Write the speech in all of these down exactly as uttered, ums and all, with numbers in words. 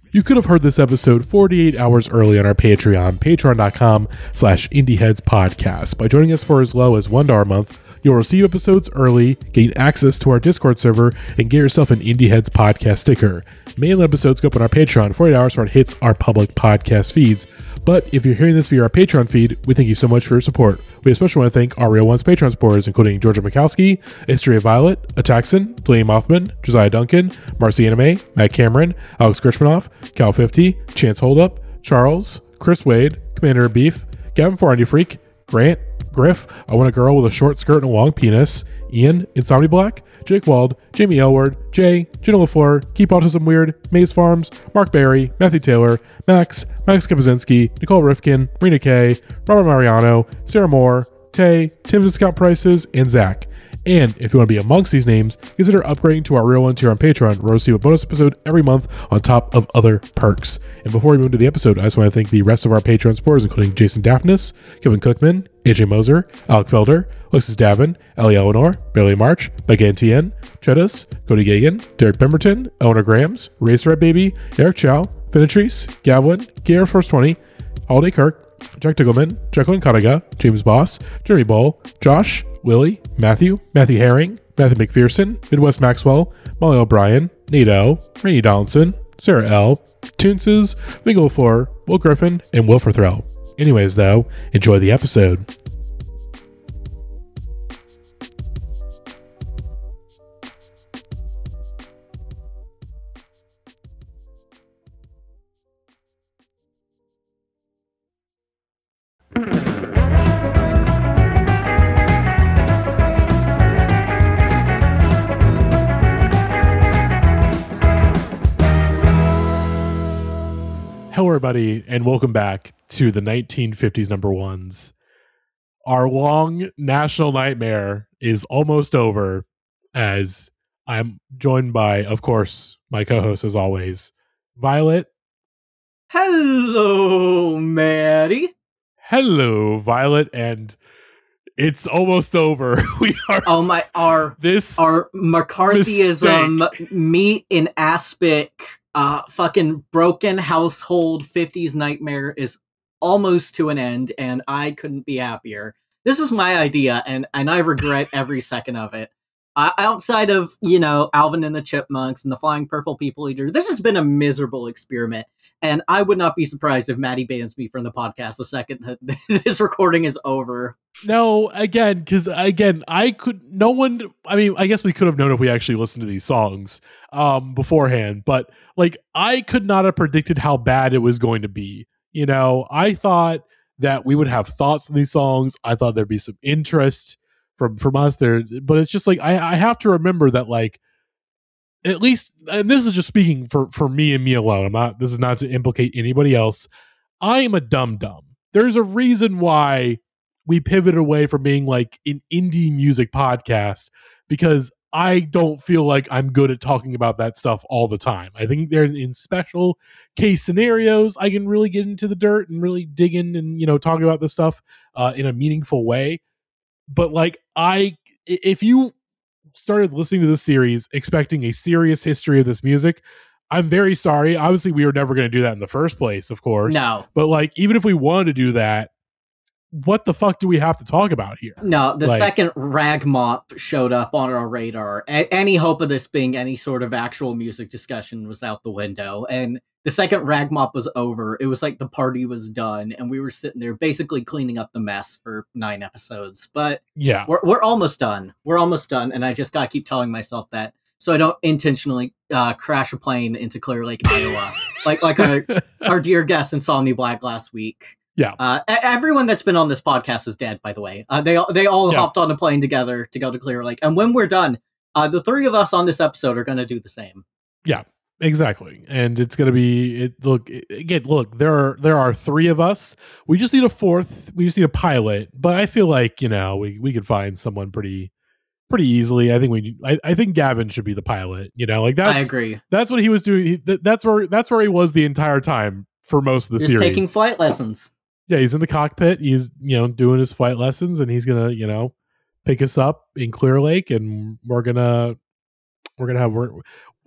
You could have heard this episode forty-eight hours early on our Patreon, patreon.com slash indieheadspodcast. By joining us for as low as one dollar a month, you'll receive episodes early, gain access to our Discord server, and get yourself an Indie Heads podcast sticker. Main episodes go up on our Patreon forty-eight hours before it hits our public podcast feeds. But if you're hearing this via our Patreon feed, we thank you so much for your support. We especially want to thank our Real Ones Patreon supporters, including Georgia Mikowski, History of Violet, Ataxin, Delaney Mothman, Josiah Duncan, Marcy Anime, Matt Cameron, Alex Gershmanoff, Cal fifty, Chance Holdup, Charles, Chris Wade, Commander of Beef, Gavin Forandy Freak, Grant, Griff, I Want a Girl with a Short Skirt and a Long Penis, Ian, Insomni Black, Jake Wald, Jamie Elward, Jay, Jenna LaFleur, Keep Autism Weird, Maze Farms, Mark Barry, Matthew Taylor, Max, Max Kapazinski, Nicole Rifkin, Rena Kay, Robert Mariano, Sarah Moore, Tay, Tim Discount Prices, and Zach. And if you want to be amongst these names, consider upgrading to our Real One tier on Patreon, where you'll receive a bonus episode every month on top of other perks. And before we move to the episode, I just want to thank the rest of our Patreon supporters, including Jason Daphnis, Kevin Cookman, A J Moser, Alec Felder, Alexis Davin, Ellie Eleanor, Bailey March, Becca N T N, Cheddus, Cody Gagan, Derek Pemberton, Eleanor Grams, Racer Red Baby, Eric Chow, Finitrice, Gavlin, Gator First twenty, Holiday Kirk, Jack Tiggleman, Jacqueline Kanaga, James Boss, Jeremy Bull, Josh, Willie, Matthew, Matthew Herring, Matthew McPherson, Midwest Maxwell, Molly O'Brien, Nato, Rainey Donaldson, Sarah L., Toonses, Vingle Four, Will Griffin, and Will Forthrell. Anyways, though, enjoy the episode. Hello, everybody, and welcome back to the nineteen fifties number ones. Our long national nightmare is almost over, as I'm joined by, of course, my co-host, as always, Violet. Hello, Maddie. Hello, Violet, and it's almost over. We are. Oh my! Our this our McCarthyism mistake. meet in aspic. Uh, fucking broken household fifties nightmare is almost to an end, and I couldn't be happier. This is my idea, and, and I regret every second of it. Uh, outside of, you know, Alvin and the Chipmunks and the Flying Purple People Eater, this has been a miserable experiment, and I would not be surprised if Maddie bans me from the podcast the second that this recording is over. No, again, because again, I could, no one, I mean, I guess we could have known if we actually listened to these songs um, beforehand, but like, I could not have predicted how bad it was going to be. You know, I thought that we would have thoughts on these songs. I thought there'd be some interest from, from us there, but it's just like, I, I have to remember that, like, at least, and this is just speaking for, for me and me alone. I'm not, this is not to implicate anybody else. I am a dum-dum. There's a reason why we pivoted away from being like an indie music podcast, because I don't feel like I'm good at talking about that stuff all the time. I think they're in special case scenarios I can really get into the dirt and really dig in and, you know, talk about this stuff uh, in a meaningful way. But like, I, if you started listening to this series expecting a serious history of this music, I'm very sorry. Obviously, we were never going to do that in the first place, of course. No. But like, even if we wanted to do that, what the fuck do we have to talk about here? No, the like, second rag mop showed up on our radar, a- any hope of this being any sort of actual music discussion was out the window. And the second rag mop was over, it was like the party was done, and we were sitting there basically cleaning up the mess for nine episodes. But yeah, we're we're almost done. We're almost done, and I just gotta keep telling myself that so I don't intentionally uh, crash a plane into Clear Lake, Iowa, like like our our dear guest Insomni Black last week. Yeah. Uh, everyone that's been on this podcast is dead, by the way. Uh, they all, they all yeah. hopped on a plane together to go to Clear Lake. And when we're done, uh, the three of us on this episode are going to do the same. Yeah, exactly. And it's going to be, it. look, again, look, there are, there are three of us. We just need a fourth. We just need a pilot. But I feel like, you know, we, we could find someone pretty, pretty easily. I think we, I, I think Gavin should be the pilot, you know, like that's, I agree. That's what he was doing. He, th- that's where, that's where he was the entire time for most of the Just series. taking flight lessons. Yeah, he's in the cockpit. He's, you know, doing his flight lessons, and he's gonna, you know, pick us up in Clear Lake, and we're gonna, we're gonna have. We're,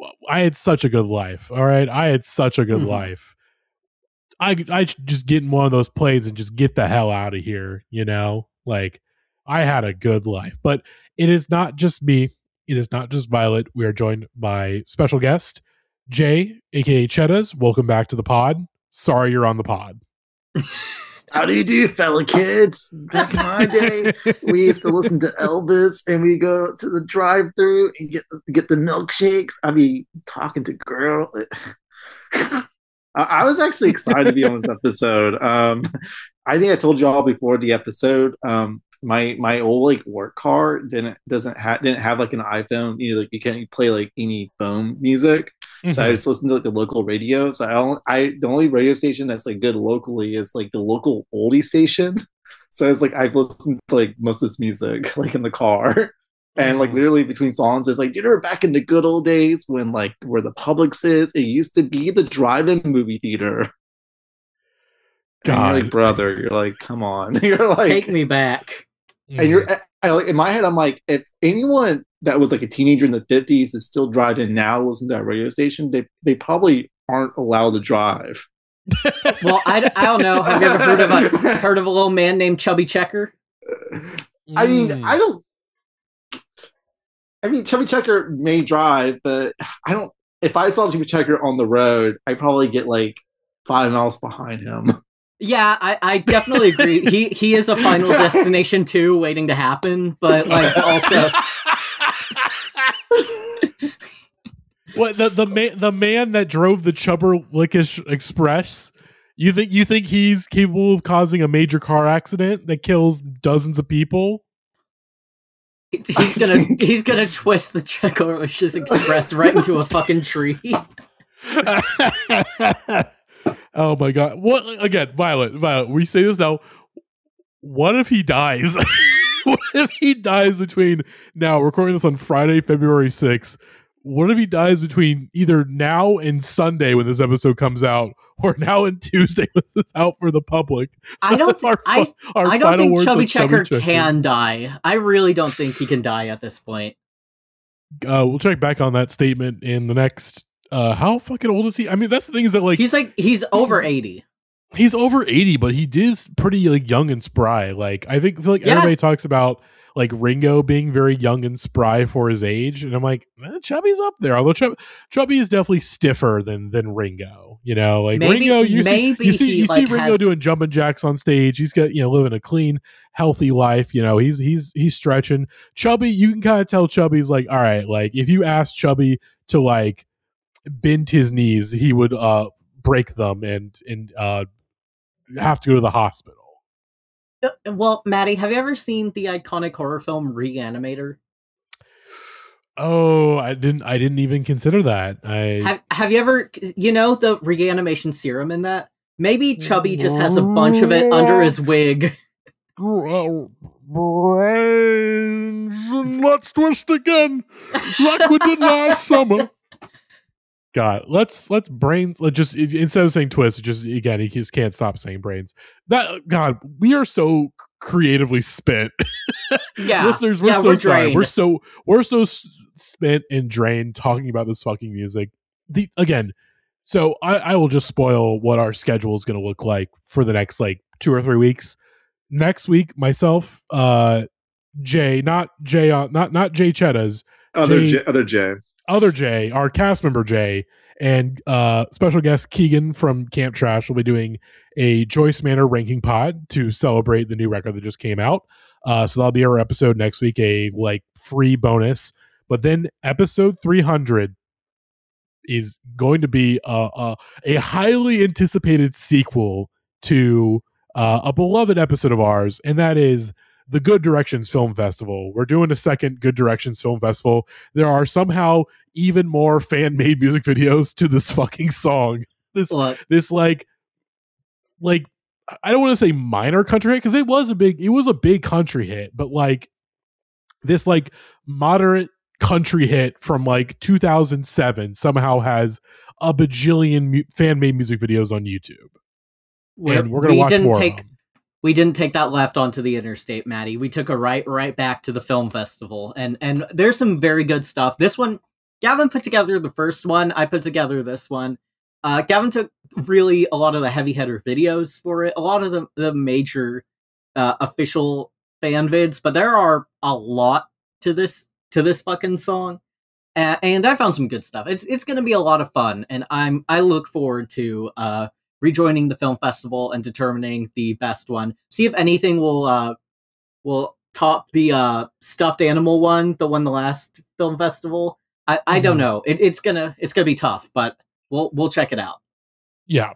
I had such a good life. All right, I had such a good Mhm. life. I I should just get in one of those planes and just get the hell out of here. You know, like I had a good life. But it is not just me. It is not just Violet. We are joined by special guest Jay, aka Cheddars. Welcome back to the pod. Sorry you're on the pod. How do you do, fella kids? Back in my day, we used to listen to Elvis, and we go to the drive-through and get the, get the milkshakes. I be talking to girl. I, I was actually excited to be on this episode. Um, I think I told you all before the episode. Um, my my old like work car didn't doesn't have didn't have like an iPhone. You know, like you can't play like any phone music. So mm-hmm. I just listen to like the local radio. So I don't, I the only radio station that's like good locally is like the local oldie station. So it's like I've listened to like most of this music like in the car, and like literally between songs, it's like, you know, back in the good old days when like where the Publix is, it used to be the drive-in movie theater. God, and you're like, brother, you're like, come on, you're like, take me back. And you're I, like in my head, I'm like, if anyone that was like a teenager in the fifties is still driving now, listen to that radio station, they they probably aren't allowed to drive. Well, I, I don't know. Have you ever heard of a heard of a little man named Chubby Checker? I mean, mm. I don't. I mean, Chubby Checker may drive, but I don't. If I saw Chubby Checker on the road, I'd probably get like five miles behind him. Yeah, I, I definitely agree. He he is a Final Destination two waiting to happen, but like also. What the the man the man that drove the Chubberlickish Express? You think you think he's capable of causing a major car accident that kills dozens of people? He's gonna he's gonna twist the Chubberlickish Express right into a fucking tree. Oh my god! What again, Violet? Violet, we say this now. What if he dies? What if he dies between now? We're recording this on Friday, February sixth. What if he dies between either now and Sunday when this episode comes out, or now and Tuesday when this is out for the public? I don't. Th- our, I, our I don't think Chubby Checker Chubby can die. I really don't think he can die at this point. Uh, we'll check back on that statement in the next. Uh, how fucking old is he? I mean, that's the thing is that like he's like he's over eighty. He's over eighty, but he is pretty like young and spry. Like I think I feel like yeah. everybody talks about like Ringo being very young and spry for his age, and I'm like, eh, Chubby's up there. Although Chub- Chubby is definitely stiffer than than Ringo. You know, like maybe, Ringo, you see you see, he, you like, see Ringo has... doing jumping jacks on stage. He's got you know living a clean, healthy life. You know, he's he's he's stretching. Chubby, you can kind of tell Chubby's like, all right, like if you ask Chubby to like bend his knees, he would uh break them and and uh have to go to the hospital. Well, Maddie, have you ever seen the iconic horror film Reanimator? Oh, I didn't I didn't even consider that. I have, have you ever you know the reanimation serum in that? Maybe Chubby just has a bunch of it under his wig. Brains, and let's twist again like we did last summer. God, let's let's brains. Let just instead of saying twist, just again, he just can't stop saying brains. That God, we are so creatively spent. Yeah, listeners, we're yeah, so we're sorry. drained. We're so we're so spent and drained talking about this fucking music. The again, so I, I will just spoil what our schedule is going to look like for the next like two or three weeks. Next week, myself, uh, Jay, not Jay, uh, not not Jay Cheddars, other Jay, J, other Jay. Other Jay, our cast member Jay, and uh, special guest Keegan from Camp Trash will be doing a Joyce Manor ranking pod to celebrate the new record that just came out. Uh, so that'll be our episode next week, a like free bonus. But then episode three hundred is going to be a, a, a highly anticipated sequel to uh, a beloved episode of ours, and that is the Good Directions Film Festival. We're doing a second Good Directions Film Festival. There are somehow even more fan-made music videos to this fucking song. This, what? this like, like I don't want to say minor country hit because it was a big, it was a big country hit, but like this like moderate country hit from like two thousand seven somehow has a bajillion mu- fan-made music videos on YouTube, we're, and we're gonna we watch didn't more take- of them. We didn't take that left onto the interstate, Maddie. We took a right right back to the film festival. And and there's some very good stuff. This one, Gavin put together the first one. I put together this one. Uh, Gavin took really a lot of the heavy hitter videos for it, a lot of the, the major uh, official fan vids, but there are a lot to this to this fucking song, uh, and I found some good stuff. It's it's going to be a lot of fun, and I'm I look forward to uh, rejoining the film festival and determining the best one. See if anything will uh, will top the uh, stuffed animal one, the one the last film festival. I, I mm-hmm. don't know. It, it's gonna it's gonna be tough, but we'll we'll check it out. Yeah,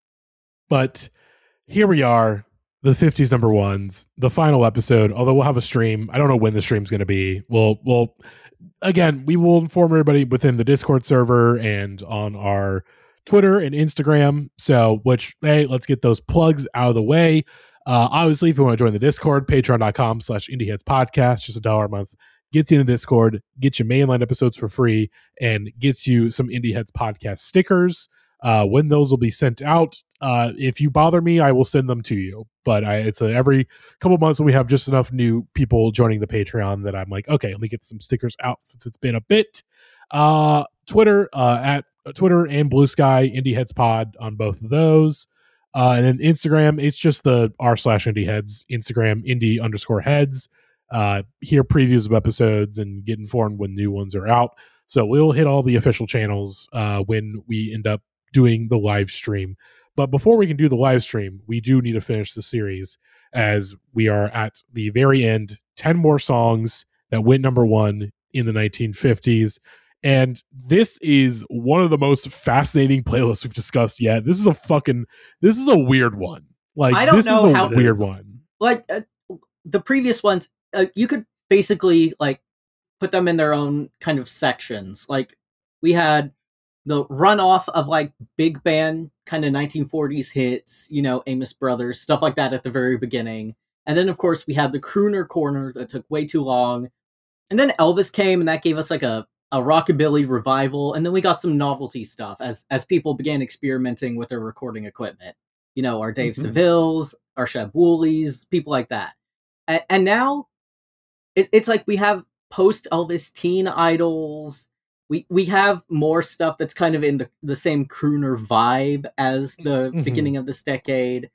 but here we are, the fifties number ones, the final episode. Although we'll have a stream, I don't know when the stream's going to be. We'll we'll again we will inform everybody within the Discord server and on our Twitter and Instagram. So, which hey, let's get those plugs out of the way. Uh, obviously, if you want to join the Discord, patreon dot com slash indieheads podcast, just a dollar a month. Gets you in the Discord, gets you mainline episodes for free, and gets you some Indie Heads podcast stickers. Uh, when those will be sent out, uh, if you bother me, I will send them to you. But I, it's a, every couple months when we have just enough new people joining the Patreon that I'm like, okay, let me get some stickers out since it's been a bit. Uh, Twitter uh, at uh, Twitter and Blue Sky Indie Heads Pod on both of those. Uh, and then Instagram, it's just the r slash Indie Heads. Instagram Indie underscore Heads. Uh, hear previews of episodes and get informed when new ones are out. So we'll hit all the official channels uh, when we end up doing the live stream. But before we can do the live stream, we do need to finish the series as we are at the very end. ten more songs that went number one in the nineteen fifties. And this is one of the most fascinating playlists we've discussed yet. This is a fucking, this is a weird one. Like, I don't this know is a how weird one. Like, uh, the previous ones, Uh, you could basically like put them in their own kind of sections. Like we had the runoff of like big band kind of nineteen forties hits, you know, Amos Brothers, stuff like that at the very beginning. And then of course we had the crooner corner that took way too long. And then Elvis came and that gave us like a, a rockabilly revival. And then we got some novelty stuff as, as people began experimenting with their recording equipment. You know, our Dave mm-hmm. Sevilles, our Sheb Wooleys, people like that. And, and now It, it's like we have post Elvis teen idols. We we have more stuff that's kind of in the, the same crooner vibe as the mm-hmm. beginning of this decade.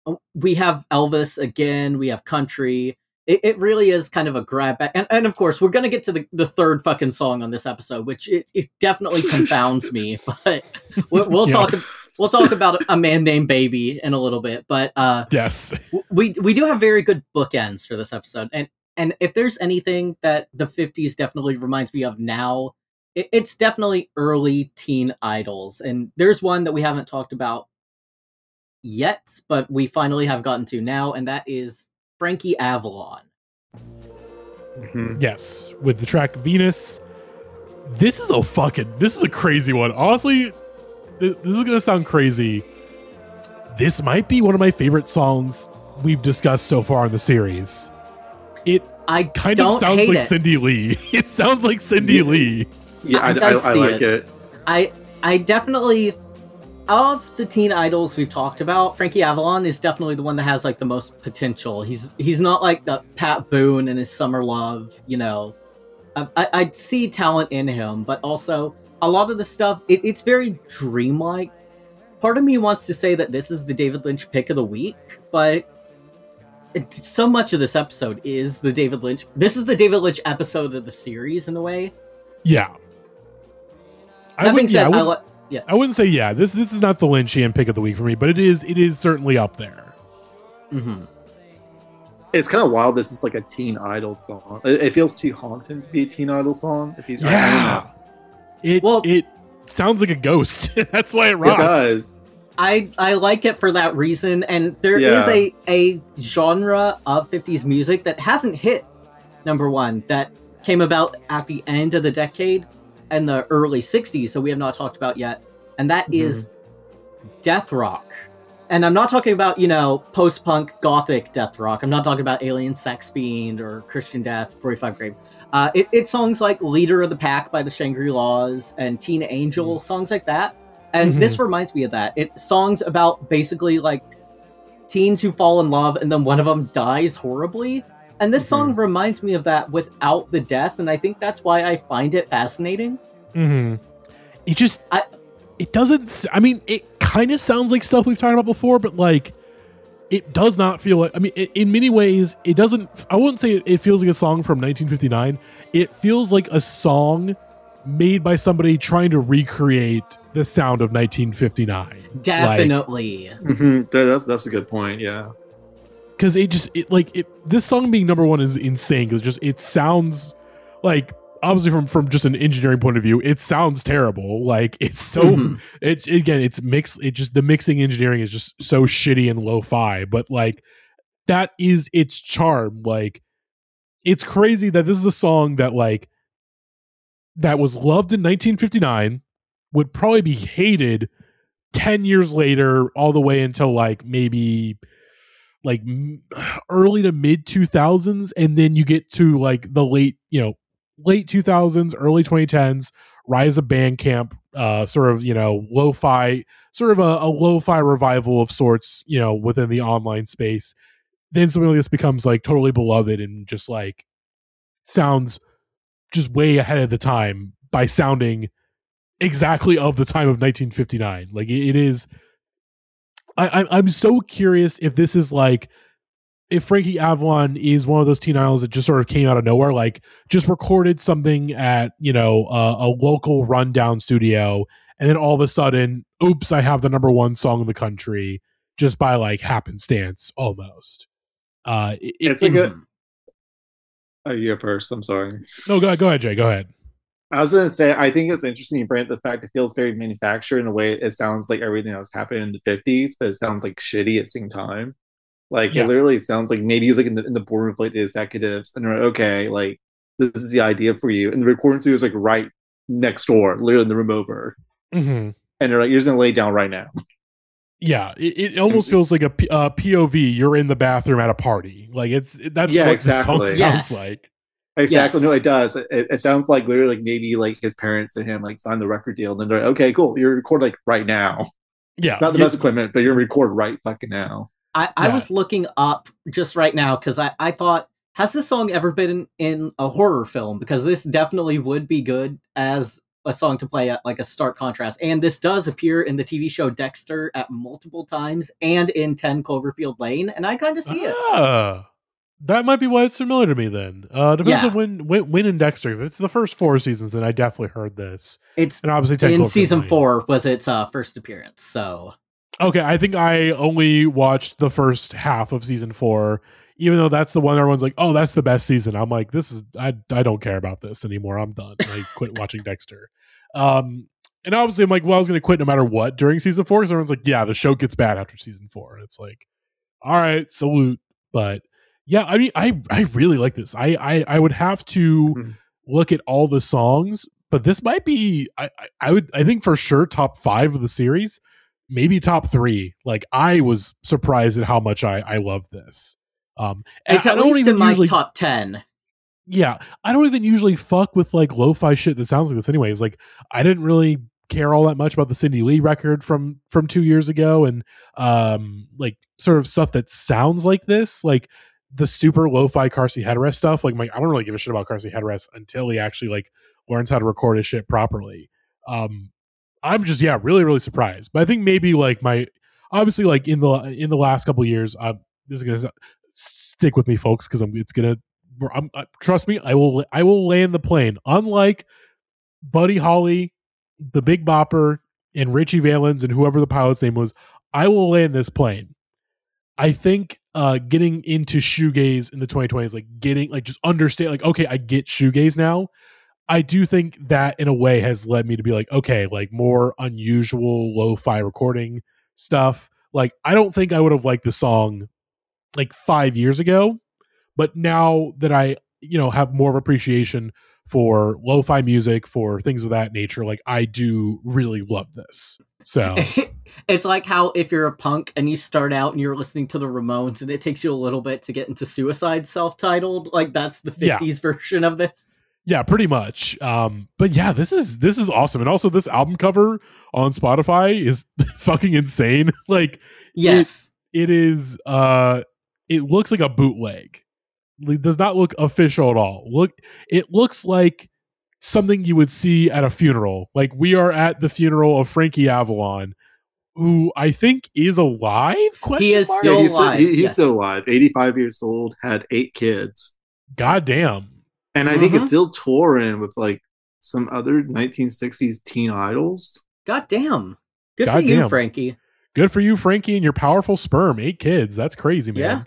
We have Elvis again. We have country. It, it really is kind of a grab back. And, and of course, we're going to get to the, the third fucking song on this episode, which it, it definitely confounds me. But we'll, we'll yeah. talk we'll talk about a man named Baby in a little bit. But uh, yes, we we do have very good bookends for this episode. And And if there's anything that the fifties definitely reminds me of now, it, it's definitely early teen idols. And there's one that we haven't talked about yet, but we finally have gotten to now, and that is Frankie Avalon. Mm-hmm. Yes, with the track Venus. This is a fucking, this is a crazy one. Honestly, th- this is going to sound crazy. This might be one of my favorite songs we've discussed so far in the series. It I kind of sounds like it. Cindy Lee. It sounds like Cindy yeah. Lee. Yeah, I, I, I, I like it. it. I I definitely, of the teen idols we've talked about, Frankie Avalon is definitely the one that has like the most potential. He's he's not like the Pat Boone and his Summer Love, you know. I, I, I see talent in him, but also a lot of the stuff, it, it's very dreamlike. Part of me wants to say that this is the David Lynch pick of the week, but it, so much of this episode is the David Lynch. This is the David Lynch episode of the series in a way. Yeah. That I being said, yeah, I, I, would, li- yeah. I wouldn't say yeah. This this is not the Lynchian pick of the week for me, but it is it is certainly up there. Mm-hmm. It's kind of wild. This is like a teen idol song. It, it feels too haunting to be a teen idol song. If he's, yeah. It well, it sounds like a ghost. That's why it rocks. It does. I, I like it for that reason, and there yeah. is a, a genre of fifties music that hasn't hit number one, that came about at the end of the decade and the early sixties, so we have not talked about yet, and that mm-hmm. is death rock. And I'm not talking about, you know, post-punk gothic death rock. I'm not talking about Alien Sex Fiend or Christian Death, forty-five Grave. Uh, it, it's songs like Leader of the Pack by the Shangri-Las and Teen Angel, mm-hmm. songs like that. And mm-hmm. this reminds me of that. It's songs about basically like teens who fall in love and then one of them dies horribly. And this mm-hmm. song reminds me of that without the death. And I think that's why I find it fascinating. Mm-hmm. It just, I, it doesn't, I mean, it kind of sounds like stuff we've talked about before, but like, it does not feel like, I mean, it, in many ways, it doesn't, I wouldn't say it, it feels like a song from nineteen fifty-nine. It feels like a song made by somebody trying to recreate the sound of nineteen fifty-nine. Definitely. Like, mm-hmm, that's, that's a good point. Yeah. Cause it just, it like, it, this song being number one is insane. Cause it just, it sounds like, obviously from, from just an engineering point of view, it sounds terrible. Like it's so, mm-hmm. it's again, it's mixed. It just, the mixing engineering is just so shitty and lo-fi, but like that is its charm. Like it's crazy that this is a song that like, that was loved in nineteen fifty-nine, would probably be hated ten years later, all the way until like maybe like early to mid two thousands. And then you get to like the late, you know, late two thousands, early twenty tens, rise of Bandcamp, uh, sort of, you know, lo-fi, sort of a, a lo-fi revival of sorts, you know, within the online space. Then something like this becomes like totally beloved and just like sounds just way ahead of the time by sounding exactly of the time of nineteen fifty-nine. Like it, it is, I, I'm so curious if this is like, if Frankie Avalon is one of those teen idols that just sort of came out of nowhere, like just recorded something at, you know, uh, a local rundown studio, and then all of a sudden, oops, I have the number one song in the country just by like happenstance almost. Uh, it, it's it, a good. Oh, you go first. I'm sorry. No, go, go ahead, Jay. Go ahead. I was going to say, I think it's interesting you bring up the fact it feels very manufactured in a way. It sounds like everything that was happening in the fifties, but it sounds like shitty at the same time. Like yeah. It literally sounds like maybe he was like in the in the boardroom with like the executives, and they're like, okay, like this is the idea for you, and the recording studio is like right next door, literally in the room over, mm-hmm. and they're like, you're just gonna lay down right now. Yeah, it, it almost feels like a P- uh, P O V. You're in the bathroom at a party. Like it's that's yeah, what exactly. the song yes. sounds like. Exactly. Yes. No, it does. It, it sounds like literally like maybe like his parents and him like signed the record deal, and then they're like, okay, cool, you're recording like right now. Yeah, it's not the yeah. best equipment, but you're record right fucking now. I, I yeah. was looking up just right now because I, I thought, has this song ever been in, in a horror film? Because this definitely would be good as a song to play at like a stark contrast. And this does appear in the T V show Dexter at multiple times and in ten Cloverfield Lane. And I kind of see ah, it. That might be why it's familiar to me then. Uh, depends yeah. on when, when when in Dexter. If it's the first four seasons, then I definitely heard this. It's and obviously ten in Cloverfield season Lane. four was its uh, first appearance. So. Okay, I think I only watched the first half of season four, even though that's the one everyone's like, oh, that's the best season. I'm like, this is, I, I don't care about this anymore. I'm done. I quit watching Dexter. Um, and obviously I'm like, well, I was going to quit no matter what during season four. Because everyone's like, yeah, the show gets bad after season four. And it's like, all right, salute. But yeah, I mean, I, I really like this. I, I, I would have to mm-hmm. look at all the songs, but this might be, I, I, I would, I think for sure top five of the series. Maybe top three. Like I was surprised at how much I I love this. Um, it's at I don't least even in my usually, top ten. Yeah, I don't even usually fuck with like lo-fi shit that sounds like this. Anyways, like I didn't really care all that much about the Cindy Lee record from from two years ago, and um, like sort of stuff that sounds like this, like the super lo-fi Car Seat Headrest stuff. Like my, I don't really give a shit about Car Seat Headrest until he actually like learns how to record his shit properly. Um. I'm just yeah really really surprised, but I think maybe like my obviously like in the in the last couple of years, um, this is gonna stick with me, folks, because I'm it's gonna I'm, uh, trust me, I will I will land the plane. Unlike Buddy Holly, the Big Bopper, and Richie Valens and whoever the pilot's name was, I will land this plane. I think uh, getting into shoegaze in the twenty twenties, like getting like just understand like okay, I get shoegaze now. I do think that in a way has led me to be like, okay, like more unusual lo-fi recording stuff. Like, I don't think I would have liked the song like five years ago, but now that I, you know, have more of appreciation for lo-fi music, for things of that nature, like I do really love this. So it's like how if you're a punk and you start out and you're listening to the Ramones and it takes you a little bit to get into Suicide self-titled, like that's the fifties yeah. version of this. Yeah, pretty much. Um, but yeah, this is this is awesome. And also this album cover on Spotify is fucking insane. Like yes, it, it is uh it looks like a bootleg. It does not look official at all. Look it looks like something you would see at a funeral. Like, we are at the funeral of Frankie Avalon, who I think is alive. Question He is mark? still Yeah, he's, still, alive, he- he's yes. still alive. eighty-five years old, had eight kids. God damn. And I think Mhm. it's still touring with like some other nineteen sixties teen idols. God damn. Good God for you, damn. Frankie. Good for you, Frankie, and your powerful sperm. Eight kids. That's crazy, man.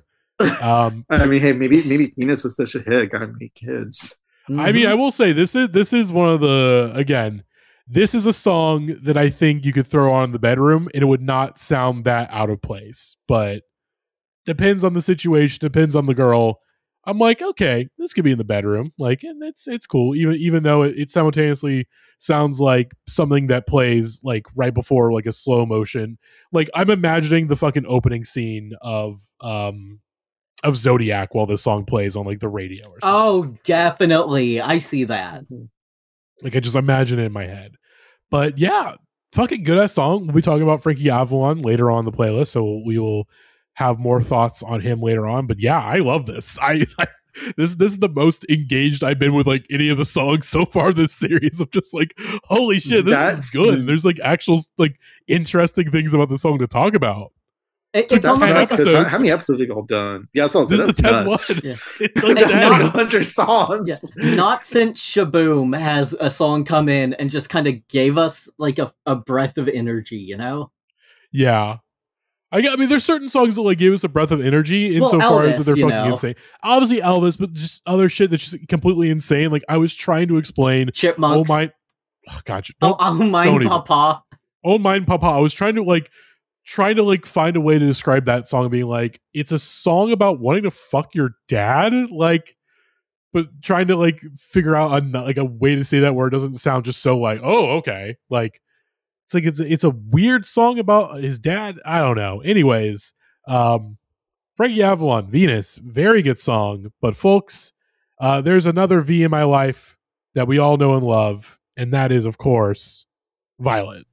Um, I mean, hey, maybe maybe Penis was such a hit, got him eight kids. I mean, I will say this is this is one of the again, this is a song that I think you could throw on in the bedroom and it would not sound that out of place. But depends on the situation, depends on the girl. I'm like, okay, this could be in the bedroom. Like, and it's it's cool, even even though it, it simultaneously sounds like something that plays like right before like a slow motion. Like, I'm imagining the fucking opening scene of um of Zodiac while this song plays on like the radio or something. Oh, definitely. I see that. Like, I just imagine it in my head. But yeah, fucking good ass song. We'll be talking about Frankie Avalon later on in the playlist, so we will have more thoughts on him later on. But yeah, I love this. I, I this this is the most engaged I've been with like any of the songs so far this series. of just like, holy shit, this That's- is good. And there's like actual like interesting things about the song to talk about. It, Dude, it's that's almost nuts. like nuts, 'cause how, episodes. how many episodes have you all done? Yeah, that's what I was This saying. is the That's tenth nuts. one. Yeah. It's like, It's damn. not- one hundred songs. Yeah. Not since Shaboom has a song come in and just kind of gave us like a, a breath of energy, you know? Yeah. I, got- I mean, there's certain songs that like give us a breath of energy Well, insofar as Elvis, they're you fucking know. insane. Obviously Elvis, but just other shit that's just completely insane. Like, I was trying to explain. Chipmunks. Oh my, oh, gotcha. Oh, Don't, oh, don't mine, even. Papa. Oh mine, Papa. I was trying to like, trying to like find a way to describe that song, being like, it's a song about wanting to fuck your dad, like, but trying to like figure out a like a way to say that where it doesn't sound just so like, oh, okay, like it's like it's it's a weird song about his dad. I don't know. Anyways, um, Frankie Avalon, Venus, very good song. But folks, uh, there's another V in my life that we all know and love, and that is, of course, Violet.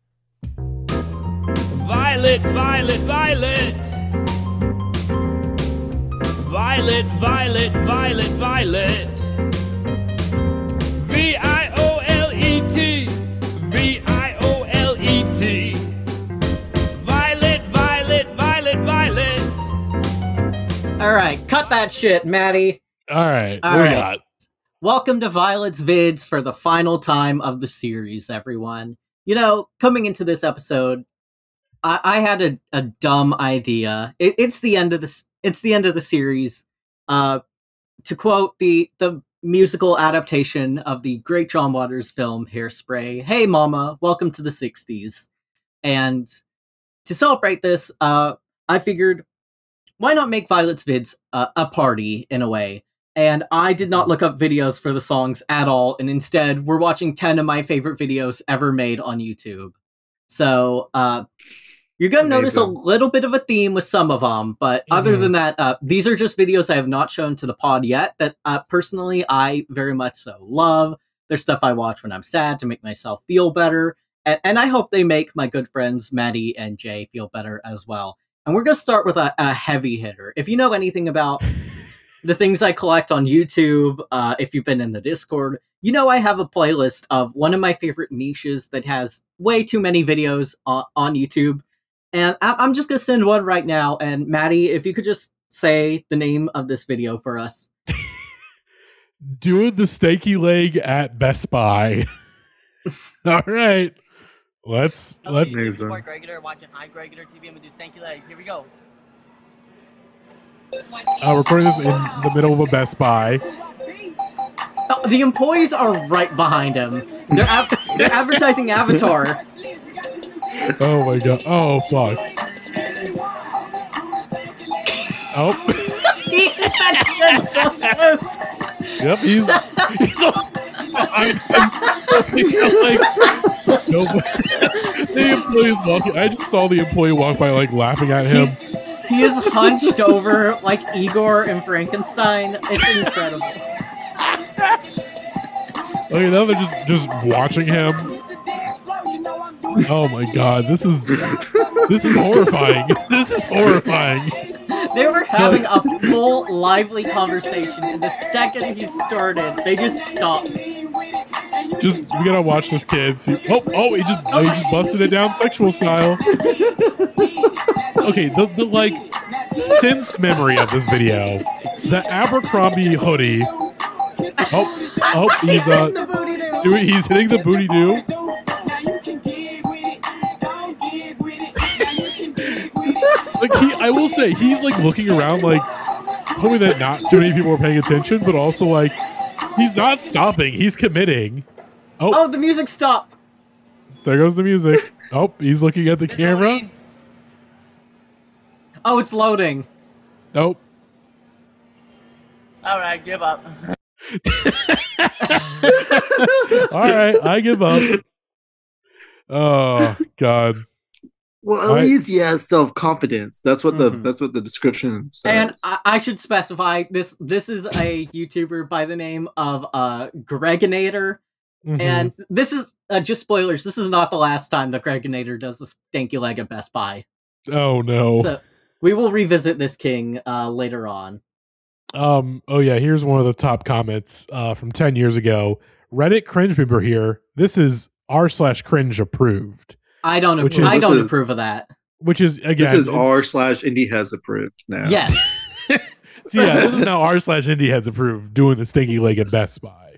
Violet, Violet, Violet. Violet, Violet, Violet, Violet. V I O L E T. V I O L E T. Violet, Violet, Violet, Violet. All right, cut that shit, Maddie. All right, All what we right. got? Welcome to Violet's Vids for the final time of the series, everyone. You know, coming into this episode, I, I had a, a dumb idea. It, it's the end of the s- it's the end of the series. Uh, to quote the the musical adaptation of the great John Waters film Hairspray, "Hey Mama, welcome to the sixties." And to celebrate this, uh, I figured, why not make Violet's Vids uh, a party in a way? And I did not look up videos for the songs at all, and instead, we're watching ten of my favorite videos ever made on YouTube. So, uh, you're going to notice a Amazing. little bit of a theme with some of them, but other Mhm. than that, uh, these are just videos I have not shown to the pod yet that uh, personally I very much so love. They're stuff I watch when I'm sad to make myself feel better, and, and I hope they make my good friends Maddie and Jay feel better as well. And we're going to start with a, a heavy hitter. If you know anything about the things I collect on YouTube, uh, if you've been in the Discord, you know I have a playlist of one of my favorite niches that has way too many videos on, on YouTube. And I- I'm just going to send one right now. And Maddie, if you could just say the name of this video for us. Doing the stanky leg at Best Buy. All right, let's let. you- Amazing. Support Gregator, watching iGregator T V. I'm gonna do stanky leg. Here we go. Uh, recording this in the middle of a Best Buy. Oh, the employees are right behind him. They're, av- they're advertising Avatar. Oh my god! Oh fuck! Oh, That shit is so smooth. yep. He's. he's all, I'm, I'm like, nope. The employee is walking. I just saw the employee walk by, like laughing at him. He's, he is hunched over like Igor and Frankenstein. It's incredible. Okay, now they're just just watching him. Oh my god! This is this is horrifying. This is horrifying. They were having a full, lively conversation, and the second he started, they just stopped. just we gotta watch this kid. See, oh, oh, he just oh, he just busted it down sexual style. Okay, the, the like since memory of this video, the Abercrombie hoodie. Oh, oh, he's uh, doing he's hitting the booty do. Like he, I will say, he's like looking around, like hoping that not too many people are paying attention, but also like he's not stopping. He's committing. Oh, Oh, the music stopped. there goes the music. Oh, he's looking at the camera. Oh, it's loading. Nope. All right, give up. All right, I give up. Oh God. Well, at I- least he has self confidence. That's what the Mhm. that's what the description says. And I, I should specify this. This is a YouTuber by the name of uh Greginator, Mhm. and this is uh, just spoilers. This is not the last time that Greginator does the stanky leg at Best Buy. Oh no. So we will revisit this king uh later on. Um. Oh yeah. Here's one of the top comments uh, from ten years ago. Reddit cringe member here. This is r slash cringe approved, I don't. Which Appro- I is- don't This is- approve of that. which is again. this is it- r slash indie has approved now. Yes. So yeah, this is now r slash indie heads approved doing the stinky leg at Best Buy.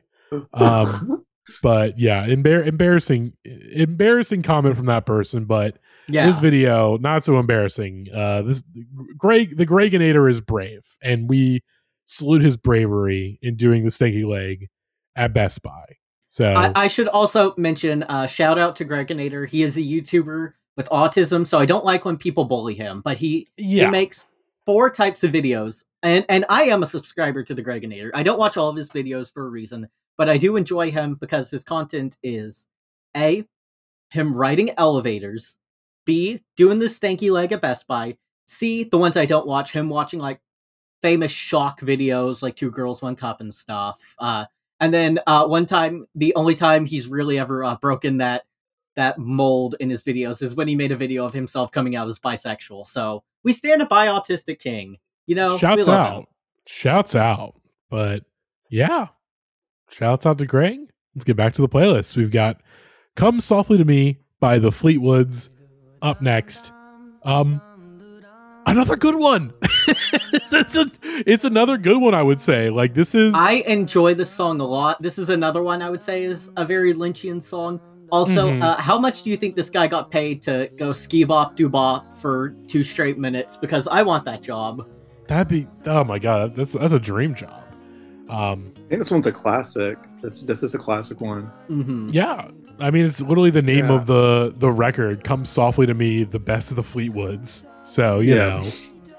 Um. But yeah, embar- embarrassing, embarrassing comment from that person. But Yeah. this video not so embarrassing. Uh, this Greg, the Greginator is brave, and we salute his bravery in doing the stinky leg at Best Buy. So I, I should also mention, uh, shout out to Greginator. He is a YouTuber with autism, so I don't like when people bully him. But he yeah, he makes four types of videos, and and I am a subscriber to the Greginator. I don't watch all of his videos for a reason, but I do enjoy him because his content is A, him riding elevators, B, doing the stanky leg at Best Buy, C, the ones I don't watch, him watching like famous shock videos like Two Girls, One Cup and stuff. Uh, and then uh, one time, the only time he's really ever uh, broken that that mold in his videos is when he made a video of himself coming out as bisexual. So we stand by Autistic King. You know, we shouts love out, him. shouts out. But yeah, shouts out to Greg. Let's get back to the playlist. We've got "Come Softly to Me" by the Fleetwoods up next. Um, another good one. it's, a, it's another good one, I would say. Like this is. I enjoy this song a lot. This is another one I would say is a very Lynchian song. Also, Mhm. uh, how much do you think this guy got paid to go ski bop do bop for two straight minutes? Because I want that job. That'd be. Oh my god, that's that's a dream job. Um, I think this one's a classic. This this is a classic one. hmm yeah, I mean it's literally the name Yeah. of the the record. "Come Softly to Me," the best of the Fleetwoods. So you Yeah. know.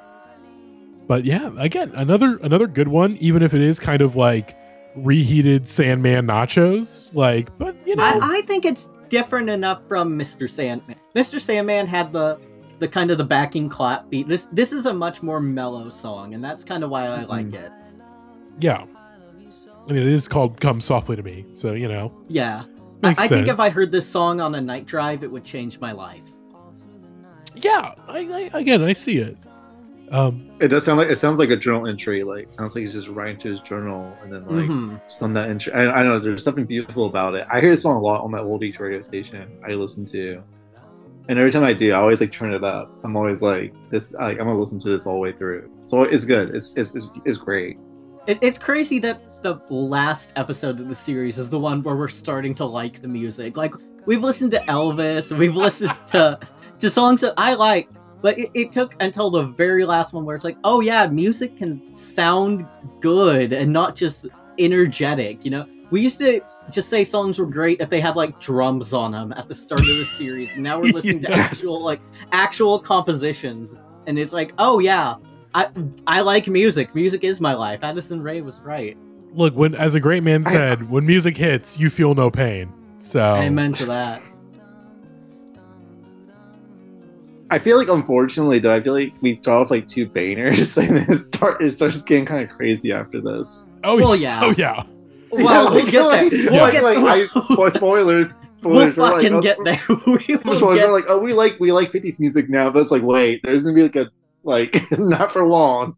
But yeah, again, another another good one. Even if it is kind of like reheated Sandman nachos, like, but you know, I, I think it's different enough from Mister Sandman. Mister Sandman had the the kind of the backing clap beat. This this is a much more mellow song, and that's kind of why I like it. yeah. I mean, it is called "Come Softly to Me," so you know, Yeah, I, makes I think if sense. I heard this song on a night drive, it would change my life. yeah. I, I again, I see it. Um, It does sound like it sounds like a journal entry. Like it sounds like he's just writing to his journal and then like Mhm. some that entry. I, I know there's something beautiful about it. I hear this song a lot on my oldies radio station I listen to, and every time I do, I always like turn it up. I'm always like this. Like I'm gonna listen to this all the way through. So it's good. It's it's it's, it's great. It, it's crazy that the last episode of the series is the one where we're starting to like the music. Like we've listened to Elvis, and we've listened to to songs that I like, but it, it took until the very last one where it's like, oh yeah, music can sound good and not just energetic. You know, we used to just say songs were great if they had like drums on them at the start of the series. And now we're listening to Yes. actual like actual compositions, and it's like, oh yeah. I I like music. Music is my life. Addison Rae was right. look, when as a great man said, when music hits, you feel no pain. So Amen to that. I feel like unfortunately though, I feel like we throw off like two bangers and it start it starts getting kind of crazy after this. Oh Well, yeah. yeah. Oh yeah. Well, we'll like, get like, there. yeah, We'll like, get like, I, we'll, spo- spoilers. we'll Spoilers. We're like, fucking oh, get there. we will Spoilers. get, We're like, oh, we like we like fifties music now. But it's like, wait, there's gonna be like a like not for long.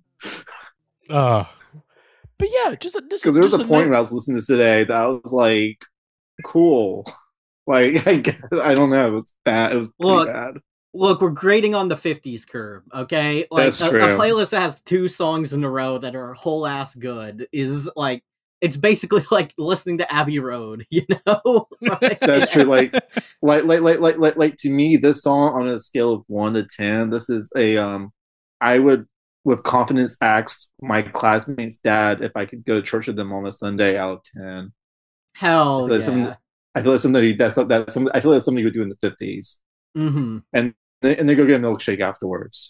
Uh, but yeah, just a, just Because there was just a point nice- when I was listening to this today that I was like, cool. Like I, guess, I don't know. It was bad. It was pretty Look, bad. Look, we're grading on the fifties curve, okay? Like That's a, true. a playlist that has two songs in a row that are whole ass good is like it's basically like listening to Abbey Road, you know? Right? That's true. Like, like, like, like, like, like, like, to me, this song on a scale of one to ten, this is a um, I would with confidence ask my classmates' dad if I could go to church with them on a Sunday out of ten. Hell I feel like yeah. something, I feel like somebody that's that's some I feel like somebody would do in the fifties, Mm-hmm. and they, and they go get a milkshake afterwards.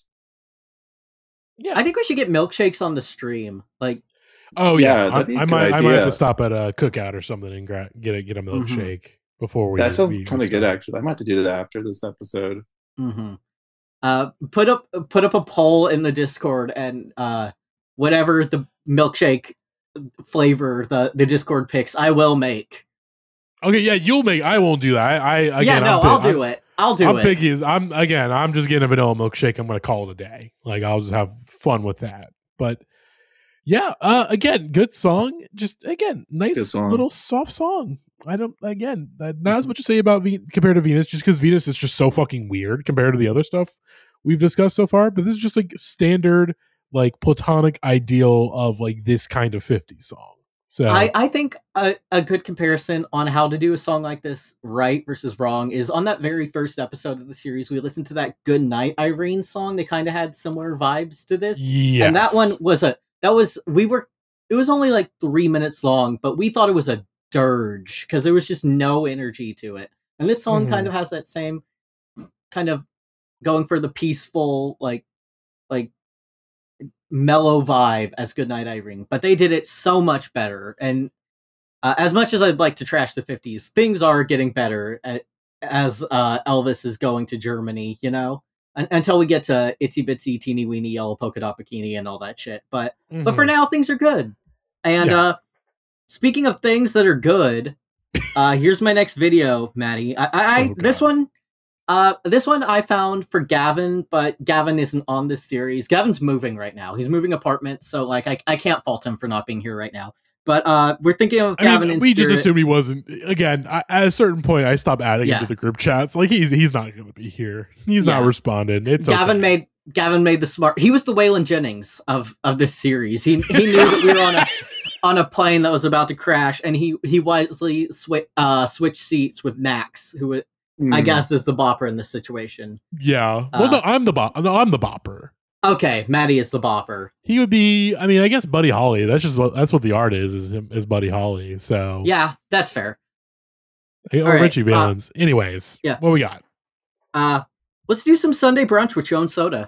I think we should get milkshakes on the stream. Like, Oh Yeah, yeah, that'd be I, a I good might I might have idea. to stop at a cookout or something and gra- get a get a milkshake before we. That sounds we kind of good, start. actually. I might have to do that after this episode. mm-hmm. uh, put up put up a poll in the Discord, and uh, whatever the milkshake flavor the the Discord picks, I will make. Okay, yeah, you'll make. I won't do that. I, I again, yeah, no, I'm, I'll pi- do I'm, it. I'll do I'm it. picky. As I'm again. I'm just getting a vanilla milkshake. I'm going to call it a day. Like I'll just have fun with that. But yeah, uh, again, good song. Just again, Good nice song. little soft song. I don't. Again, uh, not as much to say about Ve- compared to Venus, just because Venus is just so fucking weird compared to the other stuff we've discussed so far. But this is just like standard, like platonic ideal of like this kind of fifties song. So I, I think a, a good comparison on how to do a song like this right versus wrong is on that very first episode of the series. We listened to that Good Night Irene song. They kind of had similar vibes to this. yes. And that one was a, that was, we were, it was only like three minutes long, but we thought it was a dirge because there was just no energy to it. And this song Mhm. kind of has that same kind of going for the peaceful, like, like, mellow vibe as Goodnight Irene, but they did it so much better. And uh, as much as I'd like to trash the fifties, things are getting better at, as uh, Elvis is going to Germany, you know, Un- until we get to Itsy Bitsy Teeny Weeny Yellow Polka Dot Bikini and all that shit. But but for Mhm. now, things are good. And Yeah. uh, speaking of things that are good, uh, here's my next video, Maddie. I, I, I Oh, this God. one. Uh, this one I found for Gavin, but Gavin isn't on this series. Gavin's moving right now. He's moving apartments, so like I, I can't fault him for not being here right now. But uh, we're thinking of I Gavin mean, in we just spirit. assumed he wasn't. Again, I, at a certain point, I stopped adding Yeah. into the group chats. Like he's he's not going to be here. He's not Yeah. responding. It's Gavin okay. made Gavin made the smart. He was the Waylon Jennings of of this series. He he knew that we were on a on a plane that was about to crash, and he he wisely swi- uh, switched seats with Max, who I Mm. guess is the bopper in this situation. Yeah. Well, Uh, no, I'm the bop. No, I'm the bopper. Okay, Maddie is the bopper. He would be. I mean, I guess Buddy Holly. That's just what that's what the art is. Is him is Buddy Holly. So Yeah, that's fair. or all right, Richie uh, Valens. Anyways, yeah. What we got? Uh, let's do some Sunday brunch with Joan Soda.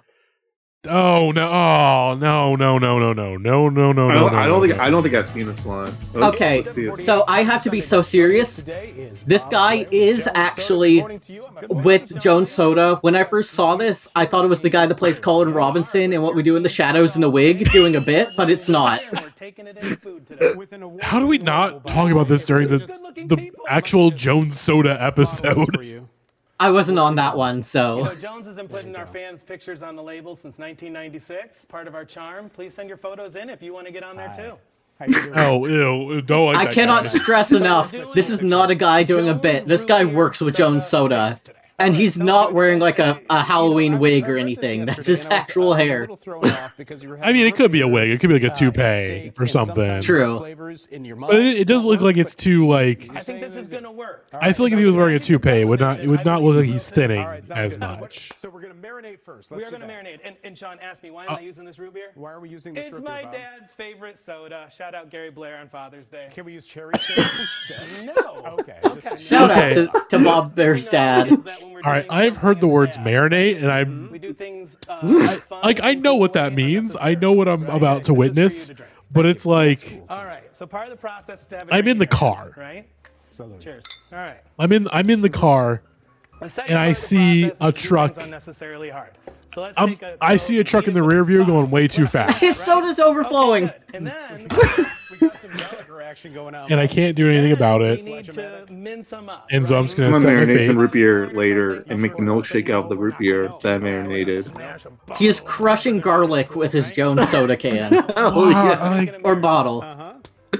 Oh no! Oh no! No! No! No! No! No! No! No! I No! don't, no, I don't no, think no. I don't think I've seen this one. Let's- Okay, let's see it. so I have to be so serious. This guy is actually with Joan Soda. When I first saw this, I thought it was the guy that plays Colin Robinson in What We Do in the Shadows in a wig doing a bit, but it's not. How do we not talk about this during the the actual Jones Soda episode? I wasn't on that one, You know, so Jones has been putting our fans' pictures on the label since nineteen ninety-six. Part of our charm. Please send your photos in if you want to get on there too. Oh, ew! Don't like I that cannot guy. stress enough. This is not a guy doing a bit. This guy works with Joan Soda. And he's not wearing like a, a Halloween wig or anything. That's his actual hair. I mean, it could be a wig. It could be like a toupee or something. True. But it, it does look like it's too like. I think this is gonna work. I feel like if he was wearing a toupee, it would not. It would not look like he's thinning as much. So we're gonna marinate first. We Let's are do gonna that. marinate. And, and Sean asked me, why am I using this root beer? Why are we using this? It's root my beer, Bob? dad's favorite soda. Shout out Gary Blair on Father's Day. Can we use cherry syrup instead? No. Okay. Okay. Shout Okay. out to, to Bob Bear's dad. All right, I've heard the words marinate, and I'm We do things uh, fun, like, I know what that means. I know what I'm about to witness, but it's like All right. So part of the process is to have. a I'm drink in the here, car. Right. Absolutely. Cheers. All right. I'm in. I'm in the car. The second And I part of the see process a is to do truck. things unnecessarily hard. So let's I'm, take a I see a truck in the rear view going way too fast, His soda's overflowing. And then We got some Gallagher action going on. and I can't do anything about we it. need to mince them up. And so I'm just gonna I'm set gonna my marinate some fate. root beer later and make the milkshake out of the root beer that I marinated. He is crushing garlic with his Joan Soda can Oh Wow, yeah. like, or bottle. Uh huh.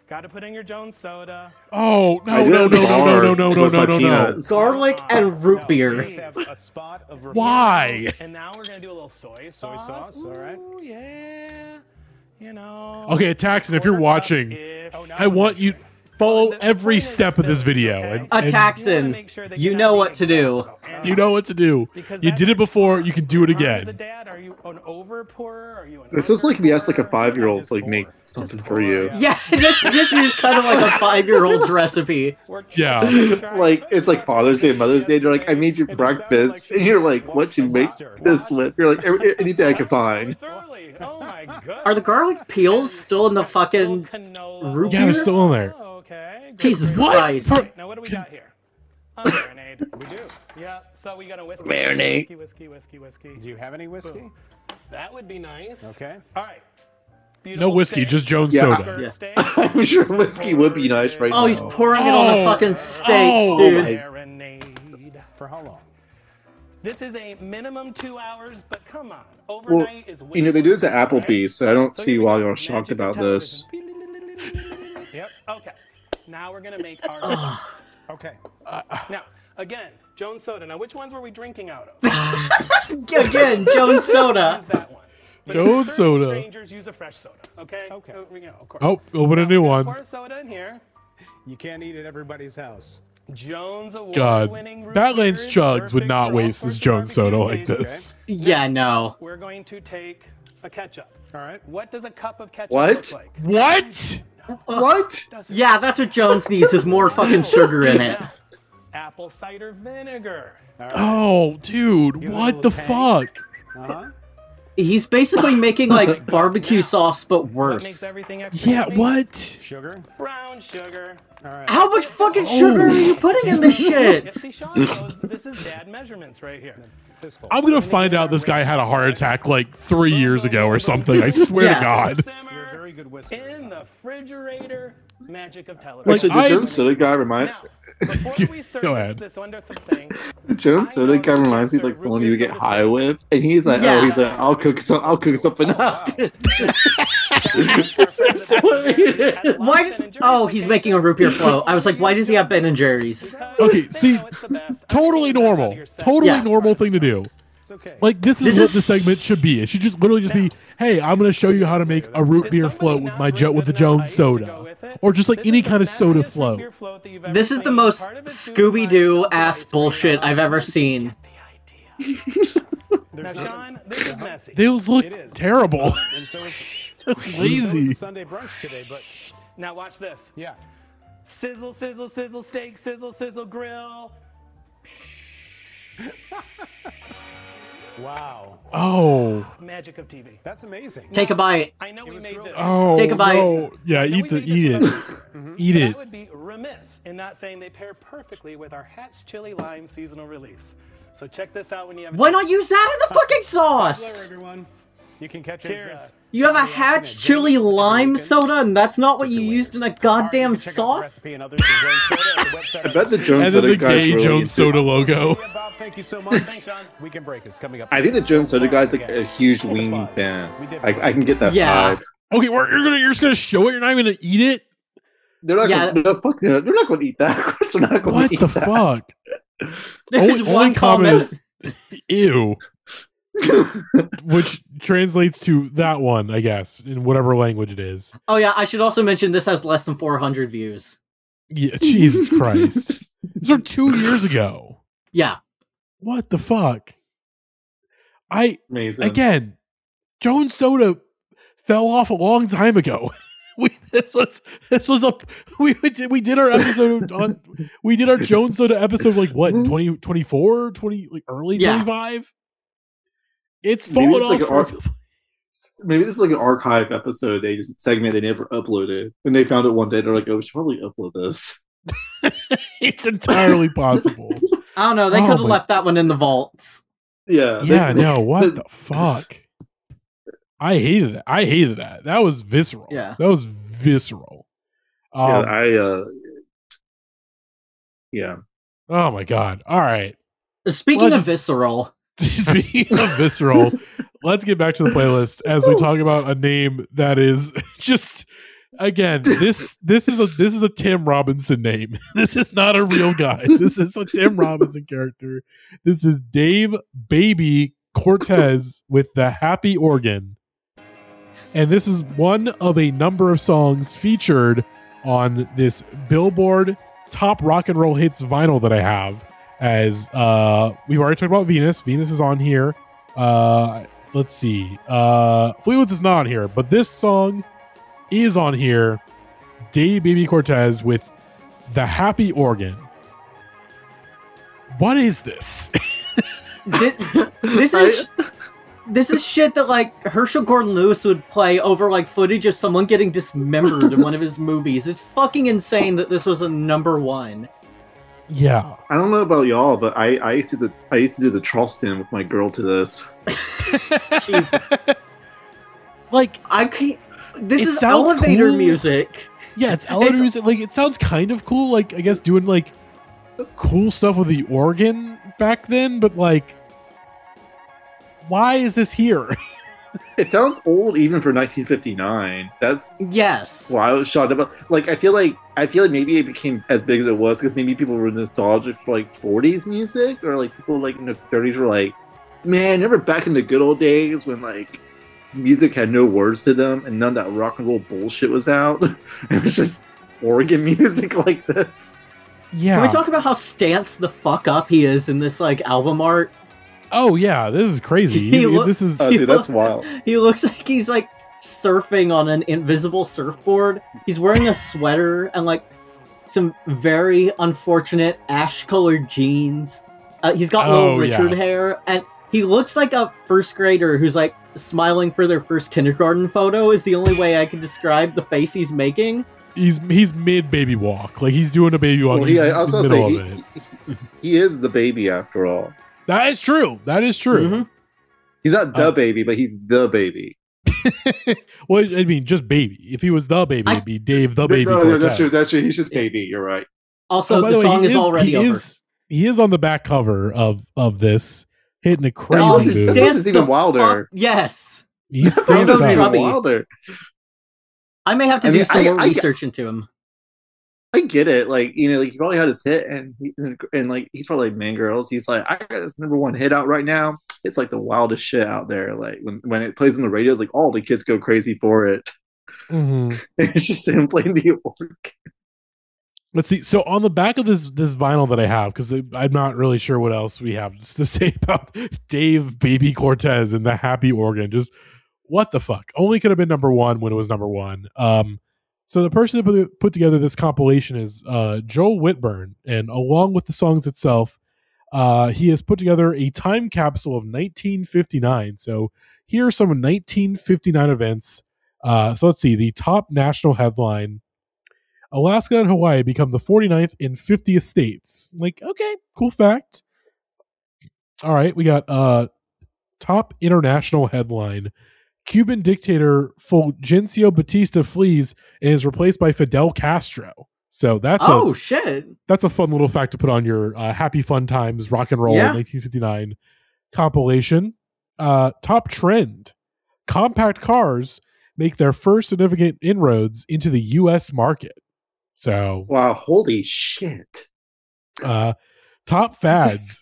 Got to put in your Jones soda. Oh I no do no have no no bar no no no with no my no no! peanuts. Garlic and root beer. Let's have a spot of reveal. Why? And now we're gonna do a little soy Soy sauce. sauce, all right. Ooh, yeah. You know. Okay, Taxon, if you're quarter watching, cup-ish. Oh, now I we're want you measuring. follow The- the every point is step of this spilling, video. okay? And, A and You wanna Taxon, make sure that you you're know not what being to do. exact. you know what to do. Because You that's did it before. You can do it Ron, As a again. dad, are you an over pourer? Are you an This is like if you asked like a under-pourer? five-year-old Just to like make pour. something Just for pour, you. yeah. Yeah, this this is kind of like a five-year-old's recipe. We're- Yeah. Like it's like Father's Day, Mother's Day. They're like, I made you It sounded breakfast, like and you're like, what you make this with? You're like, "Every- anything I can find. Thoroughly. Oh my goodness. Are the garlic peels still in the fucking Canola. root Yeah, they're beer? still in there. Oh, okay. Good, Jesus great. What? Christ. Pro- Right, now what do we got here? A marinade. We do. Yeah, so we got a whiskey. Marinade. Whiskey, whiskey, whiskey, whiskey. Do you have any whiskey? Boom. That would be nice. Okay. All right. No Beautiful whiskey, steak. just Jones Yeah. soda. Burnt Yeah. steak. I'm sure whiskey would be nice right Oh, now. he's pouring it on the Oh. fucking steaks, Oh. dude. Marinade. For how long? This is a minimum two hours, but come on. Overnight is way You know, they do this at right? Applebee's, so I don't So see here we why go. you're shocked Magic of about this. television. Yep. Okay. Now we're gonna make our sauce. Okay. Now, again, Jones soda. Now, which ones were we drinking out of? Again, Jones soda. Use that one. But Jones certain soda. Strangers use a fresh soda. Okay. Okay. Uh, you know, of course. Oh, open a Now, new we're one. gonna Pour soda in here. You can't eat at everybody's house. Jones God, award-winning root Badlands beer is Chugs would perfect not for all waste sorts this of Jones soda barbecue like occasions. this. Yeah, no. We're going to take a ketchup. All right. What does a cup of ketchup What? look like? What? What? Does it? Yeah, that's what Jones needs is more fucking sugar in it. Now, apple cider vinegar. All right. Oh, dude, Give it a what little the tang. fuck? Uh-huh. He's basically making like barbecue sauce, but What makes worse. everything extra Yeah, yummy? what? Sugar. Brown sugar. All right. How much fucking sugar are you putting in this Yeah, shit? see, Sean knows this is dad measurements right here. Fistful. I'm gonna find out this guy had a heart attack like three years ago or something. I swear Yeah. to God. You're a Simmer very good whisker. in the refrigerator. Magic of television. Actually, the I'm- Jones soda guy remind Now, before we service Go ahead. this wonderful thing, the Jones I soda know guy that reminds me of cancer like someone you root would beer get soda high sandwich. with, and he's like, Yeah. oh, he's like, I'll cook some, I'll cook something up. Why? Did, oh, he's making a root beer float. I was like, why does he have Ben and Jerry's? Okay, see, totally normal. Totally Yeah. normal thing to do. It's okay. Like, this is This what is- the segment should be. It should just literally just be, hey, I'm going to show you how to make a root beer float with my jo- with the Jones soda. Or just like any kind of soda float. This is the most Scooby-Doo ass bullshit I've ever seen. Now, Sean, this is messy. Those look It is. terrible. And so it's That's so lazy. it's Sunday brunch today, but Now watch this. yeah. Sizzle, sizzle, sizzle, steak, sizzle, sizzle, grill. Wow. Oh. Magic of T V. That's amazing. Take a bite. I know we was made grilled. this. Oh. Take a bite. no. Yeah, know eat we the made this eat it. with- Eat But I it. would be remiss in not saying they pair perfectly with our Hatch Chili Lime seasonal release. So check this out when you have a Why chance. not use that in the fucking Hello, sauce? everyone. You can catch us. Cheers. Uh, You have a Hatch chili lime soda, and that's not what you used in a goddamn sauce? I I bet the Jones And then soda the guy's gay really Jones into- soda logo. Bob, thank you so much. Thanks, Sean. Weekend break is coming up. I think the Jones soda guy's like a huge weenie fan. I, I can get that Yeah. vibe. Okay, we're, you're gonna you're just gonna show it. You're not even gonna eat it. They're not Yeah. gonna, no, fuck, they're not going to eat that. Of course, they're not going What to eat the that. fuck? There's Only- one only comment comment. is, ew, which translates to that one, I guess, in whatever language it is. Oh yeah, I should also mention this has less than four hundred views. Yeah, Jesus Christ. These are two years ago. Yeah. What the fuck? I Amazing. again, Jones Soda fell off a long time ago. We this was this was a we did we did our episode on we did our Jones Soda episode like what in twenty twenty-four, twenty like early Yeah. twenty-five. It's Maybe fallen it's like off. an for a arc- couple- Maybe this is like an archive episode. They just segment they never uploaded, and they found it one day. They're like, "Oh, we should probably upload this." It's entirely possible. I don't know, they Oh, could have my- left that one in the vaults. Yeah. Yeah, they- no, what the fuck? I hated that. I hated that. That was visceral. Yeah. That was visceral. Um, Yeah, I. uh Yeah. oh my god. All right. Speaking Well, of just- visceral, Speaking of visceral, let's get back to the playlist as we talk about a name that is just Again, this this is a this is a Tim Robinson name. This is not a real guy. This is a Tim Robinson character. This is Dave Baby Cortez with the Happy Organ. And this is one of a number of songs featured on this Billboard Top Rock and Roll Hits vinyl that I have. As uh, we've already talked about Venus. Venus is on here. Uh, let's see. Uh, Fleetwood's is not on here, but this song is on here. Dave Baby Cortez with the Happy Organ. What is this? This, this is this is shit that like Herschel Gordon Lewis would play over like footage of someone getting dismembered in one of his movies. It's fucking insane that this was a number one. Yeah. I don't know about y'all, but I, I used to do, I used to do the Charleston with my girl to this. Jesus. Like I can't. This It is sounds elevator cool. music. Yeah, it's elevator It's- music. Like it sounds kind of cool. Like I guess doing like cool stuff with the organ back then, but like, why is this here? It sounds old even for nineteen fifty-nine. That's Yes. why I was shocked about. Like I feel like I feel like maybe it became as big as it was because maybe people were nostalgic for like forties music, or like people like in the thirties were like, man, remember back in the good old days when like music had no words to them and none of that rock and roll bullshit was out. It was just organ music like this. Yeah. Can we talk about how stance the fuck up he is in this like album art? Oh yeah, this is crazy. He lo- this is Oh, dude, that's wild. He looks like he's like surfing on an invisible surfboard. He's wearing a sweater and like some very unfortunate ash-colored jeans. Uh, he's got little Oh, Richard yeah. hair, and he looks like a first grader who's like smiling for their first kindergarten photo. Is the only way I can describe the face he's making. he's he's mid baby walk. Like he's doing a baby walk. Well, He's he, in I was the gonna middle say of it. he, he, he is the baby after all. That is true. That is true. Mhm. He's not the Uh, baby, but he's the baby. Well, I mean, just baby. If he was the baby, I- it'd be Dave the baby. no, no, Cortez. that's true. That's true. He's just baby. You're right. Also, Oh, by the, way, song he is, already he over. Is, he is on the back cover of of this, hitting a crazy Oh, That his is- move. that stance is even the wilder. fuck- Yes. He's That standing was That's up. chubby. even wilder. I may have to I do mean, some I- more I- research into him. I get it. Like, you know, like he probably had his hit and he, and like he's probably like Man Girls. He's like, I got this number one hit out right now. It's like the wildest shit out there. Like when, when it plays on the radio, it's like all the kids go crazy for it. Mhm. It's just him playing the organ. Let's see. So on the back of this this vinyl that I have, because I'm not really sure what else we have to say about Dave Baby Cortez and the Happy Organ. Just what the fuck? Only could have been number one when it was number one. Um, so the person that put, put together this compilation is uh, Joel Whitburn, and along with the songs itself, uh, he has put together a time capsule of nineteen fifty-nine. So here are some nineteen fifty-nine events. Uh, so let's see. The top national headline: Alaska and Hawaii become the forty-ninth and fiftieth states. Like, okay, cool fact. All right, we got uh top international headline. Cuban dictator Fulgencio Batista flees and is replaced by Fidel Castro. So that's Oh a shit! that's a fun little fact to put on your uh, Happy Fun Times Rock and Roll Yeah. nineteen fifty-nine compilation. Uh, top trend: compact cars make their first significant inroads into the U S market. So, Wow, holy shit. uh, top fads.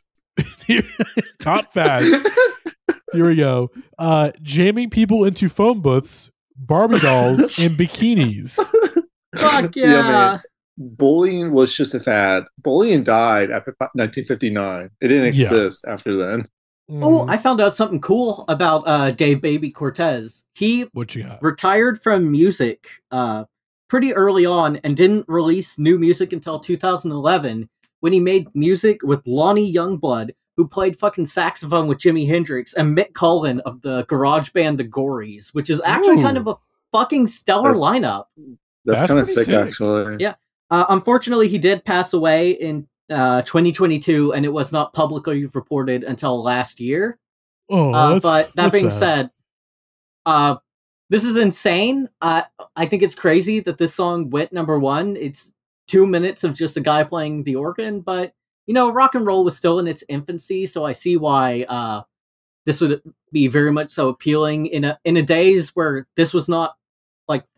Top fads. Here we go. Uh, jamming people into phone booths, Barbie dolls, and bikinis. Fuck Yeah, yeah! man. Bullying was just a fad. Bullying died after nineteen fifty-nine. It didn't Yeah. exist after then. Oh, I found out something cool about uh, Dave Baby Cortez. He What you got? retired from music uh, pretty early on and didn't release new music until two thousand eleven when he made music with Lonnie Youngblood, who played fucking saxophone with Jimi Hendrix, and Mick Cullen of the garage band The Gories, which is actually Ooh. kind of a fucking stellar That's- lineup. That's, That's kind of pretty sick, sick. actually. Yeah. Uh, unfortunately, he did pass away in uh, twenty twenty-two, and it was not publicly reported until last year. Oh, Uh, that's- but that that's being sad. said, uh, this is insane. Uh, I think it's crazy that this song went number one. It's two minutes of just a guy playing the organ, but you know, rock and roll was still in its infancy, so I see why uh, this would be very much so appealing in a in a days where this was not like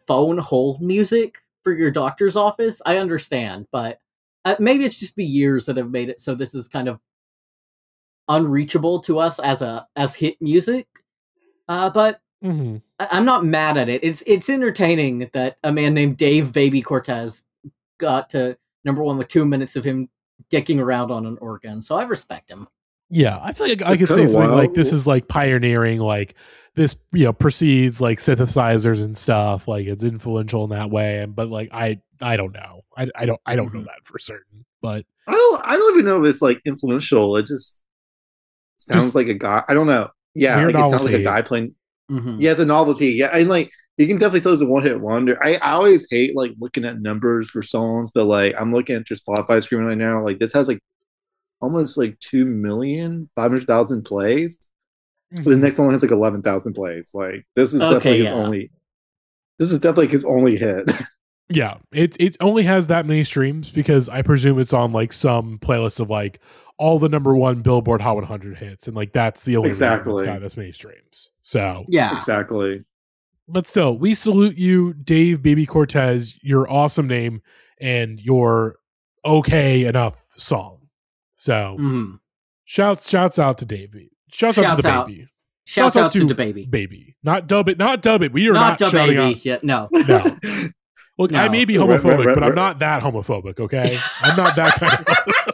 phone hold music for your doctor's office, I understand, but uh, maybe it's just the years that have made it so this is kind of unreachable to us as a as hit music. Uh, but Mm-hmm. I- I'm not mad at it. It's it's entertaining that a man named Dave Baby Cortez got to number one with two minutes of him dicking around on an organ. So I respect him. Yeah, I feel like I It's could say kinda something like wild. this is like pioneering, like this, you know, precedes like synthesizers and stuff. Like it's influential in that way, and but like I, I don't know, I, I don't, I don't know Mhm. that for certain. But I don't. I don't even know if it's like influential. It just sounds Just like a guy. I don't know. Yeah, weird like it sounds like a novelty. guy playing. Mm-hmm. Yeah, it's a novelty. Yeah, and like you can definitely tell it's a one hit wonder. I, I always hate like looking at numbers for songs, but like I'm looking at your Spotify screen right now. Like this has like almost like two million five hundred thousand plays. The next one has like eleven thousand plays. Like this is Okay, definitely his yeah. only. This is definitely his only hit. yeah, it it only has that many streams because I presume it's on like some playlist of like all the number one Billboard Hot one hundred hits, and like that's the only reason Exactly. it's got this many streams. So Yeah. Exactly. but still, we salute you, Dave Baby Cortez, your awesome name and your okay enough song. So Mhm. shouts shouts out to Davey. Shouts, out to Shouts the out. baby. Shouts out to the baby. Baby. Not dub it. Not dub it. We are Not not, the shouting baby. out. Yeah, no. No. Look, I No. may be Right, right, homophobic, right, but I'm right. not that homophobic, okay? I'm not that kind of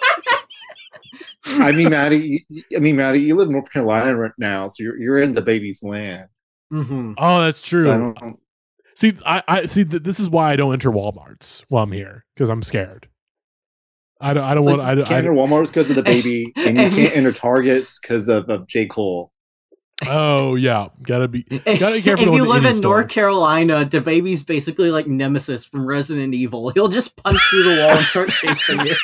I mean, Maddie. You, I mean, Maddie. You live in North Carolina right now, so you're you're in the baby's land. Mm-hmm. Oh, that's true. So I don't, See, I, I see. Th- this is why I don't enter WalMarts while I'm here because I'm scared. I don't. I don't want. I, you don't- can't I, enter Walmart's because of the baby, and you can't enter Targets because of, of J. Cole. Oh yeah, gotta be. If, Gotta be careful if going you to live any in North store. Carolina, the baby's basically like Nemesis from Resident Evil. He'll just punch through the wall and start chasing you.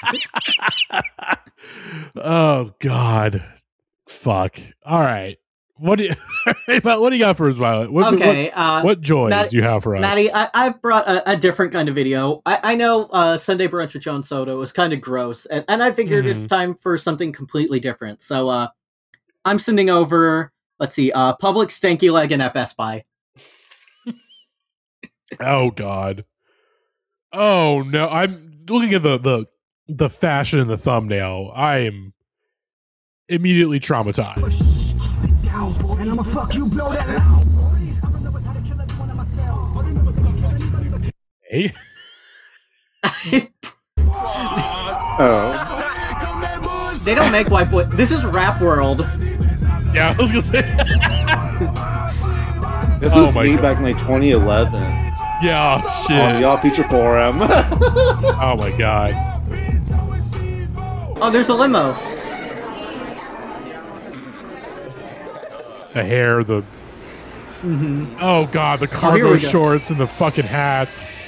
Oh God, fuck. All right. What do you? What do you got for us, Violet? What, Okay, What, uh, what joys Matt- do you have for us, Maddie, I, I brought a, a different kind of video. I, I know uh, Sunday Brunch with Joan Soto was kind of gross, and, and I figured Mhm. it's time for something completely different. So uh, I'm sending over, let's see, uh, Public Stanky Leggin at Best Buy. Oh God. Oh no! I'm looking at the the the fashion in the thumbnail. I am immediately traumatized. And I'ma fuck you, blow that loud. I remember how to kill every one of myself. I remember how to kill every one of Hey. Oh, They don't make white boy. This is Rap World. Yeah, I was gonna say. this Oh was my me God. back in like twenty eleven Yeah, on shit. Y'all Feature Forum. Oh my God. Oh, there's a limo. The hair, the. Oh God, the here cargo we go. shorts and the fucking hats.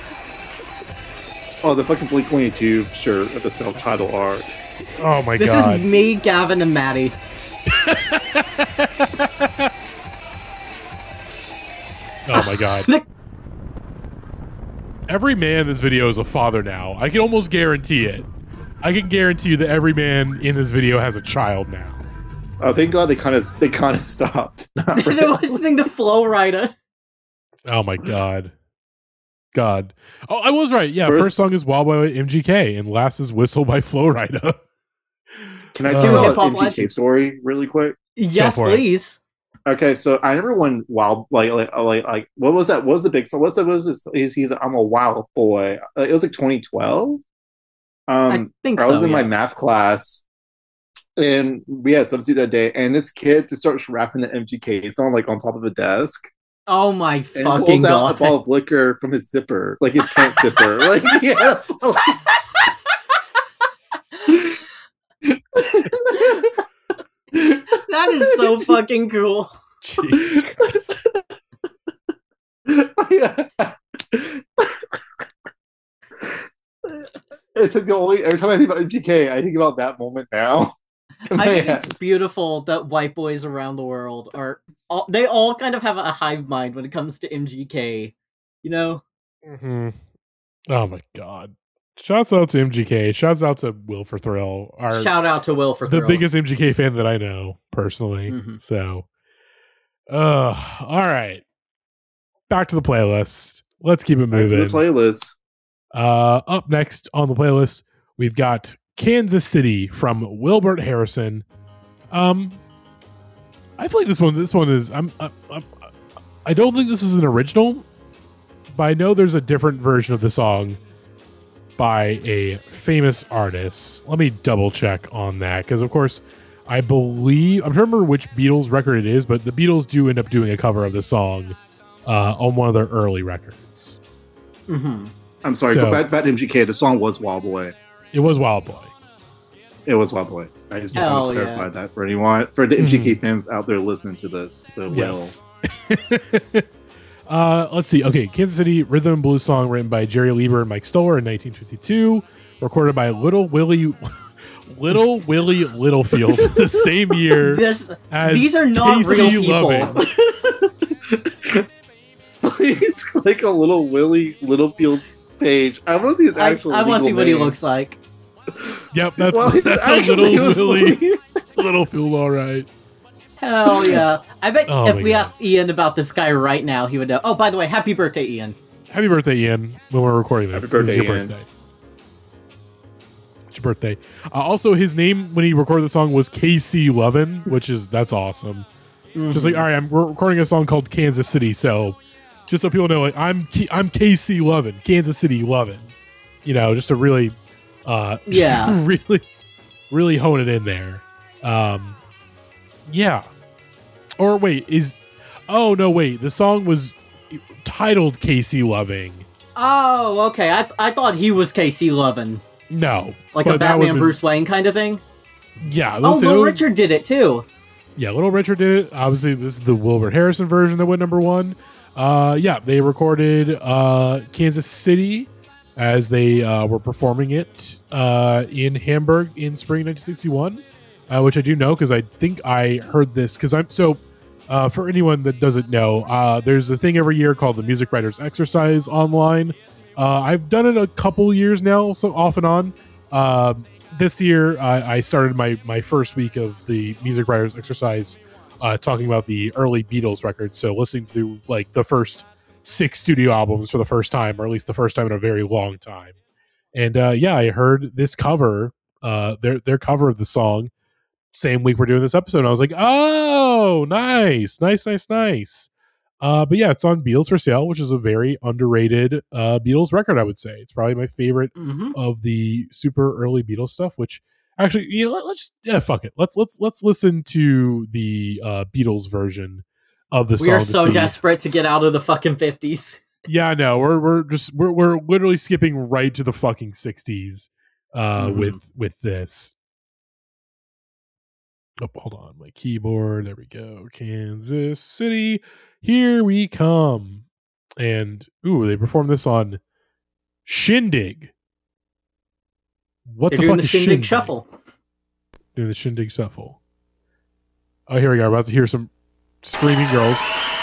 Oh, the fucking Blink one eighty-two shirt with the self-titled art. Oh my This God. is me, Gavin, and Maddie. Oh my God. Look. Every man in this video is a father now. I can almost guarantee it. I can guarantee you that every man in this video has a child now. Oh, thank God they kind of they kind of stopped. Not They're really. listening to Flow Rida. Oh my God. God. Oh, I was right. Yeah, First- first, song is Wild by M G K and last is Whistle by Flo Rida. Can I Uh, tell Hip-hop an M G K legends. story really quick? Yes, for it. please. Okay, so I remember when Wild like like like, like what was that? What was the big song? What's that? What was this? He's, he's I'm a wild boy. Uh, it was like twenty twelve. Um, I think I was so, in my yeah. math class, and we had substitute that day, and this kid just starts rapping the M G K song like on top of a desk, Oh my and fucking pulls out a god. ball of liquor from his zipper, like his pants zipper, like yeah. That is so fucking cool. Jesus Christ. It's like the only every time I think about M G K, I think about that moment now. I think it's beautiful that white boys around the world are all, they all kind of have a hive mind when it comes to M G K. You know? hmm Oh my God. Shouts out to M G K. Shouts out to Will for Thrill. Our, Shout out to Will for the Thrill. biggest M G K fan that I know personally. Mhm. So, uh, all right. Back to the playlist. let's keep it Nice to moving. the playlist. Uh, up next on the playlist, we've got Kansas City from Wilbert Harrison. Um, I feel like this one. This one is. I'm. I'm, I'm I don't think this is an original, but I know there's a different version of the song by a famous artist. Let me double check on that because, of course, I believe I'm trying to remember which Beatles record it is, but the Beatles do end up doing a cover of the song uh, on one of their early records. Mm-hmm. I'm sorry, So- but back, back to M G K, the song was Wild Boy. It was Wild Boy. It was Wild Boy. I just want Hell to clarify yeah. that for anyone, for the M G K Mhm. fans out there listening to this. So well. Yes. uh, let's see. Okay, Kansas City rhythm and blues song written by Jerry Lieber and Mike Stoller in nineteen fifty-two, recorded by Little Willie, Little Willie Littlefield the same year This, as these are not Casey real people. Loving. Please click a Little Willie Littlefield's page. I want to see his I, actual I want to see legal what he name. looks like. Yep, that's Well, his that's a actual Little name was Willie Littlefield. All right. Hell yeah. I bet Oh if my we God. asked Ian about this guy right now, he would know. Oh, by the way, happy birthday, Ian. Happy birthday, Ian! When we're recording this, Happy this is birthday, your Ian. birthday. It's your birthday. Uh, also, his name when he recorded the song was K C Lovin, which is that's awesome. Just like, all right, I'm we're recording a song called Kansas City, so just so people know, like I'm K- I'm K C Lovin, Kansas City Lovin. You know, just to really, uh, just Yeah. really, really hone it in there. Um, yeah. Or wait, is oh no, wait, the song was titled K C Loving. Oh, okay. I I thought he was K C Lovin. No, Like but a that would've Batman been- Bruce Wayne kind of thing? Yeah, Oh, those- Little those- Richard did it too. Yeah, Little Richard did it. Obviously, this is the Wilbert Harrison version that went number one. Uh, yeah, they recorded uh, Kansas City as they uh, were performing it uh, in Hamburg in spring nineteen sixty-one, uh, which I do know because I think I heard this because I'm so. Uh, for anyone that doesn't know, uh, there's a thing every year called the Music Writers Exercise online. Uh, I've done it a couple years now, so off and on. Uh, this year, I, I started my my first week of the Music Writers Exercise, uh, talking about the early Beatles records. So listening to like the first six studio albums for the first time, or at least the first time in a very long time. And uh, yeah, I heard this cover, uh, their their cover of the song, same week we're doing this episode. And I was like, oh, nice, nice, nice, nice. Uh, but yeah, it's on Beatles for Sale, which is a very underrated uh, Beatles record, I would say. It's probably my favorite Mm-hmm. of the super early Beatles stuff. Which actually, you know, let, let's just yeah, fuck it. Let's let's let's listen to the uh, Beatles version of the We song. are to so see- desperate to get out of the fucking fifties. Yeah, no, we're we're just we're we're literally skipping right to the fucking sixties uh, Mhm. with with this. Oh, hold on, my keyboard. There we go. Kansas City, here we come. And ooh, they performed this on Shindig. What They're the doing fuck the is Shindig Shindig? Shuffle. Doing the Shindig Shuffle. Oh, here we go. We're about to hear some screaming girls.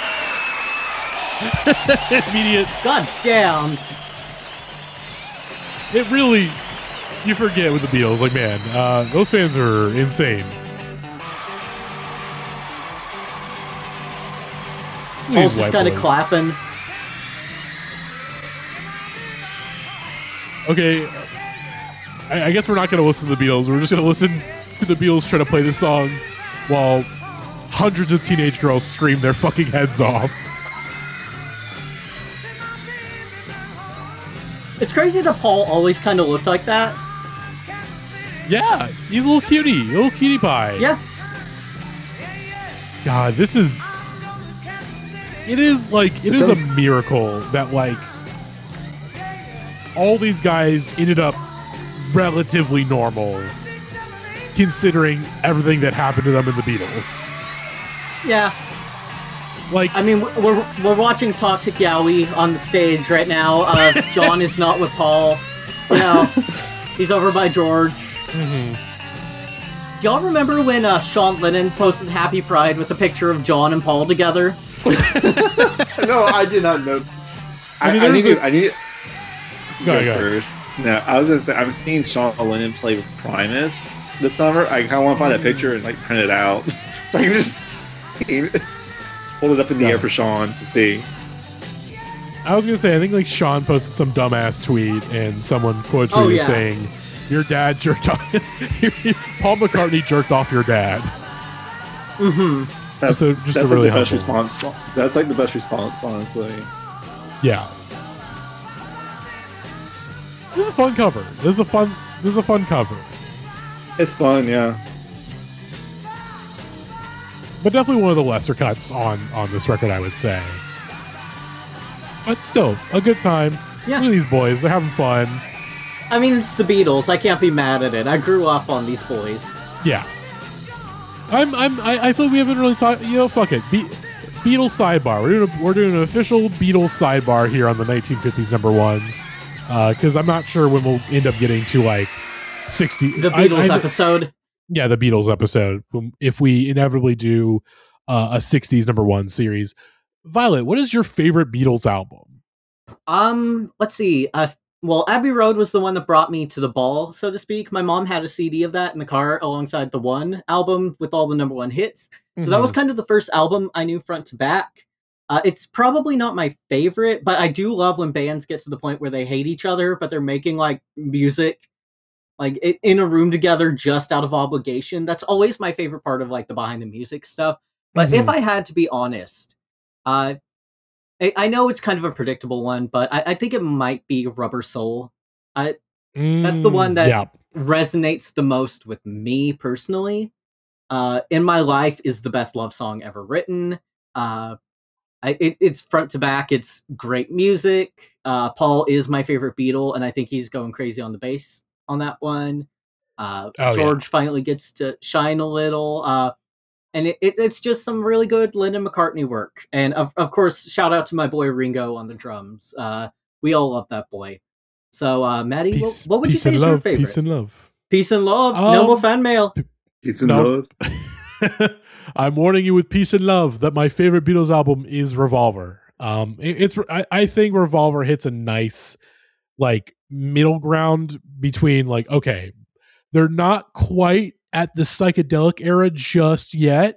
Immediate. God damn. It really, you forget with the Beatles. Like, man, uh, those fans are insane. Paul's These just white kind of boys. clapping. Okay, I, I guess we're not going to listen to the Beatles. We're just going to listen to the Beatles try to play this song while hundreds of teenage girls scream their fucking heads off. It's crazy that Paul always kind of looked like that. Yeah, he's a little cutie, a little cutie pie. Yeah. God, this is. It is like it It is sounds- a miracle that like all these guys ended up relatively normal, considering everything that happened to them in the Beatles. Yeah. Like, I mean, we're we're watching Toxic Yowie on the stage right now. Uh, John is not with Paul. You know, he's over by George. mhm. Do y'all remember when uh, Sean Lennon posted Happy Pride with a picture of John and Paul together? No, I did not know. I I, mean, I, there need was to. I need. Go Go ahead, go ahead. first. No, I was gonna say I'm seeing Sean Lennon play with Primus this summer. I kind of want to find that picture and like print it out so I can just hold it up in the Yeah. air for Sean to see. I was gonna say, I think like Sean posted some dumbass tweet and someone quote tweeted Oh, yeah. saying, "Your dad jerked off." Paul McCartney jerked off your dad. Mm-hmm. That's, Just a- just that's a like really the best humble- response. That's like the best response, honestly. Yeah. This is a fun cover. This is a fun. This is a fun cover. It's fun, yeah. But definitely one of the lesser cuts on on this record, I would say. But still, a good time. Yeah. Look at these boys; they're having fun. I mean, it's the Beatles. I can't be mad at it. I grew up on these boys. Yeah. I'm. I'm. I, I feel like we haven't really talked. You know, fuck it. Be- Beatles sidebar. We're doing. A, we're doing an official Beatles sidebar here on the nineteen fifties number ones. Because I'm not sure when we'll end up getting to like sixty. The I- Beatles I- episode. Yeah, the Beatles episode. If we inevitably do uh, a sixties number one series. Violet, what is your favorite Beatles album? Um, let's see. Uh, well, Abbey Road was the one that brought me to the ball, so to speak. My mom had a C D of that in the car alongside the One album with all the number one hits. So that was kind of the first album I knew front to back. Uh, it's probably not my favorite, but I do love when bands get to the point where they hate each other, but they're making like music like i- in a room together just out of obligation. That's always my favorite part of like the behind the music stuff. But Mhm. if I had to be honest, uh, I, I know it's kind of a predictable one, but I, I think it might be Rubber Soul. I, That's the one that- Yeah. resonates the most with me personally. Uh, In My Life is the best love song ever written. Uh, I, it, it's front to back. It's great music. Uh, Paul is my favorite Beatle, and I think he's going crazy on the bass on that one. Uh, Oh, yeah. George finally gets to shine a little. Uh, and it, it, it's just some really good Lennon McCartney work. And of, of course, shout out to my boy Ringo on the drums. Uh, we all love that boy. So, uh, Maddie, what, Peace, what would you peace say and is love, your favorite? Peace and love. Peace and love. no Um, more fan mail. Peace and No. love. I'm warning you with peace and love that my favorite Beatles album is Revolver. Um, it- it's I, I think Revolver hits a nice like middle ground between like okay, they're not quite at the psychedelic era just yet,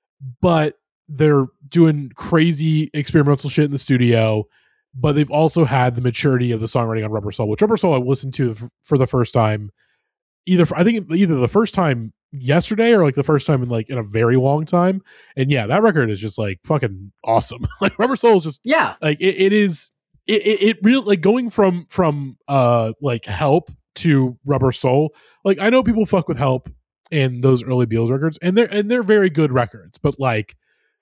but they're doing crazy experimental shit in the studio. But they've also had the maturity of the songwriting on Rubber Soul, which Rubber Soul I listened to f- for the first time. Either I think either the first time yesterday or like the first time in like in a very long time. And yeah, that record is just like fucking awesome. Like Rubber Soul is just Yeah. like it, it is it, it, it really like going from from uh like Help to Rubber Soul. Like I know people fuck with Help and those early Beatles records, and they're and they're very good records, but like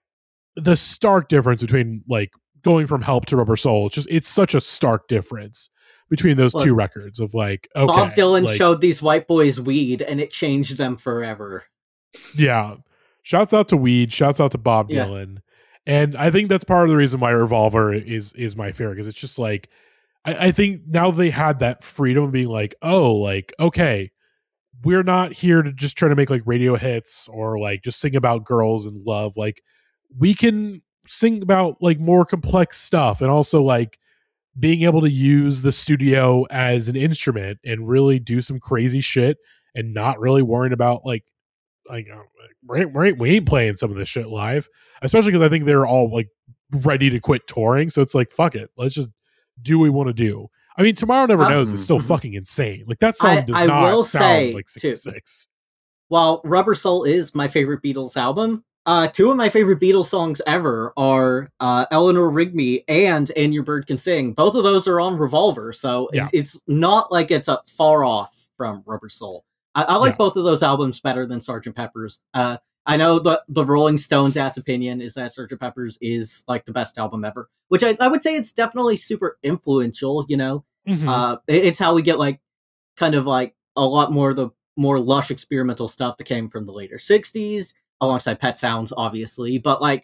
the stark difference between like going from Help to Rubber Soul, it's just it's such a stark difference between those Look, two records of like okay, Bob Dylan like, showed these white boys weed, and it changed them forever. yeah. Shouts out to Weed, shouts out to Bob Yeah. Dylan. And I think that's part of the reason why Revolver is is my favorite, because it's just like I, I think now they had that freedom of being like, oh, like, okay, we're not here to just try to make like radio hits or like just sing about girls and love. Like we can sing about like more complex stuff, and also like being able to use the studio as an instrument and really do some crazy shit and not really worrying about like like uh, we ain't, we ain't- we ain't playing some of this shit live, especially because I think they're all like ready to quit touring. So it's like, fuck it, let's just do what we want to do. I mean, Tomorrow Never Uh, Knows is still mhm. fucking insane. Like that song I- does I not will sound say, like too, sixty-six. While Rubber Soul is my favorite Beatles album, uh, two of my favorite Beatles songs ever are uh, Eleanor Rigby and And Your Bird Can Sing. Both of those are on Revolver, so Yeah. it's, it's not like it's a far off from Rubber Soul. I, I like Yeah. both of those albums better than Sergeant Pepper's. Uh, I know the the Rolling Stones ass opinion is that Sergeant Pepper's is like the best album ever, which I, I would say it's definitely super influential, you know? Mhm. Uh, it- it's how we get like kind of like a lot more of the more lush experimental stuff that came from the later sixties, alongside Pet Sounds, obviously. But like,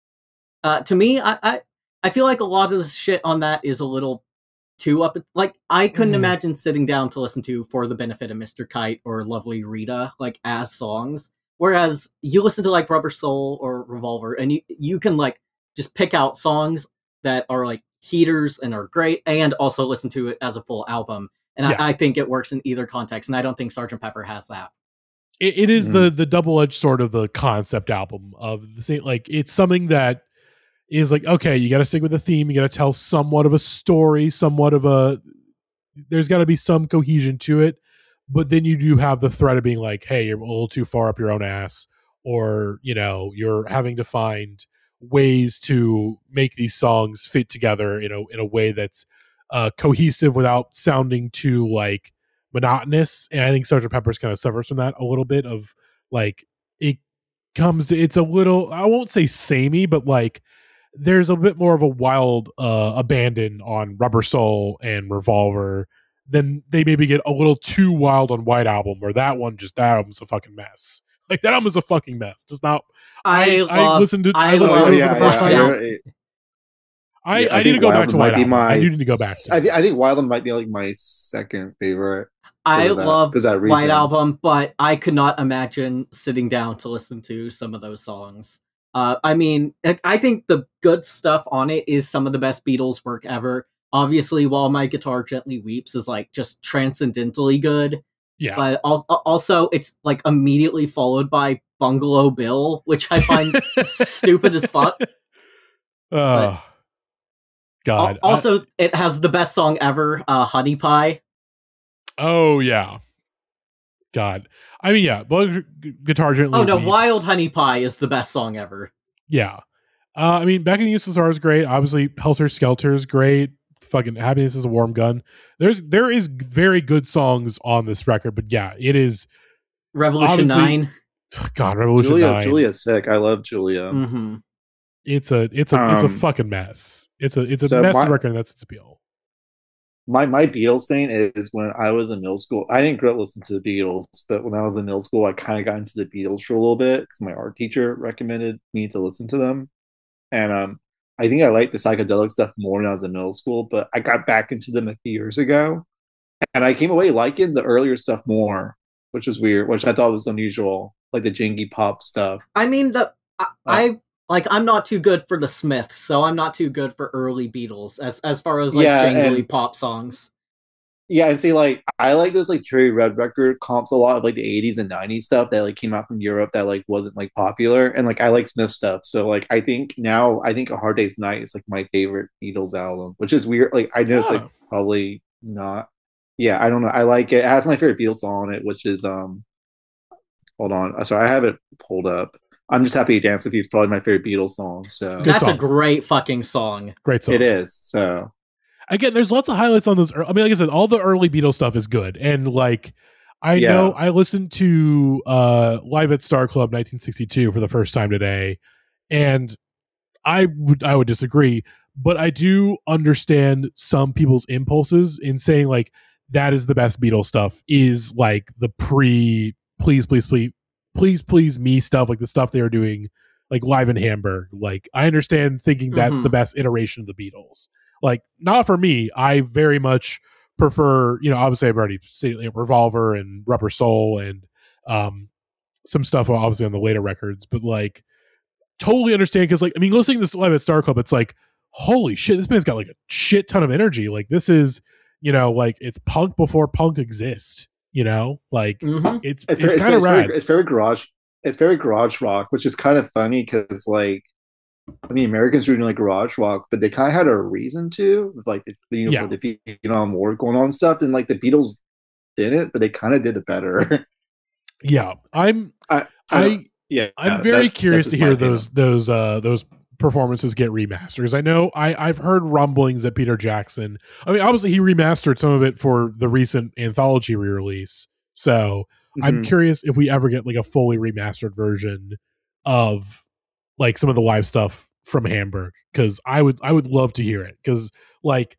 uh, to me, I, I I feel like a lot of the shit on that is a little too up. Like, I couldn't Mhm. imagine sitting down to listen to For the Benefit of Mister Kite or Lovely Rita like as songs. Whereas you listen to like Rubber Soul or Revolver, and you you can like just pick out songs that are like heaters and are great, and also listen to it as a full album. And Yeah. I, I think it works in either context, and I don't think Sergeant Pepper has that. it, it is Mhm. the the double edged sword of the concept album of the same. Like it's something that is like, okay, you got to stick with the theme. You got to tell somewhat of a story, somewhat of a, there's got to be some cohesion to it. But then you do have the threat of being like, hey, you're a little too far up your own ass, or, you know, you're having to find ways to make these songs fit together in a, in a way that's uh, cohesive without sounding too like monotonous. And I think Sergeant Pepper's kind of suffers from that a little bit of like, it comes, it's a little, I won't say samey, but like, there's a bit more of a wild uh, abandon on Rubber Soul and Revolver than they maybe get a little too wild on White Album, or that one just, that album's a fucking mess. Like, that album is a fucking mess. Does not, I, I, love, I listened to, I, I listened love, to it yeah, for the first yeah, time. yeah, I, yeah, I, I need to think go Wild back to might White be Album. my I do need to go back to I, it. th- I think Wild Album might be like my second favorite. I for that- love for that White reason. Album, but I could not imagine sitting down to listen to some of those songs. Uh, I mean, I I think the good stuff on it is some of the best Beatles work ever. Obviously, While My Guitar Gently Weeps is like just transcendentally good. Yeah. But al- also, it's like immediately followed by Bungalow Bill, which I find stupid as fuck. Oh, God. Al- also, it has the best song ever, uh, Honey Pie. Oh, yeah. God. I mean, yeah. Well, Gu- Guitar Gently Oh no, Weeps. Wild Honey Pie is the best song ever. Yeah. Uh, I mean, Back in the U S S R is great. Obviously, Helter Skelter is great. Fucking Happiness is a Warm Gun. There's there is very good songs on this record, but yeah, it is Revolution obviously- nine. God, Revolution Julia, nine. Julia's sick. I love Julia. Mm-hmm. It's a it's a it's a Um, fucking mess. It's a it's a so messy my- record, and that's its appeal. My my Beatles thing is when I was in middle school. I didn't grow up listening to the Beatles, but when I was in middle school, I kind of got into the Beatles for a little bit because my art teacher recommended me to listen to them, and um, I think I liked the psychedelic stuff more when I was in middle school. But I got back into them a few years ago, and I came away liking the earlier stuff more, which was weird, which I thought was unusual, like the jingy pop stuff. I mean, the I, Uh, I like. I'm not too good for the Smiths, so I'm not too good for early Beatles as as far as like Yeah, jingly and- pop songs. Yeah, and see, like I like those like Cherry Red record comps a lot of like the eighties and nineties stuff that like came out from Europe that like wasn't like popular, and like I like Smith stuff. So like I think now I think A Hard Day's Night is like my favorite Beatles album, which is weird. Like I know it's like Oh. probably not. Yeah, I don't know. I like it. It has my favorite Beatles song on it, which is um. Hold on, sorry, I have it pulled up. I'm Just Happy to Dance with You is probably my favorite Beatles song. So Good That's song. a great fucking song. Great song. it is. So Again, there's lots of highlights on those. ear- I mean, like I said, all the early Beatles stuff is good, and like I Yeah. know I listened to uh Live at Star Club nineteen sixty-two for the first time today, and I would I would disagree, but I do understand some people's impulses in saying like that is the best Beatles stuff is like the pre please please please please please me stuff, like the stuff they were doing like live in Hamburg. Like I understand thinking that's Mhm. the best iteration of the Beatles. Like not for me. I very much prefer, you know, obviously I've already seen like, Revolver and Rubber Soul and um some stuff obviously on the later records, but like totally understand because like I mean listening to this Live at Star Club, it's like holy shit, this band's got like a shit ton of energy. Like this is, you know, like it's punk before punk exists, you know? Like Mm-hmm. it's it's, it's, very- kind of it's rad. Very, it's very garage. It's very garage rock, which is kind of funny because like, I mean, Americans were doing like garage rock, but they kind of had a reason to, with like the you know Yeah. with the Vietnam War going on and stuff, and like the Beatles didn't, but they kind of did it better. Yeah. I'm I, I yeah, I'm very that- curious that's to just my hear opinion. those those uh those performances get remasters. I know I I've heard rumblings that Peter Jackson. I mean, obviously he remastered some of it for the recent anthology re-release. So I'm Mhm. curious if we ever get like a fully remastered version of like some of the live stuff from Hamburg, because I would I would love to hear it because like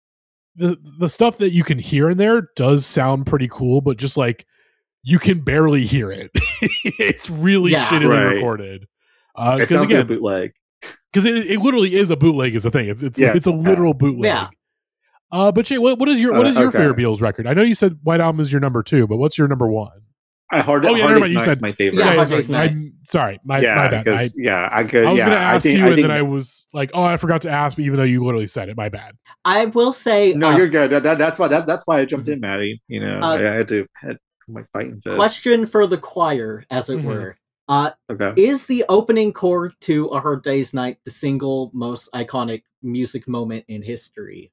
the the stuff that you can hear in there does sound pretty cool, but just like you can barely hear it. It's really Yeah. shittily Right. recorded. It Because sounds like a again, bootleg. because it, it literally is a bootleg is the thing. It's it's Yeah. it's a literal bootleg. Yeah. Uh, but Jay, what, what is your what Uh, is your okay. favorite Beatles record? I know you said White Album is your number two, but what's your number one? I hard. Oh, yeah, Hard never Day's mind, you Night's said- my favorite. Yeah, Yeah, Hard sorry, Day's Night. I'm sorry, my yeah, my bad. I, because yeah, I could. I was yeah, gonna I ask think, you, I and think, then I was like, "Oh, I forgot to ask," even though you literally said it. My bad. I will say, No, uh, you're good. That, that- that's why. That, that's why I jumped Mm-hmm. in, Maddie. You know, Uh, I had to had my fighting fist. question for the choir, as it Mhm. were. Uh, Okay. is the opening chord to A Hard Day's Night the single most iconic music moment in history?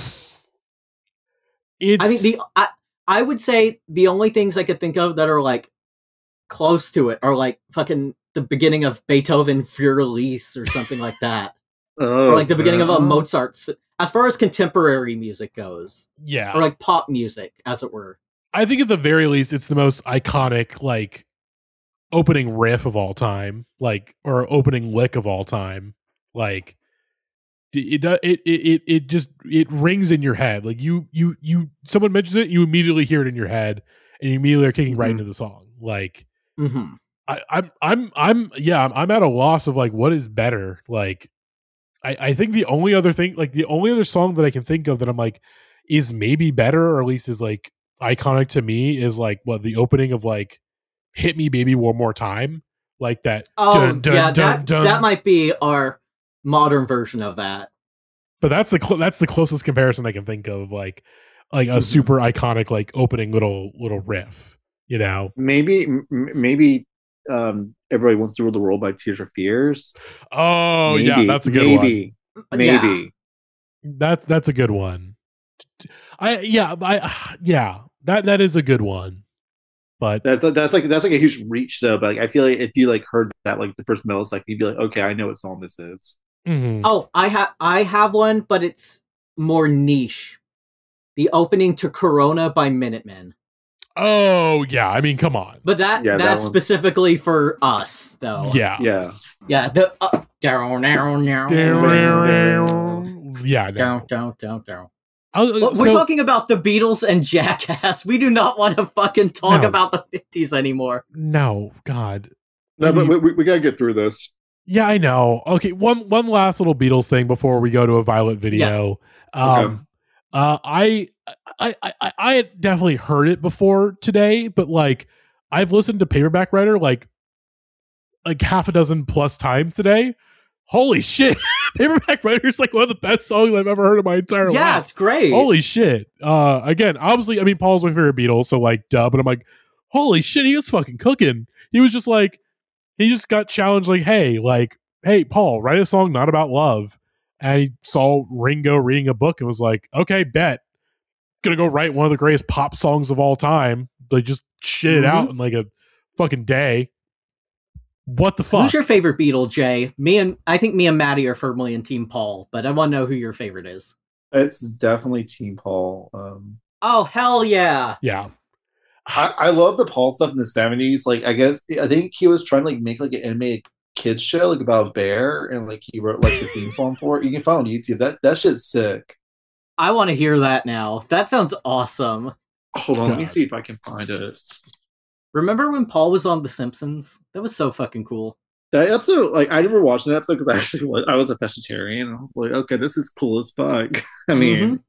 It's I mean, the I, I would say the only things I could think of that are like close to it are like fucking the beginning of Beethoven Für Elise or something like that, Oh, or like the beginning of a uh, Mozart. s- As far as contemporary music goes, yeah. or like pop music, as it were. I think at the very least, it's the most iconic like opening riff of all time, like or opening lick of all time. Like it, it, it, it, it just it rings in your head. Like you, you, you. Someone mentions it, you immediately hear it in your head, and you immediately are kicking right Mhm. into the song. Like Mm-hmm. I, I'm, I'm, I'm, yeah, I'm, I'm at a loss of like what is better. Like I, I think the only other thing, like the only other song that I can think of that I'm like is maybe better, or at least is like iconic to me, is like what the opening of like "Hit Me, Baby, One More Time," like that. Oh, dun, dun, yeah, dun, that dun. that might be our modern version of that. But that's the cl- that's the closest comparison I can think of, like like a Mhm. super iconic like opening little little riff, you know? maybe m- maybe um, Everybody Wants to Rule the World by Tears for Fears. Oh yeah, Maybe, that's a good maybe, one. maybe. That's that's a good one. I yeah I yeah that that is a good one. But That's that's like that's like a huge reach though. But like, I feel like if you like heard that like the first millisecond, you'd be like, okay, I know what song this is. mhm. Oh, I have I have one, but it's more niche. The opening to Corona by Minutemen. oh yeah, I mean, come on. But that Yeah, that that's one's- specifically for us, though. Yeah. Yeah, Yeah. The uh, down, down, down, Yeah, no. down, down, down, down. I was- Well, so- we're talking about the Beatles and Jackass. We do not want to fucking talk No. about the fifties anymore. no, God. no, but Maybe- we, we gotta get through this. Yeah, I know. Okay, one one last little Beatles thing before we go to a Violet video. Um, Okay. uh, I, I I I I had definitely heard it before today, but like I've listened to Paperback Writer like like half a dozen plus times today. Holy shit! Paperback Writer is like one of the best songs I've ever heard in my entire Yeah, life. it's great. Holy shit! Uh, again, obviously, I mean, Paul's my favorite Beatles, so like, duh. But I'm like, holy shit, he was fucking cooking. He was just like, he just got challenged, like, hey, like, hey, Paul, write a song not about love. And he saw Ringo reading a book and was like, okay, bet, gonna go write one of the greatest pop songs of all time. Like, just shit it Mhm. out in like a fucking day. What the fuck? Who's your favorite Beatle, Jay? Me and I think me and Maddie are firmly in Team Paul, but I want to know who your favorite is. It's definitely Team Paul. Um, Oh hell yeah! yeah. I, I love the Paul stuff in the seventies. Like, I guess I think he was trying to like make like an animated kids show like about a bear, and like he wrote like the theme song for it. You can find it on YouTube. That that shit's sick. I want to hear that now. That sounds awesome. Hold on, let me God. see if I can find it. Remember when Paul was on The Simpsons? That was so fucking cool. That episode, like, I never watched that episode because I actually was, I was a vegetarian, and I was like, okay, this is cool as fuck. I mean, Mhm.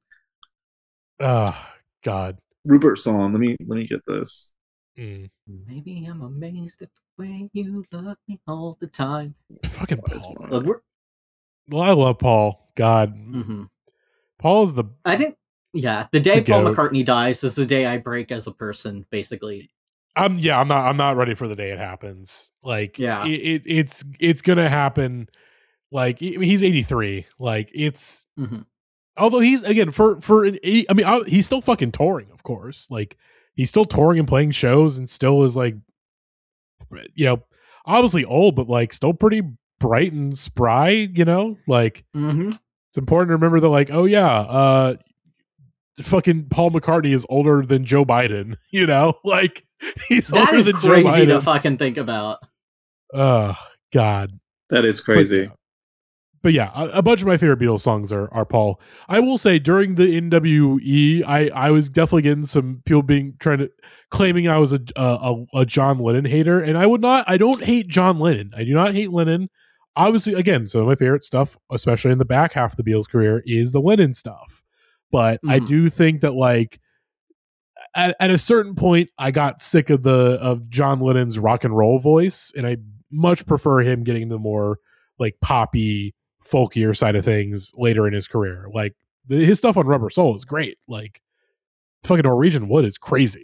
Oh, God. Rupert song. Let me let me get this. Mm. Maybe I'm amazed at the way you love me all the time. Fucking What is Paul. mine? Look, we're, Well, I love Paul. God. mhm. Paul is the I think, yeah, the day The Paul goat. McCartney dies is the day I break as a person, basically. I'm yeah, I'm not I'm not ready for the day it happens. Like Yeah. it, it it's it's gonna happen. Like I mean, he's eighty-three. Like it's Mhm. although he's again for for an eighty, I mean I, he's still fucking touring, of course. Like he's still touring and playing shows and still is like, you know, obviously old, but like still pretty bright and spry. You know, like Mm-hmm. it's important to remember that. Like oh yeah, uh, fucking Paul McCartney is older than Joe Biden. You know, like he's That older is than crazy Joe Biden. to fucking think about. Oh God, That is But, crazy. yeah. But yeah, a, a bunch of my favorite Beatles songs are are Paul. I will say during the N W E, I I was definitely getting some people being trying to claiming I was a a, a John Lennon hater, and I would not. I don't hate John Lennon. I do not hate Lennon. Obviously, again, some of my favorite stuff, especially in the back half of the Beatles career, is the Lennon stuff. But I Mhm. do think that like at, at a certain point, I got sick of the of John Lennon's rock and roll voice, and I much prefer him getting the more like poppy, folkier side of things later in his career. Like the, his stuff on Rubber Soul is great. Like fucking Norwegian Wood is crazy.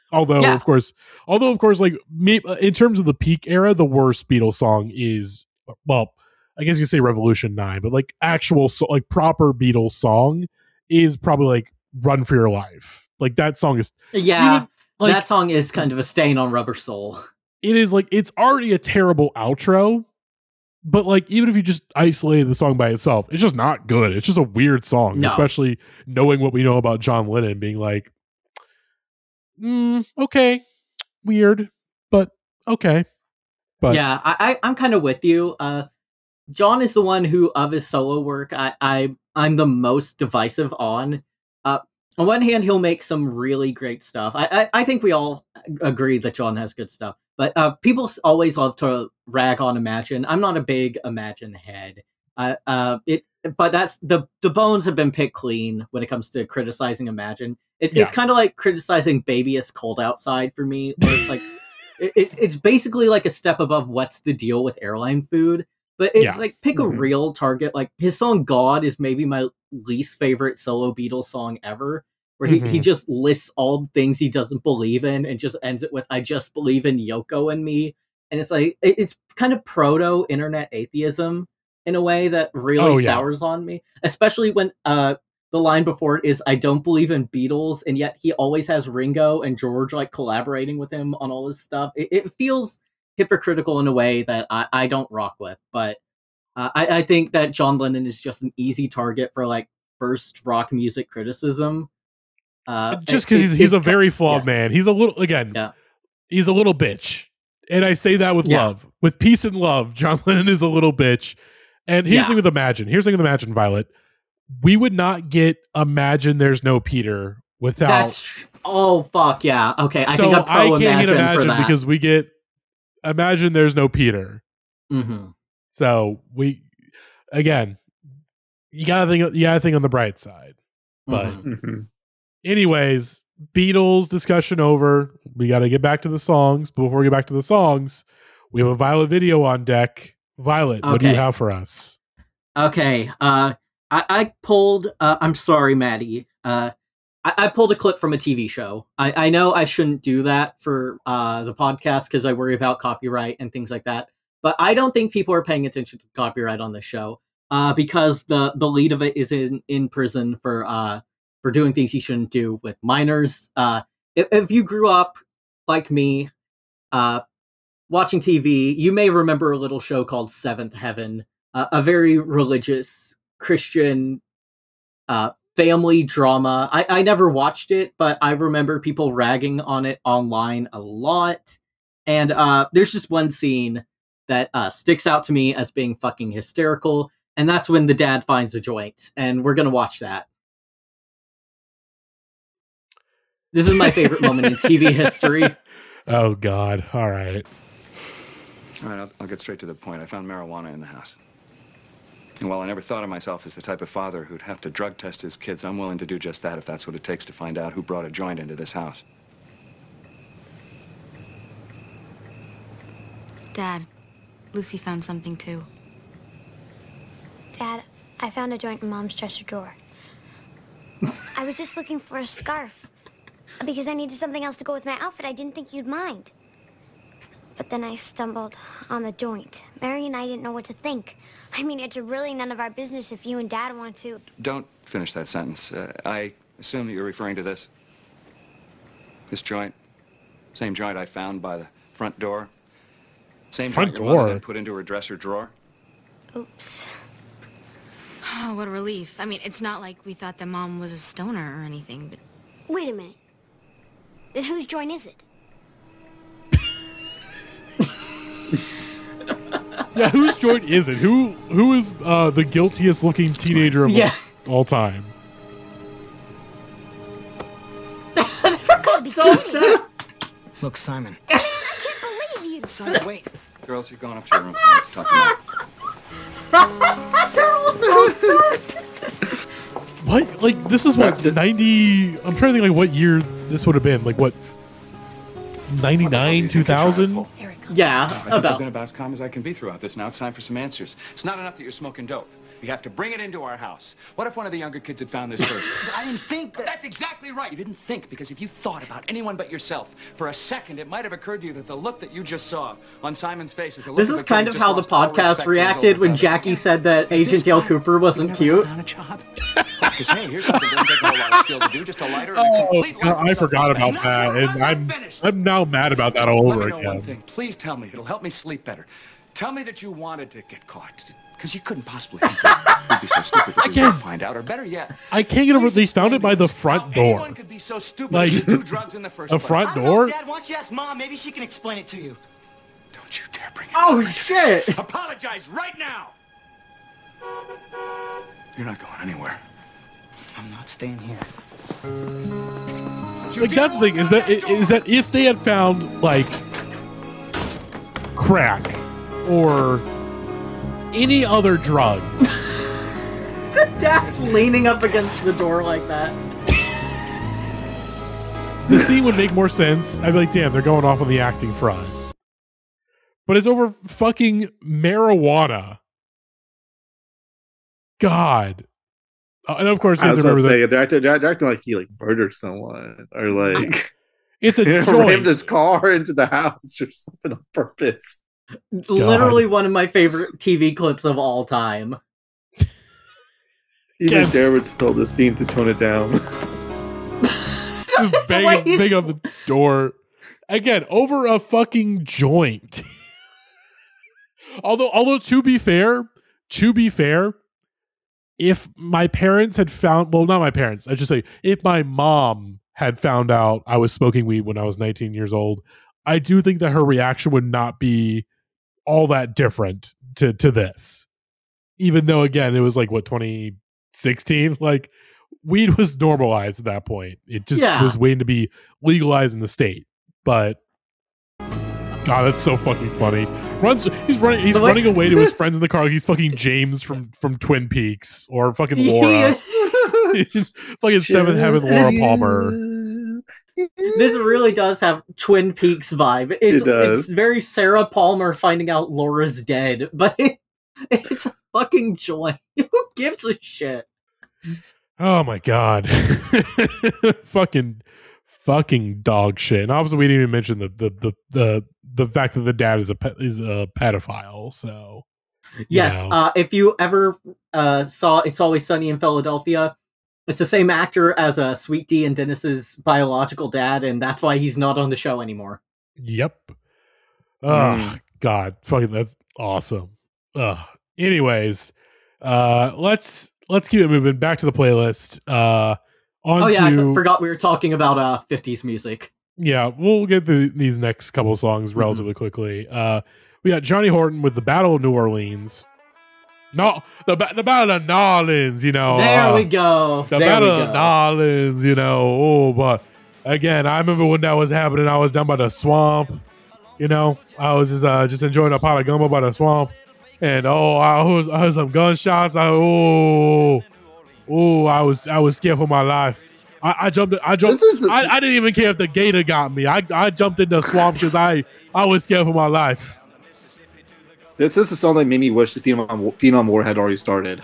although Yeah. of course, although of course, like me, in terms of the peak era, the worst Beatles song is, well, I guess you could say Revolution nine, but like actual, so, like proper Beatles song is probably like Run for Your Life. Like that song is, Yeah, even, like, that song is kind of a stain on Rubber Soul. it is like, it's already a terrible outro, but like, even if you just isolate the song by itself, it's just not good. It's just a weird song, No. especially knowing what we know about John Lennon being like, mm, okay, weird, but okay. But yeah, I, I I'm kind of with you. Uh, John is the one who, of his solo work, I, I I'm the most divisive on. Uh, on one hand, he'll make some really great stuff. I, I I think we all agree that John has good stuff. But uh, people s- always love to rag on Imagine. I'm not a big Imagine head. Uh, uh, it, but that's the the bones have been picked clean when it comes to criticizing Imagine. It's Yeah. it's kind of like criticizing Baby It's Cold Outside for me, where it's like it, it, it's basically like a step above What's the Deal with Airline Food. But it's Yeah. like pick Mhm. a real target. Like his song "God" is maybe my least favorite solo Beatles song ever, where he, he Mhm. just lists all the things he doesn't believe in and just ends it with "I just believe in Yoko and me," and it's like it- it's kind of proto internet atheism in a way that really Oh, yeah. sours on me, especially when uh the line before it is "I don't believe in Beatles," and yet he always has Ringo and George like collaborating with him on all his stuff. It, it feels hypocritical in a way that I, I don't rock with, but uh, I, I think that John Lennon is just an easy target for like first rock music criticism. Uh, just it- because it- he's he's a it's ki- very flawed yeah. man. He's a little again. Yeah. He's a little bitch, and I say that with Yeah. love, with peace and love. John Lennon is a little bitch. And here's Yeah. the thing with Imagine. Here's the thing with Imagine, Violet. We would not get Imagine There's No Peter without. That's tr- oh fuck yeah. Okay, I so think I'm I pro can't Imagine, hit Imagine for that. because we get Imagine There's No Peter. hmm So we again, you gotta think. You gotta think on the bright side. But Mhm. Mhm. anyways, Beatles discussion over. We got to get back to the songs. But before we get back to the songs, we have a Violet video on deck. Violet, what do you Okay. have for us? Okay, uh, I, I pulled. Uh, I'm sorry, Maddie. Uh, I, I pulled a clip from a T V show. I, I know I shouldn't do that for uh, the podcast because I worry about copyright and things like that. But I don't think people are paying attention to copyright on this show uh, because the the lead of it is in, in prison for uh, for doing things he shouldn't do with minors. Uh, if, if you grew up like me, uh, watching T V, you may remember a little show called Seventh Heaven, uh, a very religious Christian uh, family drama. I, I never watched it, but I remember people ragging on it online a lot. And uh, there's just one scene that uh, sticks out to me as being fucking hysterical, and that's when the dad finds a joint, and we're gonna watch that. This is my favorite moment in T V history. Oh God! All right. All right, I'll, I'll get straight to the point. I found marijuana in the house. And while I never thought of myself as the type of father who'd have to drug test his kids, I'm willing to do just that if that's what it takes to find out who brought a joint into this house. Dad, Lucy found something too. Dad, I found a joint in Mom's dresser drawer. I was just looking for a scarf because I needed something else to go with my outfit. I didn't think you'd mind. But then I stumbled on the joint. Mary and I didn't know what to think. I mean, it's really none of our business if you and Dad want to. Don't finish that sentence. Uh, I assume that you're referring to this. This joint. Same joint I found by the front door. Same Front joint your mother door? then put into her dresser drawer. Oops. Oh, what a relief. I mean, it's not like we thought that Mom was a stoner or anything, but Wait a minute. Then whose joint is it? Yeah, whose joint is it? Who who is uh, the guiltiest looking teenager of Yeah. all, all time? So upset. Look, Simon. I can't believe you. Simon, wait. Girls, you're going up to your room. We have to talk about it. What? Like this is what ninety? I'm trying to think like what year this would have been. Like what? ninety-nine, two thousand. Yeah, I think I've about. been about as calm as I can be throughout this. Now it's time for some answers. It's not enough that you're smoking dope. We have to bring it into our house. What if one of the younger kids had found this first? I didn't think that. That's exactly right. You didn't think, because if you thought about anyone but yourself for a second, it might have occurred to you that the look that you just saw on Simon's face is a look This of is a kid kind who of just how the lost all respect podcast for his reacted older when brother. Jackie said that Is this Agent Dale guy Cooper wasn't cute. found a job? Because hey, here's something that doesn't take a whole lot of skill to do, just a lighter and a Oh, complete lack of I forgot about self-respect. that, and I'm I'm now mad about that all Let over me know one again. thing. Please tell me. It'll help me sleep better. Tell me that you wanted to get caught. Because you couldn't possibly think that you'd be so stupid that you would find out. Or better yet, I can't get over. They found it by the front door. anyone could be so stupid Like as to do drugs in the first a place. front I don't door. know, Dad, why don't you ask Mom? Maybe she can explain it to you. Don't you dare bring it Oh up into shit! this. Apologize right now. You're not going anywhere. I'm not staying here. Like that's the thing is that is that if they had found like crack or any other drug, The dad leaning up against the door like that. the scene would make more sense. I'd be like, damn, they're going off on the acting front. But it's over fucking marijuana. God. Uh, and of course, you I have was to about to remember say that they're acting, they're acting like he like murdered someone or like it's a rammed joint. his car into the house or something on purpose. Literally one of my favorite T V clips of all time. Even Again. Darwood told the scene to tone it down. Just bang, way he's- bang on the door. Again, over a fucking joint. although, although to be fair, to be fair, if my parents had found, well, not my parents, I should say, if my mom had found out I was smoking weed when I was nineteen years old, I do think that her reaction would not be all that different to to this. Even though, again, it was like, what, twenty sixteen? Like, weed was normalized at that point. It just Yeah. was waiting to be legalized in the state. But God, that's so fucking funny. Runs, he's running, he's The way- running away to his friends in the car. Like he's fucking James from from Twin Peaks or fucking Laura, fucking Seventh Heaven Laura Palmer. This really does have Twin Peaks vibe. It's It does. it's very Sarah Palmer finding out Laura's dead, but it, it's a fucking joy. Who gives a shit? Oh my God, fucking fucking dog shit. And obviously, we didn't even mention the the the the, the fact that the dad is a pe- is a pedophile. So you Yes, know. uh, if you ever uh, saw It's Always Sunny in Philadelphia, it's the same actor as uh, Sweet D and Dennis's biological dad, and that's why he's not on the show anymore. Yep. Oh God, fucking that's awesome. Ugh. Anyways, uh, let's let's keep it moving. Back to the playlist. Uh, on oh yeah, I to f- forgot we were talking about uh, fifties music. yeah, we'll get through these next couple of songs relatively quickly. Uh, we got Johnny Horton with the Battle of New Orleans. No, the ba- the Battle of New Orleans. You know, There uh, we go. The there Battle we of go. New Orleans. You know, oh, but again, I remember when that was happening. I was down by the swamp. You know, I was just uh, just enjoying a pot of gumbo by the swamp, and oh, I was I heard some gunshots. I oh oh I was I was scared for my life. I, I jumped. I jumped. This is the- I, I didn't even care if the gator got me. I I jumped in the swamp because I I was scared for my life. This, this is a song that made me wish the female female war had already started.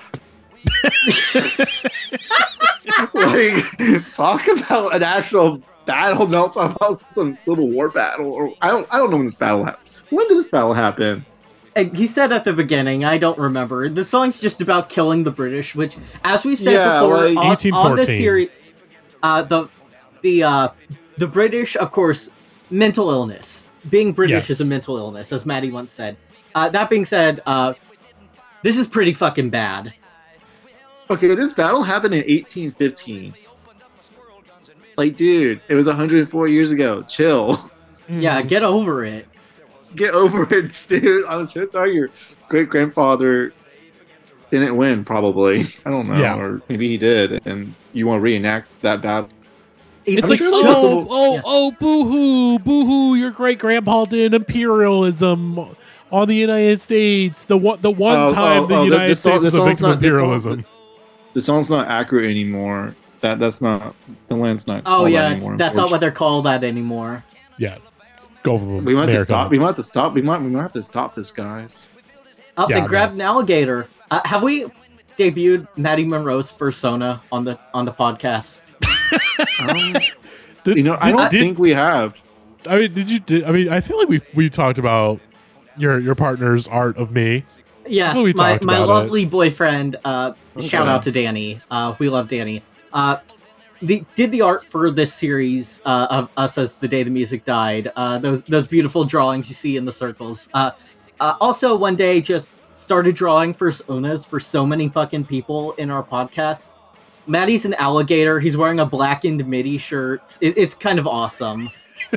Like, talk about an actual battle, not talk about some Civil War battle. Or I don't I don't know when this battle happened. When did this battle happen? And he said at the beginning, I don't remember. The song's just about killing the British, which, as we said Yeah, before, like- on, on the eighteen fourteen. series, uh, the the uh, the British, of course, mental illness. Being British Yes. is a mental illness, as Maddie once said. Uh, that being said, uh, this is pretty fucking bad. Okay, this battle happened in eighteen fifteen. Like, dude, it was one hundred four years ago. Chill. Yeah, get over it. Get over it, dude. I was so sorry your great grandfather didn't win, probably. I don't know. Yeah. Or maybe he did, and you want to reenact that battle. It's I'm like, sure oh, it was- oh, yeah. oh, boo-hoo, boo-hoo, your great-grandpa did imperialism on the United States. The one the one Oh, time oh, the oh, the- United the song- States was the a song's victim of not- the song- imperialism. The song's not accurate anymore. That That's not... The land's not Oh called yeah, that it's, anymore, that's not what they're called that anymore. Yeah, go for We might have to America. stop. We might have to stop. We might. We might have to stop this, guys. Oh, Yeah, they grabbed an alligator. Uh, have we debuted Maddie Monroe's persona on the on the podcast? Um, Did- you know, I did- don't did- think we have. I mean, did you? Did, I mean, I feel like we we talked about your your partner's art of me. Yes, Well, we my, talked my about lovely boyfriend. Uh, Okay. Shout out to Danny. Uh, we love Danny. Uh, the did the art for this series uh, of us as the day the music died. Uh, those those beautiful drawings you see in the circles. Uh, uh, also, one day just started drawing personas for so many fucking people in our podcast. Maddie's an alligator. He's wearing a blackened midi shirt. It, it's kind of awesome.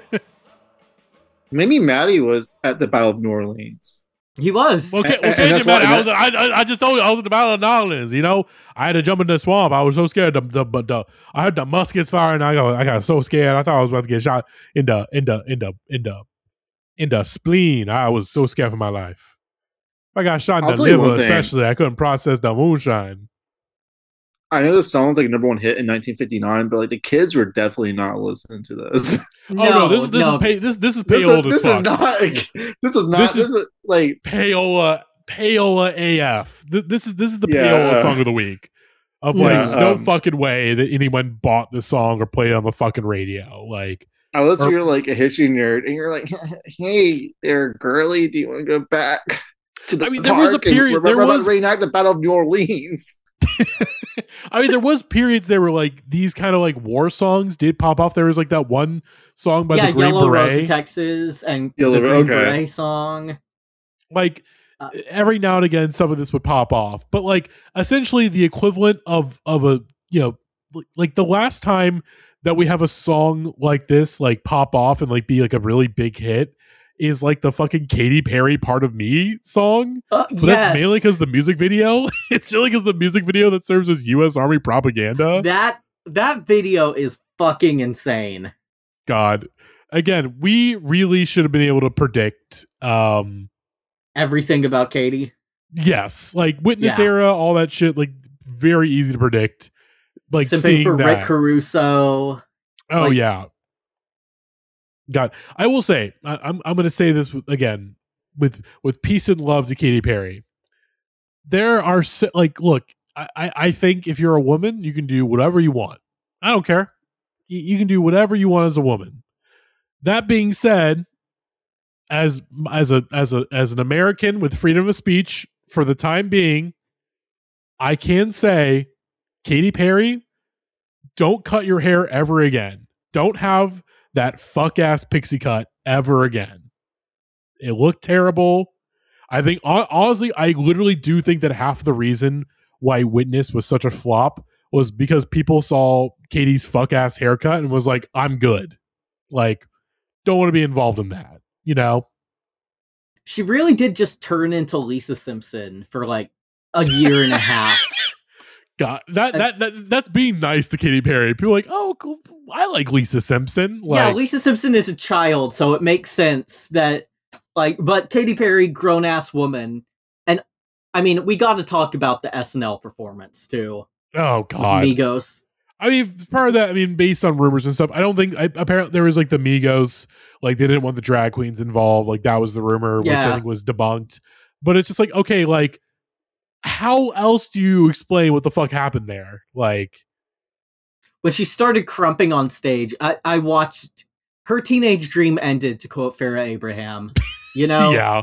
Maybe Maddie was at the Battle of New Orleans. He was. Okay, And- well, and Kenji, that's man, why- I was. I, I I just told you I was at the Battle of New Orleans. You know, I had to jump in the swamp. I was so scared. The the, the, the I heard the muskets firing. I got I got so scared. I thought I was about to get shot in the in the in the in the in the spleen. I was so scared for my life. I got shot in I'll the tell you liver, one thing. especially. I couldn't process the moonshine. I know this song's like a number one hit in nineteen fifty-nine, but like the kids were definitely not listening to this. No, oh no, this this no. is pay, this this is This, is, payola as this fuck. is not. This is not. This This is- is, like payola payola A F. Th- This is this is the Yeah. payola song of the week. Of like Yeah, no um, fucking way that anyone bought the song or played it on the fucking radio. Like unless or- you're like a history nerd and you're like, hey, there, girly, do you want to go back to the I mean, there was a park and period- Remember there about was- reenact the Battle of New Orleans. I mean, there was periods there were like these kind of like war songs did pop off. There was like that one song by yeah, the Green Yellow Rose Beret. of Texas and Yellow the Rose, Green okay. Beret song. Like Uh, every now and again, some of this would pop off, but like essentially the equivalent of of a you know like, like the last time that we have a song like this like pop off and like be like a really big hit is like the fucking Katy Perry "Part of Me" song. Uh, But yes. that's mainly because the music video. It's really because the music video that serves as U S Army propaganda. that that video is fucking insane. God, again, we really should have been able to predict. Um, Everything about Katie. yes, like Witness Yeah. era, all that shit. Like very easy to predict. Like Simping saying for that. Rick Caruso. Oh like- yeah. God, I will say, I, I'm I'm going to say this with, again with with peace and love to Katy Perry. There are si- like, look, I, I I think if you're a woman, you can do whatever you want. I don't care. You, you can do whatever you want as a woman. That being said, as as a as a as an American with freedom of speech for the time being, I can say, Katy Perry, don't cut your hair ever again. Don't have that fuck ass pixie cut ever again. It looked terrible. I think hon- honestly, I literally do think that half the reason why Witness was such a flop was because people saw Katie's fuck ass haircut and was like, I'm good. Like, don't want to be involved in that, you know? She really did just turn into Lisa Simpson for like a year and a half. God, that, that that that's being nice to Katy Perry. People are like, oh, cool. I like Lisa Simpson. Like, yeah, Lisa Simpson is a child, so it makes sense that like but Katy Perry, grown ass woman. And I mean, we gotta talk about the S N L performance too. oh with God. Migos. I mean, part of that, I mean, based on rumors and stuff, I don't think, I, apparently there was like the Migos, like they didn't want the drag queens involved. Like that was the rumor, which I Yeah. think was debunked. But it's just like, okay, like, how else do you explain what the fuck happened there? Like, When she started crumping on stage, I, I watched her teenage dream ended, to quote Farrah Abraham. You know? yeah.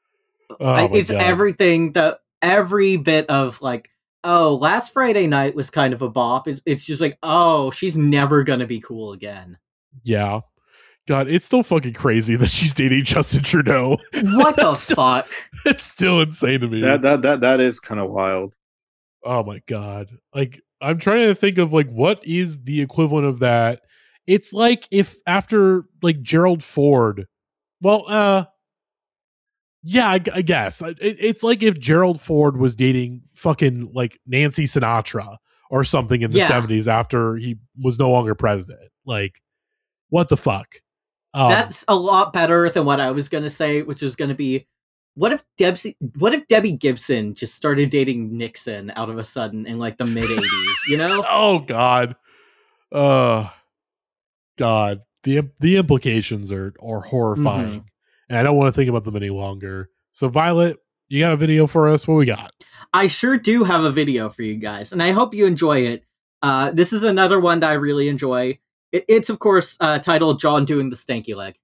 Oh I- my it's God. everything that every bit of like, oh, last Friday night was kind of a bop. It's it's just like, oh, she's never gonna be cool again. Yeah. God, it's still fucking crazy that she's dating Justin Trudeau. What the That's still- fuck? It's still insane to me. That that that that is kind of wild. Oh my God. Like, I'm trying to think of like what is the equivalent of that. It's like if after like Gerald Ford, well, uh, yeah, I, I guess it, it's like if Gerald Ford was dating fucking like Nancy Sinatra or something in the Yeah. seventies after he was no longer president. Like, what the fuck? Um, That's a lot better than what I was gonna say, which is gonna be, what if Debs- what if Debbie Gibson just started dating Nixon out of a sudden in like the mid eighties? You know? oh God, uh, God, the im- the implications are are horrifying, Mhm. and I don't want to think about them any longer. So, Violet, You got a video for us? What we got? I sure do have a video for you guys, and I hope you enjoy it. Uh, this is another one that I really enjoy. It, it's, of course, uh, titled John Doing the Stanky Leg.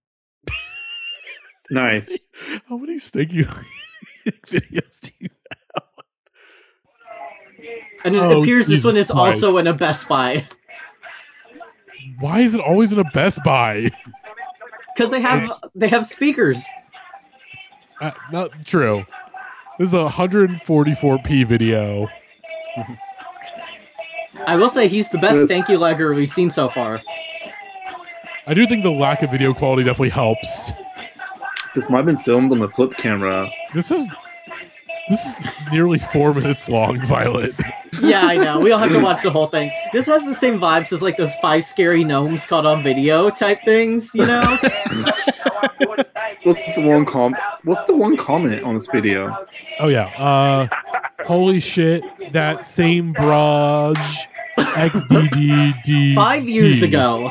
Nice. How many stanky videos do you have? And it Oh, appears this Jesus one is Christ. also in a Best Buy. Why is it always in a Best Buy? Because they have they have speakers. Uh, not true. This is a one forty-four p video. I will say he's the best stanky legger we've seen so far. I do think the lack of video quality definitely helps. This might have been filmed on the flip camera. This is this is nearly four minutes long, Violet. Yeah, I know. We don't have to watch the whole thing. This has the same vibes as like those five scary gnomes caught on video type things, you know? What's the one com? What's the one comment on this video? Oh yeah. Uh, holy shit! That same Braj X D D D Five years ago.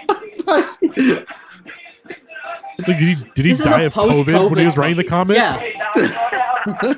It's like, did he did he This is die a of COVID when he was post-COVID writing the comment? Yeah.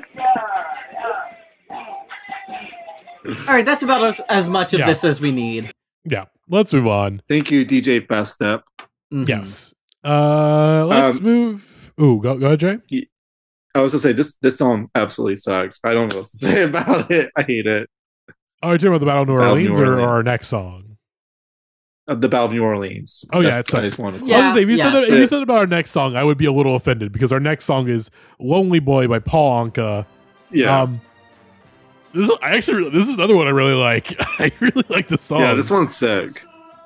All right, that's about as, as much of Yeah. this as we need. Yeah. Let's move on. Thank you, D J Fast Step. Mhm. Yes. Uh, let's Um, move. Ooh, go go ahead, Jay. I was gonna say this this song absolutely sucks. I don't know what to say about it. I hate it. Are you talking about the Battle of New Battle of New Orleans or, Orleans. or our next song? Uh, the Battle of New Orleans. Oh yeah, That's- it sucks. I just wanted to- I was gonna say, if you, Yeah, said that, yeah. if you said about our next song, I would be a little offended because our next song is "Lonely Boy" by Paul Anka. Yeah, Um, this is I actually this is another one I really like. I really like this song. yeah, this one's sick.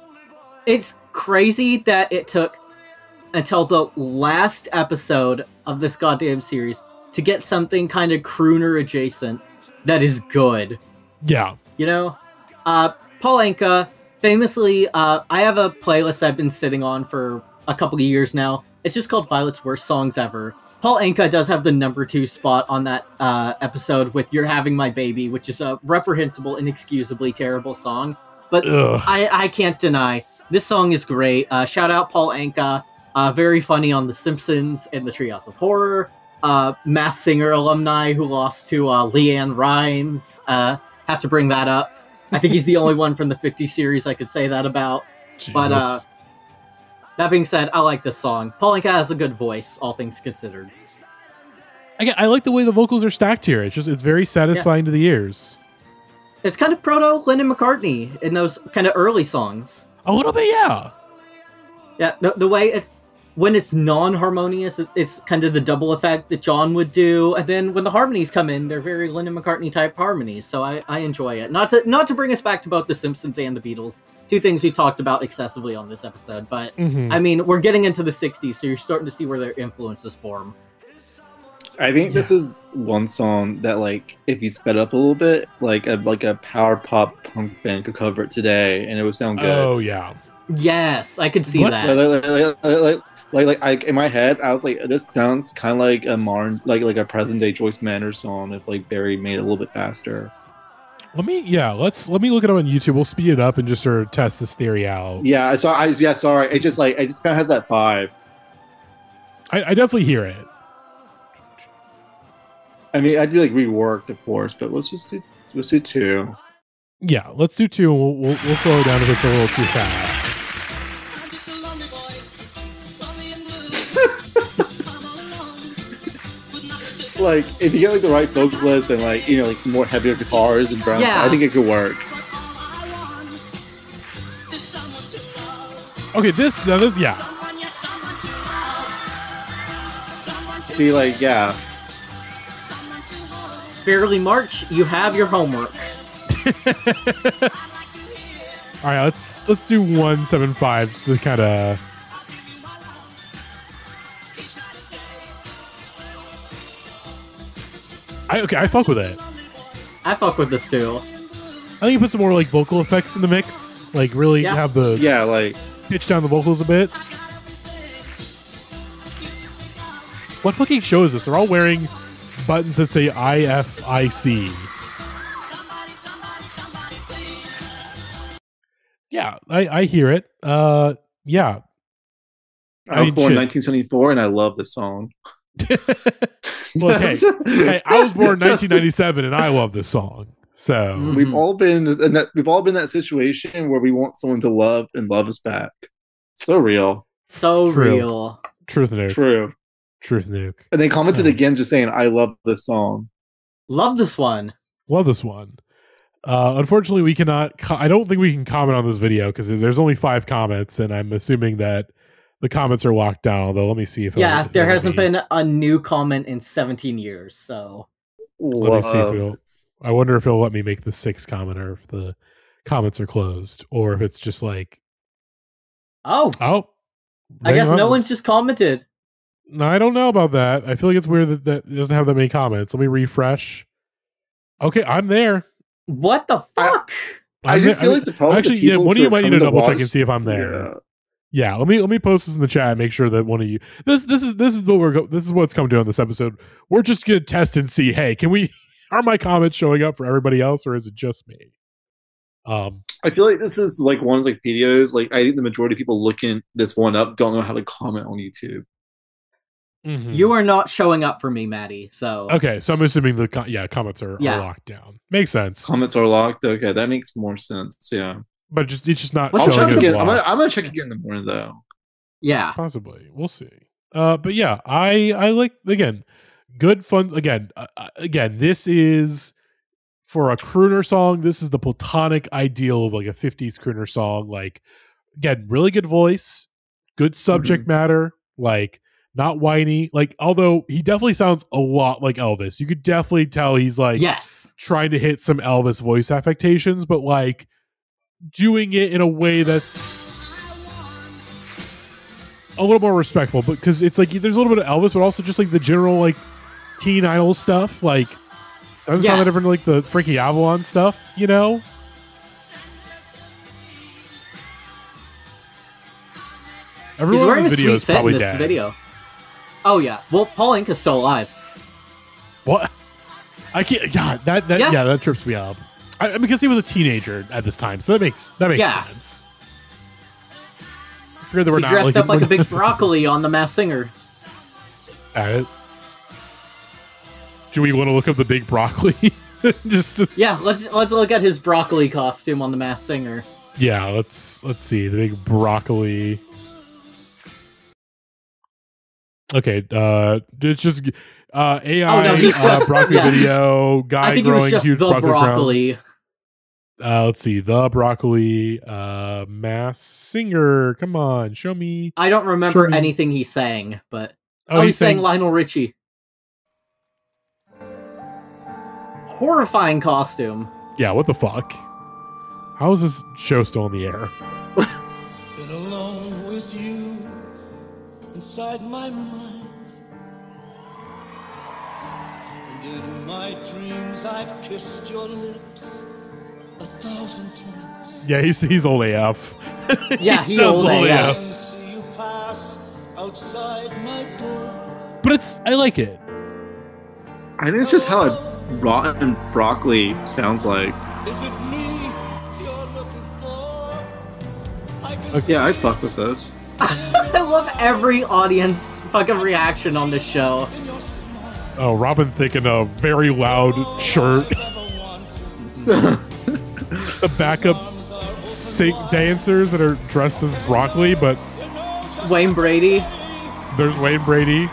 It's crazy that it took until the last episode of this goddamn series to get something kind of crooner adjacent that is good. Yeah. You know? Uh, Paul Anka, famously, uh, I have a playlist I've been sitting on for a couple of years now. It's just called Violet's Worst Songs Ever. Paul Anka does have the number two spot on that uh, episode with You're Having My Baby, which is a reprehensible, inexcusably terrible song. But Ugh. I, I can't deny, this song is great. Uh, shout out Paul Anka. Uh, very funny on The Simpsons and The Treehouse of Horror. Uh, Mass Singer alumni who lost to uh, Leanne Rimes. Uh, have to bring that up. I think he's the only one from the fifty series I could say that about. But uh, Jesus. that being said, I like this song. Paul Anka has a good voice, all things considered. Again, I like the way the vocals are stacked here. It's just it's very satisfying to the ears. It's kind of proto Lennon McCartney in those kind of early songs. A little bit, yeah. Yeah, the, the way it's when it's non-harmonious, it's, it's kind of the double effect that John would do, and then when the harmonies come in, they're very Lennon McCartney type harmonies. So I, I enjoy it. Not to not to bring us back to both The Simpsons and The Beatles, two things we talked about excessively on this episode. But Mhm. I mean, we're getting into the sixties, so you're starting to see where their influences form. I think this is one song that, like, if you sped up a little bit, like a like a power pop punk band could cover it today, and it would sound good. Oh yeah. Yes, I could see What? that. Like, like, like, like, like, like, I, in my head, I was like, this sounds kind of like a modern, like, like a present day Joyce Manor song if like Barry made it a little bit faster. Let me yeah, let's let me look it up on YouTube. We'll speed it up and just sort of test this theory out. Yeah, so I yeah, sorry, it just like it just kind of has that vibe. I, I definitely hear it. I mean, I'd be like reworked, of course, but let's just do let's do two. Yeah, let's do two and we'll, we'll, we'll slow it down if it's a little too fast. Like, if you get like the right vocalist and like you know like some more heavier guitars and drums, Yeah. I think it could work. Okay, this now this yeah. See, like, yeah, Fairly March, you have your homework. All right, let's let's do one seven five just to kind of. I okay, I fuck with it. I fuck with this too. I think you put some more like vocal effects in the mix, like really Yeah. have the yeah, like pitch down the vocals a bit. What fucking show is this? They're all wearing buttons that say I F I C. Yeah, I, I hear it. Uh, yeah. I was mean, born in shit. nineteen seventy-four, and I love this song. Look, hey, hey, I was born in nineteen ninety-seven, and I love this song. So we've all been in that. We've all been in that situation where we want someone to love and love us back. So real. So True. real. Truth nuke. True. Truth nuke. And they commented Oh. again, just saying, "I love this song." Love this one. Love this one. Uh, unfortunately, we cannot. Co- I don't think we can comment on this video because there's only five comments, and I'm assuming that the comments are locked down. Although, let me see if Yeah, it'll- if there it'll hasn't be- been a new comment in seventeen years, so. Let me see if Love it'll. it. I wonder if it'll let me make the sixth comment, or if the comments are closed, or if it's just like, Oh, oh. I guess hang no on. one's just commented. No, I don't know about that. I feel like it's weird that, that it doesn't have that many comments. Let me refresh. Okay, I'm there. What the fuck? I I'm just there. feel like the problem with the actually, yeah, people one of who you are might need to coming to double check watch- and see if I'm there. Yeah. Yeah, let me let me post this in the chat and make sure that one of you this this is this is what we're go, this is what's come to on this episode. We're just gonna test and see. Hey, can we are my comments showing up for everybody else, or is it just me? Um, I feel like this is like one of those like videos. Like I think the majority of people looking this one up don't know how to comment on YouTube. mhm. You are not showing up for me, Maddie, so. okay? So I'm assuming the co- yeah comments are, Yeah. are locked down. Makes sense, Comments are locked. Okay, that makes more sense. Yeah, but just it's just not What's I'll showing check as again. I'm gonna, locked. I'm gonna check again in the morning though. Yeah. Possibly, we'll see. Uh, but yeah, I I like again, good fun. Again, uh, uh, again, this is for a crooner song. This is the platonic ideal of like a fifties crooner song. Like again, really good voice, good subject matter. Like not whiny. Like although he definitely sounds a lot like Elvis, you could definitely tell he's like Yes. trying to hit some Elvis voice affectations, but like doing it in a way that's a little more respectful, because it's like there's a little bit of Elvis, but also just like the general like teen idol stuff. Like doesn't sound that Yes. different like the Frankie Avalon stuff, you know? He's Everyone wearing in a this video sweet is fit in probably this dead. video. Oh, yeah. Well, Paul Inc. is still alive. What? I can't. God, that that yeah, Yeah. that trips me up. I, I mean, because he was a teenager at this time, so that makes that makes Yeah. sense. I figured that we're He not dressed like, up like a we're- big broccoli on The Masked Singer. At it. Do we want to look up the big broccoli? Just to, Yeah, let's let's look at his broccoli costume on The Masked Singer. yeah, let's let's see the big broccoli. Okay, uh, it's just uh, A I Oh, no, he's uh, just- broccoli yeah. video guy I think it growing was just huge the broccoli. broccoli. crowns. Uh, let's see the broccoli uh, mass singer. Come on, show me. I don't remember Show me- anything he sang, but Oh, oh, he he sang sang- Lionel Richie. Horrifying costume. Yeah, what the fuck? How is this show still in the air? Been alone with you inside my mind. And in my dreams I've kissed your lips a thousand times. Yeah, he's he's old A F. Yeah, he sounds old A F. And see you pass outside my door. But it's I like it. I think it's just how a rotten broccoli sounds like. Is it me you're looking for? I can Like, yeah, I fuck with this. I love every audience fucking reaction on this show. Oh, Robin Thicke in a very loud shirt. The backup sing dancers that are dressed as broccoli, but Wayne Brady. there's Wayne Brady.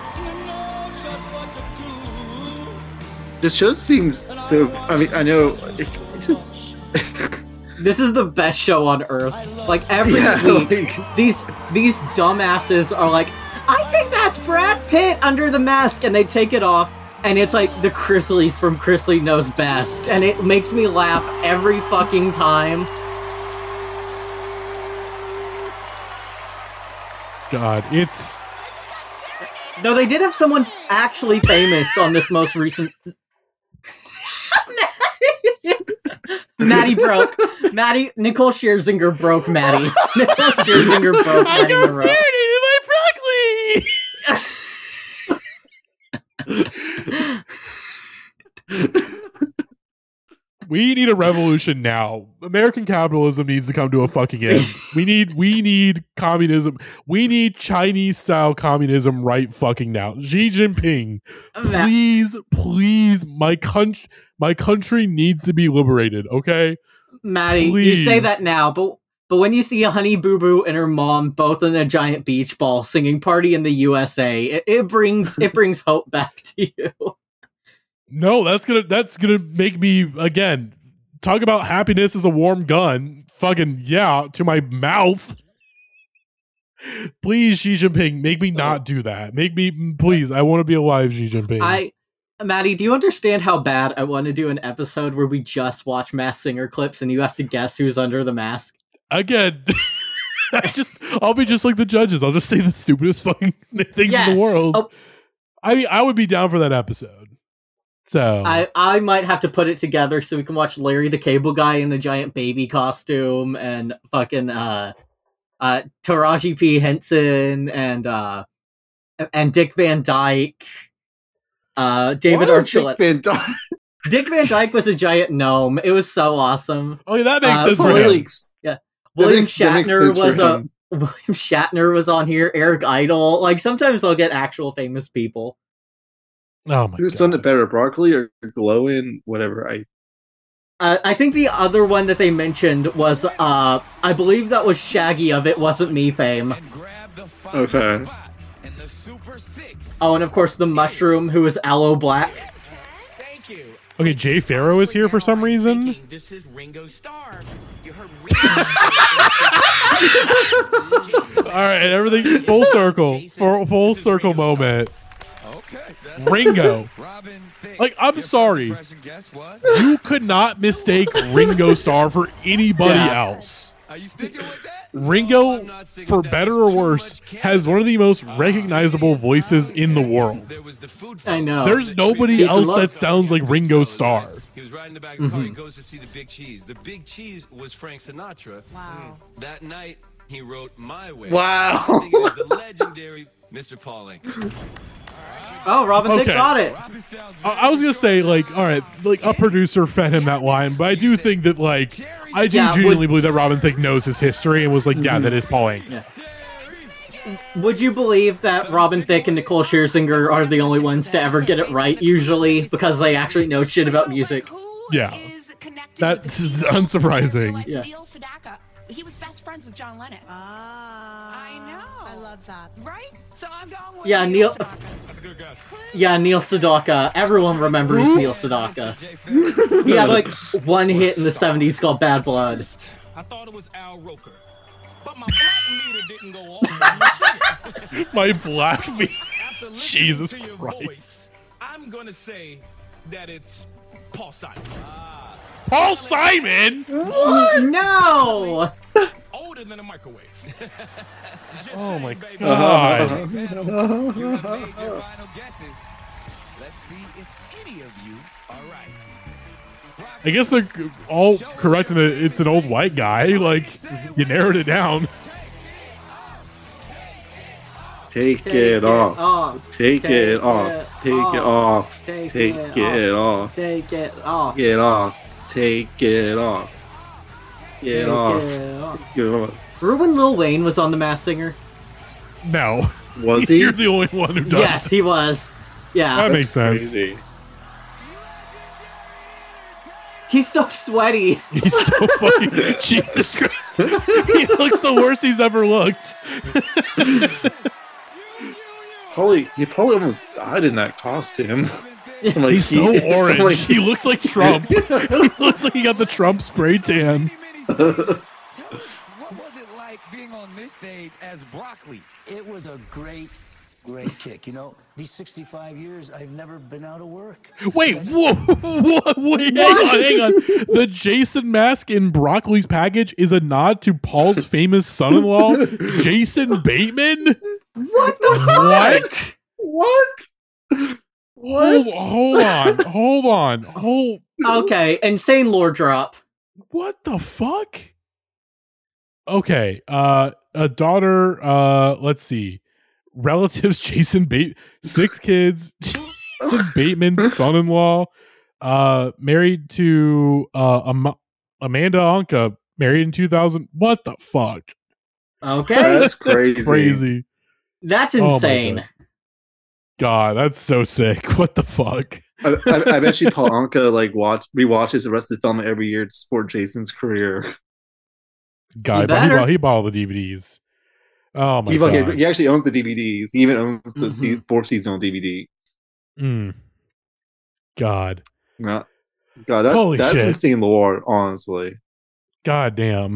This show seems so. I mean, I know it, it just. This is the best show on earth. Like every Yeah, week, like- these these dumbasses are like, I think that's Brad Pitt under the mask, and they take it off, and it's like the Chrisleys from Chrisley Knows Best, and it makes me laugh every fucking time. God, it's No, they did have someone actually famous on this most recent. Maddie broke. Maddie Nicole Scherzinger broke Maddie. Nicole Scherzinger broke Maddie Monroe. We need a revolution now. American capitalism needs to come to a fucking end. We need we need communism. We need Chinese style communism right fucking now. Xi Jinping, please, please, my country, my country needs to be liberated. Okay, Maddie, please. you say that now, but but when you see Honey Boo Boo and her mom both in a giant beach ball singing "Party in the U S A," it, it brings it brings hope back to you. No, that's gonna that's gonna make me again talk about happiness as a warm gun. Fucking yeah, to my mouth. Please, Xi Jinping, make me not do that. Make me please. I want to be alive, Xi Jinping. I, Maddie, do you understand how bad I want to do an episode where we just watch Masked Singer clips and you have to guess who's under the mask? Again, I just I'll be just like the judges. I'll just say the stupidest fucking things Yes. in the world. Oh. I mean, I would be down for that episode. So I, I might have to put it together so we can watch Larry the Cable Guy in the giant baby costume and fucking uh uh Taraji P. Henson and uh and Dick Van Dyke. Uh David Why is Dick Archuleta. Van Dyke? Dick Van Dyke was a giant gnome. It was so awesome. Oh yeah, that makes Uh, sense for William- him. Yeah. That William makes- that makes Shatner sense for was a him. William Shatner was on here, Eric Idle. Like sometimes I'll get actual famous people. Oh my Who's done it better, Broccoli or Glowin? Whatever. I Uh, I think the other one that they mentioned was, uh, I believe that was Shaggy of It Wasn't Me fame. okay. Oh, and of course the Mushroom, who is Aloe Black. Okay, Jay Farrow is here for some reason. This is Ringo Starr. You heard All right, and everything full circle, full, full circle moment. Ringo. Like, I'm sorry. You could not mistake Ringo Starr for anybody Yeah. else. Ringo, for better or worse, has one of the most recognizable voices in the world. I know. There's nobody Peace and else love. that sounds like Ringo Starr. He was riding the back of the car. He Mhm. goes to see the Big Cheese. The Big Cheese was Frank Sinatra. Wow. That night, he wrote My Way. Wow. I think it was the legendary Mister Pauling. Oh, Robin Thicke Okay. got it. I I was gonna say, like, all right, like a producer fed him that line, but I do think that, like, I do Yeah, genuinely would- believe that Robin Thicke knows his history and was like, yeah, that is Pauling. Yeah. Would you believe that Robin Thicke and Nicole Scherzinger are the only ones to ever get it right, usually, because they actually know shit about music? Yeah. That's unsurprising. Yeah. Neil Sedaka. He was best friends with John Lennon. Ah, I know. I love that. Right? So I'm going with Yeah, Neil. Yeah, Neil Sedaka. Everyone remembers Neil Sedaka. He had like one hit in the seventies called Bad Blood. I thought it was Al Roker. But my black meter didn't go off. My black feet. After listening Jesus to your Christ. voice, I'm going to say that it's Paul Simon. Paul Simon? No! Older than a microwave. Oh my Uh-huh. god. You have made your final guesses. Let's see if any of you are right. I guess they're all correct in that it's an old white guy. Like, you narrowed it down. Take, Take it, it off. off. Take, Take it off. it Take it off. off. Take Take it it off. Take it off. Get off. Take it off. Get Take off. it off. Get off. Remember when Lil Wayne was on The Masked Singer? No. Was he? You're the only one who does. Yes, he was. Yeah. That makes sense. Crazy. He's so sweaty. He's so fucking Jesus Christ. He looks the worst he's ever looked. Probably, he probably almost died in that costume. Like, He's he- so orange. like- he looks like Trump. He looks like he got the Trump spray tan. What was it like being on this stage as Broccoli? It was a great, great kick. You know, these sixty-five years, I've never been out of work. Wait, whoa, what? Wait, hang on, hang on. The Jason mask in Broccoli's package is a nod to Paul's famous son-in-law, Jason Bateman. What the What? What? Hold, hold on, hold on, hold. Okay, insane lore drop. What the fuck? Okay, uh, a daughter. Uh, let's see, relatives. Jason Bate, six kids. Jason Bateman's son-in-law. Uh, married to uh Am- Amanda Anka, married in two thousand. What the fuck? Okay, That's crazy. That's crazy. That's Oh my insane. God. God, that's so sick. What the fuck? I, I, I bet you Paul Anka like watch rewatches Arrested Development every year to support Jason's career. God, but he bought, he bought all the D V Ds. Oh my he, God. He, he actually owns the D V Ds. He even owns the Mhm. se- fourth season on D V D. Mm. God. Yeah. God, that's Holy that's shit. insane lore, honestly. God damn.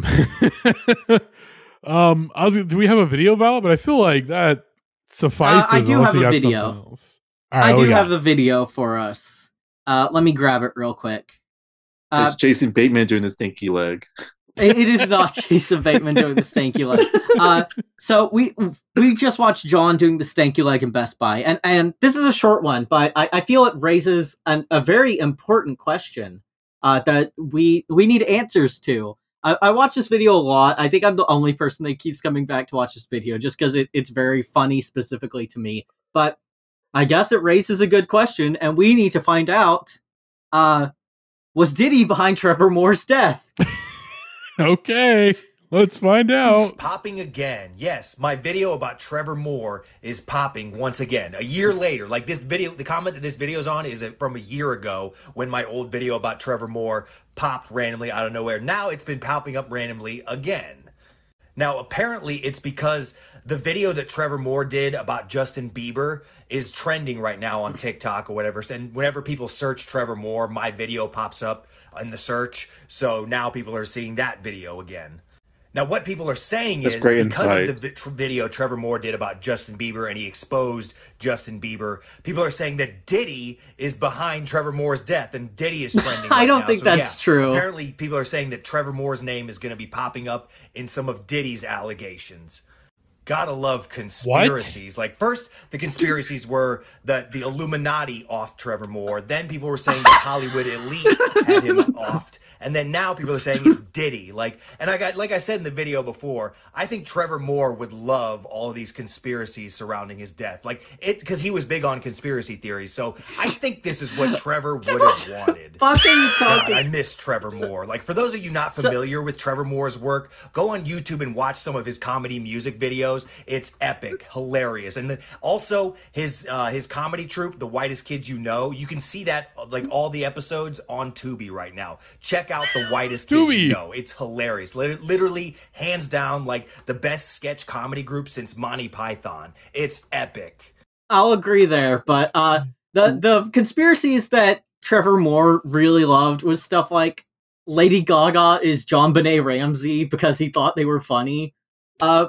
um, I was. Do we have a video, Val? But I feel like that suffices. Uh, I do unless have you a got video. something else. All right, I what we do got? have the video for us. Uh, let me grab it real quick. Uh, It's Jason Bateman doing the stinky leg. it it is not Jason Bateman doing the stanky leg. Uh, so we we just watched John doing the stanky leg in Best Buy, and and this is a short one, but I, I feel it raises an, a very important question uh, that we we need answers to. I, I watch this video a lot. I think I'm the only person that keeps coming back to watch this video just because it, it's very funny specifically to me. But I guess it raises a good question, and we need to find out: uh, was Diddy behind Trevor Moore's death? Okay, let's find out. Popping again. Yes, my video about Trevor Moore is popping once again. A year later, like this video, the comment that this video is on is from a year ago when my old video about Trevor Moore popped randomly out of nowhere. Now it's been popping up randomly again. Now, apparently it's because the video that Trevor Moore did about Justin Bieber is trending right now on TikTok or whatever. And whenever people search Trevor Moore, my video pops up in the search. So now people are seeing that video again. Now, what people are saying That's is great because insight. of the vi- tr- video Trevor Moore did about Justin Bieber and he exposed Justin Bieber, people are saying that Diddy is behind Trevor Moore's death and Diddy is trending I right don't now. think So, that's yeah, true. Apparently, people are saying that Trevor Moore's name is going to be popping up in some of Diddy's allegations. Gotta love conspiracies. Like, first, the conspiracies were that the Illuminati offed Trevor Moore. Then people were saying the Hollywood elite had him offed. And then now people are saying it's Diddy. Like, and I got, like I said in the video before, I think Trevor Moore would love all of these conspiracies surrounding his death. Like, it, because he was big on conspiracy theories. So I think this is what Trevor would have wanted. Fuck are you God, talking? I miss Trevor Moore. Like, for those of you not familiar with Trevor Moore's work, go on YouTube and watch some of his comedy music videos. It's epic, hilarious, and the, also his uh, his comedy troupe, The Whitest Kids You Know. You can see that like all the episodes on Tubi right now. Check out The Whitest Kids You Know. It's hilarious. Lit- literally, hands down, like the best sketch comedy group since Monty Python. It's epic. I'll agree there, but uh, the the conspiracies that Trevor Moore really loved was stuff like Lady Gaga is John Benet Ramsey because he thought they were funny. Uh,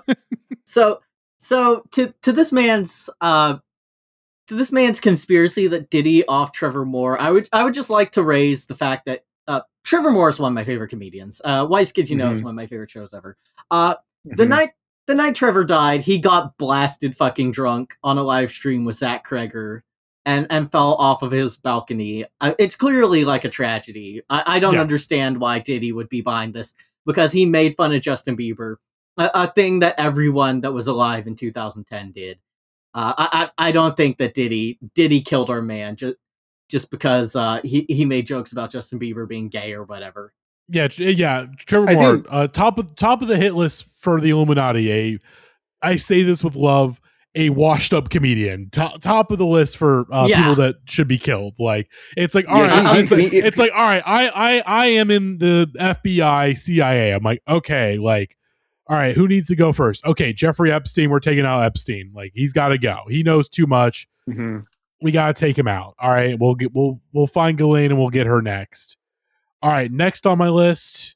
so so to to this man's uh to this man's conspiracy that Diddy off Trevor Moore, I would I would just like to raise the fact that uh, Trevor Moore is one of my favorite comedians. Uh, Whitest Kids You Know is Mhm. one of my favorite shows ever. Uh, the Mhm. night. The night Trevor died, he got blasted fucking drunk on a live stream with Zach Kreger and, and fell off of his balcony. Uh, it's clearly like a tragedy. I, I don't Yeah. understand why Diddy would be behind this because he made fun of Justin Bieber, a, a thing that everyone that was alive in two thousand ten did. Uh, I, I I don't think that Diddy Diddy killed our man just just because uh, he he made jokes about Justin Bieber being gay or whatever. Yeah, tr- yeah. Trevor I Moore, think- uh, top of top of the hit list for the Illuminati. A, I say this with love, a washed up comedian. Top top of the list for uh, Yeah. people that should be killed. Like it's like all Yeah, right, he- it's, he- like, he- it's like all right. I I I am in the F B I, C I A. I'm like okay, like all right, who needs to go first? Okay, Jeffrey Epstein. We're taking out Epstein. Like he's got to go. He knows too much. Mhm. We got to take him out. All right, we'll get we'll we'll find Ghislaine and we'll get her next. All right, next on my list.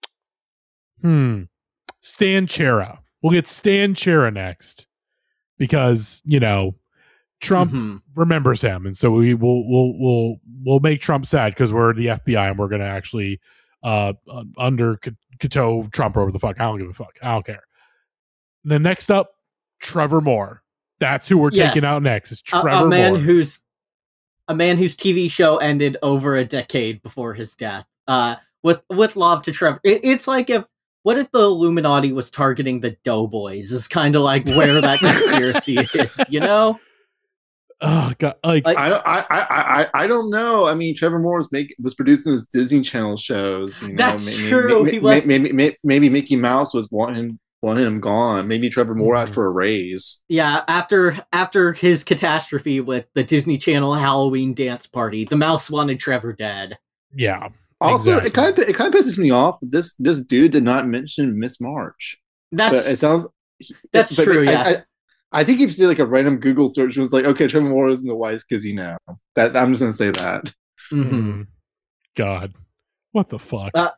Hmm. Stan Chera. We'll get Stan Chera next because you know Trump Mhm. remembers him, and so we will we'll we'll we'll make Trump sad because we're the F B I and we're gonna actually uh un- under Cato Trump or whatever the fuck. I don't give a fuck. I don't care. Then next up, Trevor Moore. That's who we're Yes. taking out next. Is A, Trevor a man Moore. who's a man whose T V show ended over a decade before his death. Uh, with with love to Trevor. It, it's like if what if the Illuminati was targeting the Doughboys? Is kind of like where that conspiracy is, you know? Oh god, like, I don't, I, I, I, I don't know. I mean, Trevor Moore was making was producing his Disney Channel shows. You know, That's maybe, true. Maybe, He was- maybe, maybe, maybe Mickey Mouse was wanting wanting him gone. Maybe Trevor Moore Mm-hmm. asked for a raise. Yeah, after after his catastrophe with the Disney Channel Halloween dance party, the mouse wanted Trevor dead. yeah. Also, exactly. it kind of it kind of pisses me off. This this dude did not mention Miss March. That's But it sounds that's but true. I, Yeah. I, I think he just did like a random Google search. And was like, okay, Trevor Moore isn't the wise because you know that. I'm just gonna say that. Mhm. God, what the fuck? Uh,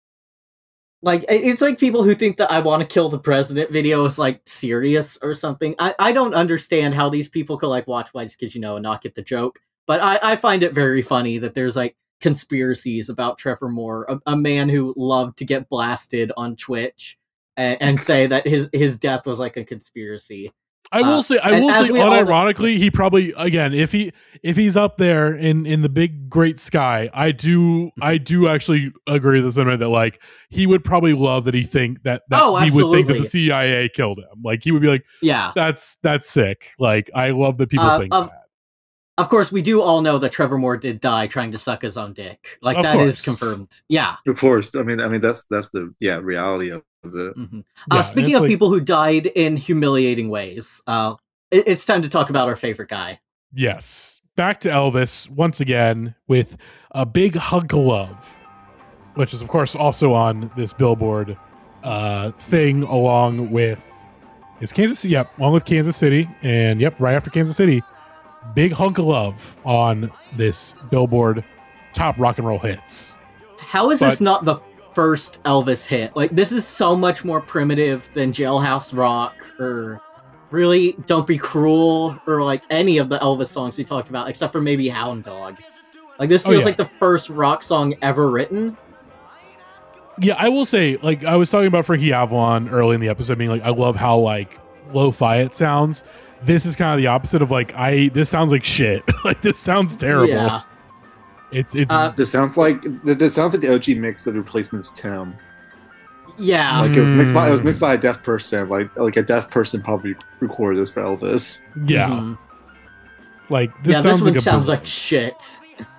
Like it- it's like people who think that I want to kill the president video is like serious or something. I, I don't understand how these people could like watch White Kids, you know, and not get the joke. But I, I find it very funny that there's like conspiracies about Trevor Moore, a, a man who loved to get blasted on Twitch and, and say that his his death was like a conspiracy. I will Uh, say, I and will as say, we all know- unironically, he probably again, if he if he's up there in in the big great sky, I do I do actually agree with the sentiment that like he would probably love that he think that that Oh, he would think that absolutely. the C I A killed him. Like he would be like, Yeah. that's that's sick. Like I love that people Uh, think of, that. Of course, we do all know that Trevor Moore did die trying to suck his own dick. Like Of that is course. confirmed. Yeah. Of course, I mean, I mean that's that's the yeah reality of it. Mhm. Yeah, Uh, speaking it's of like- people who died in humiliating ways, uh, it- it's time to talk about our favorite guy. Yes. Back to Elvis once again with a big hunk of love, which is of course also on this Billboard uh, thing along with is Kansas City. Yep, along with Kansas City, and yep, right after Kansas City, big hunk of love on this Billboard top rock and roll hits. How is But- this not the first Elvis hit? Like, this is so much more primitive than Jailhouse Rock or really Don't Be Cruel or like any of the Elvis songs we talked about, except for maybe Hound Dog. Like, this Oh, feels yeah. like the first rock song ever written. Yeah, I will say, like I was talking about Frankie Avalon early in the episode, being like, I love how like lo-fi it sounds. This is kind of the opposite of like I. This sounds like shit. Like this sounds terrible. Yeah. It's it's Uh, This sounds like this sounds like the O G mix of the Replacement's Tim. Yeah. Like it was mixed by it was Mm. mixed by a deaf person. Like like a deaf person probably recorded this for Elvis. yeah. Mhm. Like this yeah, sounds this one like a sounds bootleg. like shit.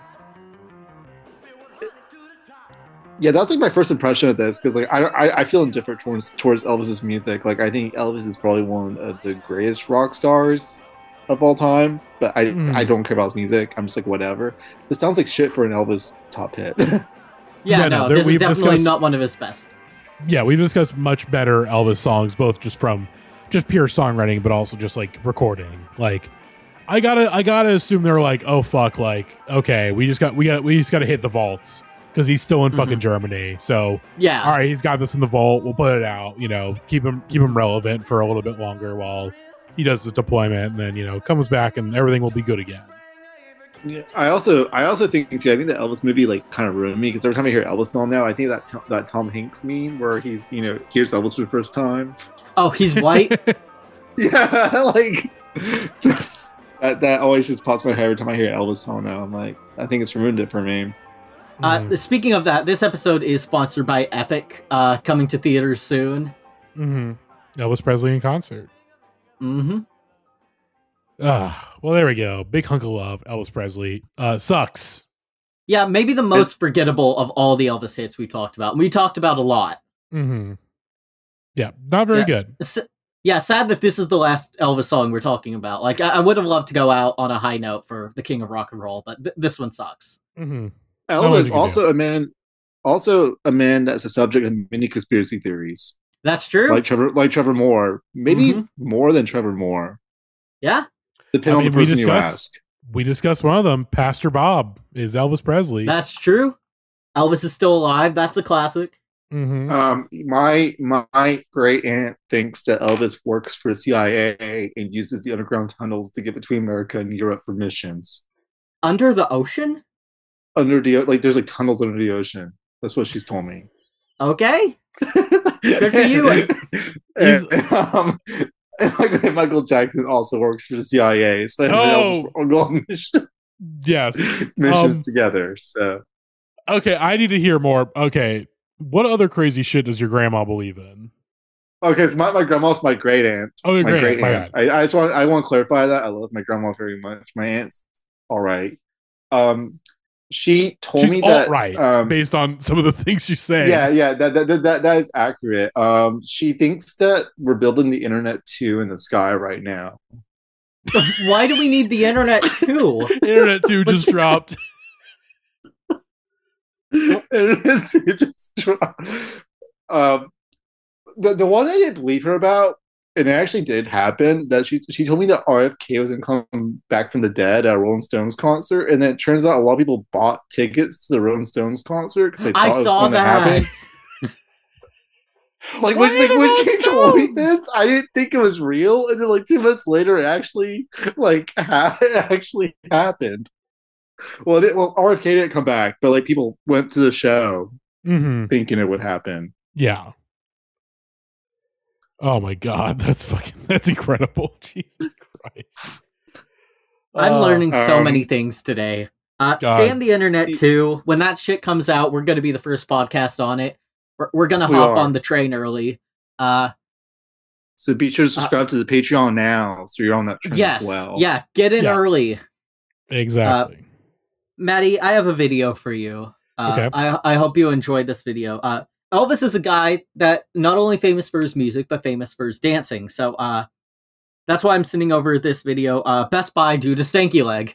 Yeah, that's like my first impression of this because like I, I I feel indifferent towards towards Elvis's music. Like I think Elvis is probably one of the greatest rock stars of all time, but I Mm. I don't care about his music. I'm just like whatever. This sounds like shit for an Elvis top hit. Yeah, Yeah, no, no, there- this is we've definitely discussed- not one of his best. Yeah, we've discussed much better Elvis songs, both just from just pure songwriting, but also just like recording. Like, I gotta, I gotta assume they're like, oh fuck, like, okay, we just got, we got, we just gotta hit the vaults because he's still in fucking Germany. So, Yeah. all right, he's got this in the vault. We'll put it out. You know, keep him, keep him relevant for a little bit longer while he does his deployment, and then you know comes back and everything will be good again. Yeah, I also I also think too. I think the Elvis movie like kind of ruined me because every time I hear Elvis song now, I think that Tom- that Tom Hanks meme where he's you know hears Elvis for the first time. Oh, he's white. Yeah, like that's, that that always just pops in my head every time I hear Elvis song now. I'm like, I think it's ruined it for me. Uh, speaking of that, this episode is sponsored by Epic, uh, coming to theaters soon. Mm-hmm. Elvis Presley in concert. Mm-hmm. Ah, well, there we go. Big hunk of love. Elvis Presley uh, sucks. Yeah, maybe the most forgettable of all the Elvis hits we talked about. We talked about a lot. Mm-hmm. Yeah, not very Yeah. good. S- Yeah, sad that this is the last Elvis song we're talking about. Like, I, I would have loved to go out on a high note for the King of Rock and Roll, but th- this one sucks. Mm-hmm. Elvis also a man, also a man that's a subject of many conspiracy theories. That's true. Like Trevor, like Trevor Moore, maybe Mhm. more than Trevor Moore. Yeah, depending on the person you ask. We discussed one of them. Pastor Bob is Elvis Presley. That's true. Elvis is still alive. That's a classic. Mm-hmm. Um, my my great aunt thinks that Elvis works for the C I A and uses the underground tunnels to get between America and Europe for missions. Under the ocean? Under the like, there's like tunnels under the ocean. That's what she's told me. Okay. Good for you. And, um, and Michael, Michael Jackson also works for the C I A, so Oh. they'll go on mission, Yes. missions Um, together. So Okay, I need to hear more. Okay, what other crazy shit does your grandma believe in? Okay, so my, my grandma's my great aunt. Oh, your my great great aunt, my aunt. I, I just want I want to clarify that. I love my grandma very much. My aunt's all right. Um, she told She's me all that right um, based on some of the things she's saying. yeah, yeah, that that, that that is accurate. Um, she thinks that we're building the internet two in the sky right now. Why do we need the internet too? Internet two just dropped. Internet two just dropped. Um, the the one I didn't believe her about, and it actually did happen. That she she told me that R F K was gonna come back from the dead at a Rolling Stones concert, and then it turns out a lot of people bought tickets to the Rolling Stones concert because they thought I it was saw going to that. happen. Like when, like, when she told me this, I didn't think it was real, and then like two months later, it actually like ha- it actually happened. Well, it, well, R F K didn't come back, but like people went to the show Mm-hmm. thinking it would happen. Yeah. Oh my god, that's fucking that's incredible. Jesus Christ. I'm Uh, learning so um, many things today. Uh, God. stay on the internet too. When that shit comes out, we're going to be the first podcast on it. We're, we're going to We hop are. on the train early. Uh, So be sure to subscribe to the Patreon now, so you're on that train yes, as well. yeah, get in Yeah. early. Exactly. Maddie, I have a video for you. Uh, Okay. I, I hope you enjoyed this video. Uh, Elvis is a guy that not only famous for his music, but famous for his dancing. So uh, that's why I'm sending over this video. Uh, Best Buy due to Stanky Leg.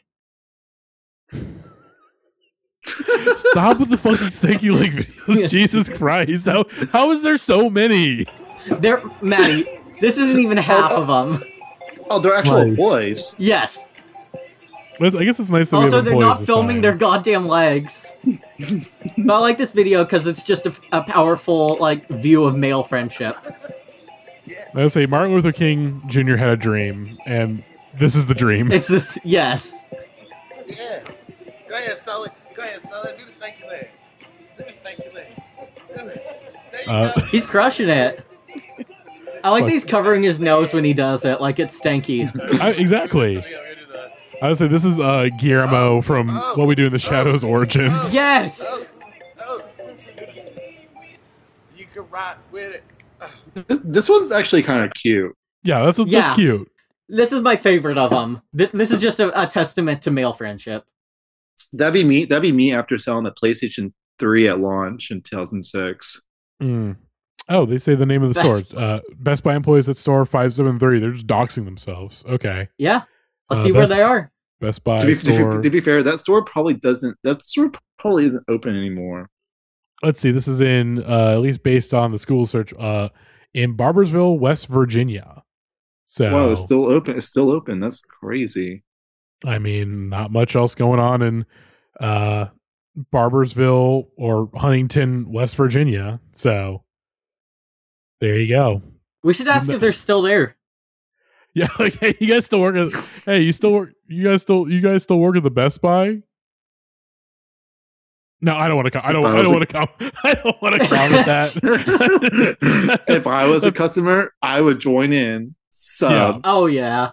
Stop with the fucking stanky leg videos. Jesus Christ. How how is there so many? There, Maddie, this isn't even half of them. Oh, they're actual Right. employees. Yes. Well, I guess it's nice that we Also, have they're employees not this filming time. their goddamn legs. But I like this video because it's just a, a powerful like view of male friendship. I would say Martin Luther King Junior had a dream, and this is the dream. It's this, yes. Yeah. Go ahead, Sully. Go ahead, Sully. Do the stanky leg. Do the stanky leg. Do it. There you Uh, go. He's crushing it. I like that he's covering his nose when he does it, like it's stanky. I, exactly. I would say this is uh, Guillermo from What We Do in the Shadows Origins. Yes! Oh. You can rock with it. This, this one's actually kind of cute. Yeah, that's that's Yeah. cute. This is my favorite of them. Th- this is just a, a testament to male friendship. That'd be me. That'd be me after selling the PlayStation three at launch in two thousand six. Mm. Oh, they say the name of the Best- store. Uh, Best Buy employees at store five seven three. They're just doxing themselves. Okay. Yeah. Let's Uh, see where Best- they are. Best Buy To be, to, store. be, to be fair, that store probably doesn't. That store probably isn't open anymore. Let's see. This is in, uh, at least based on the School search, uh, in Barbersville, West Virginia. So, Wow, it's still open. It's still open. That's crazy. I mean, not much else going on in uh, Barbersville or Huntington, West Virginia. So, there you go. We should ask if they're still there. Yeah, like, hey, you guys still work at? Hey, you still work? You guys still? You guys still work at the Best Buy? No, I don't want to. Com- I don't. If I I was don't a- want to com- I don't want to comment that. If I was a customer, I would join in. Sub Yeah. Oh, yeah.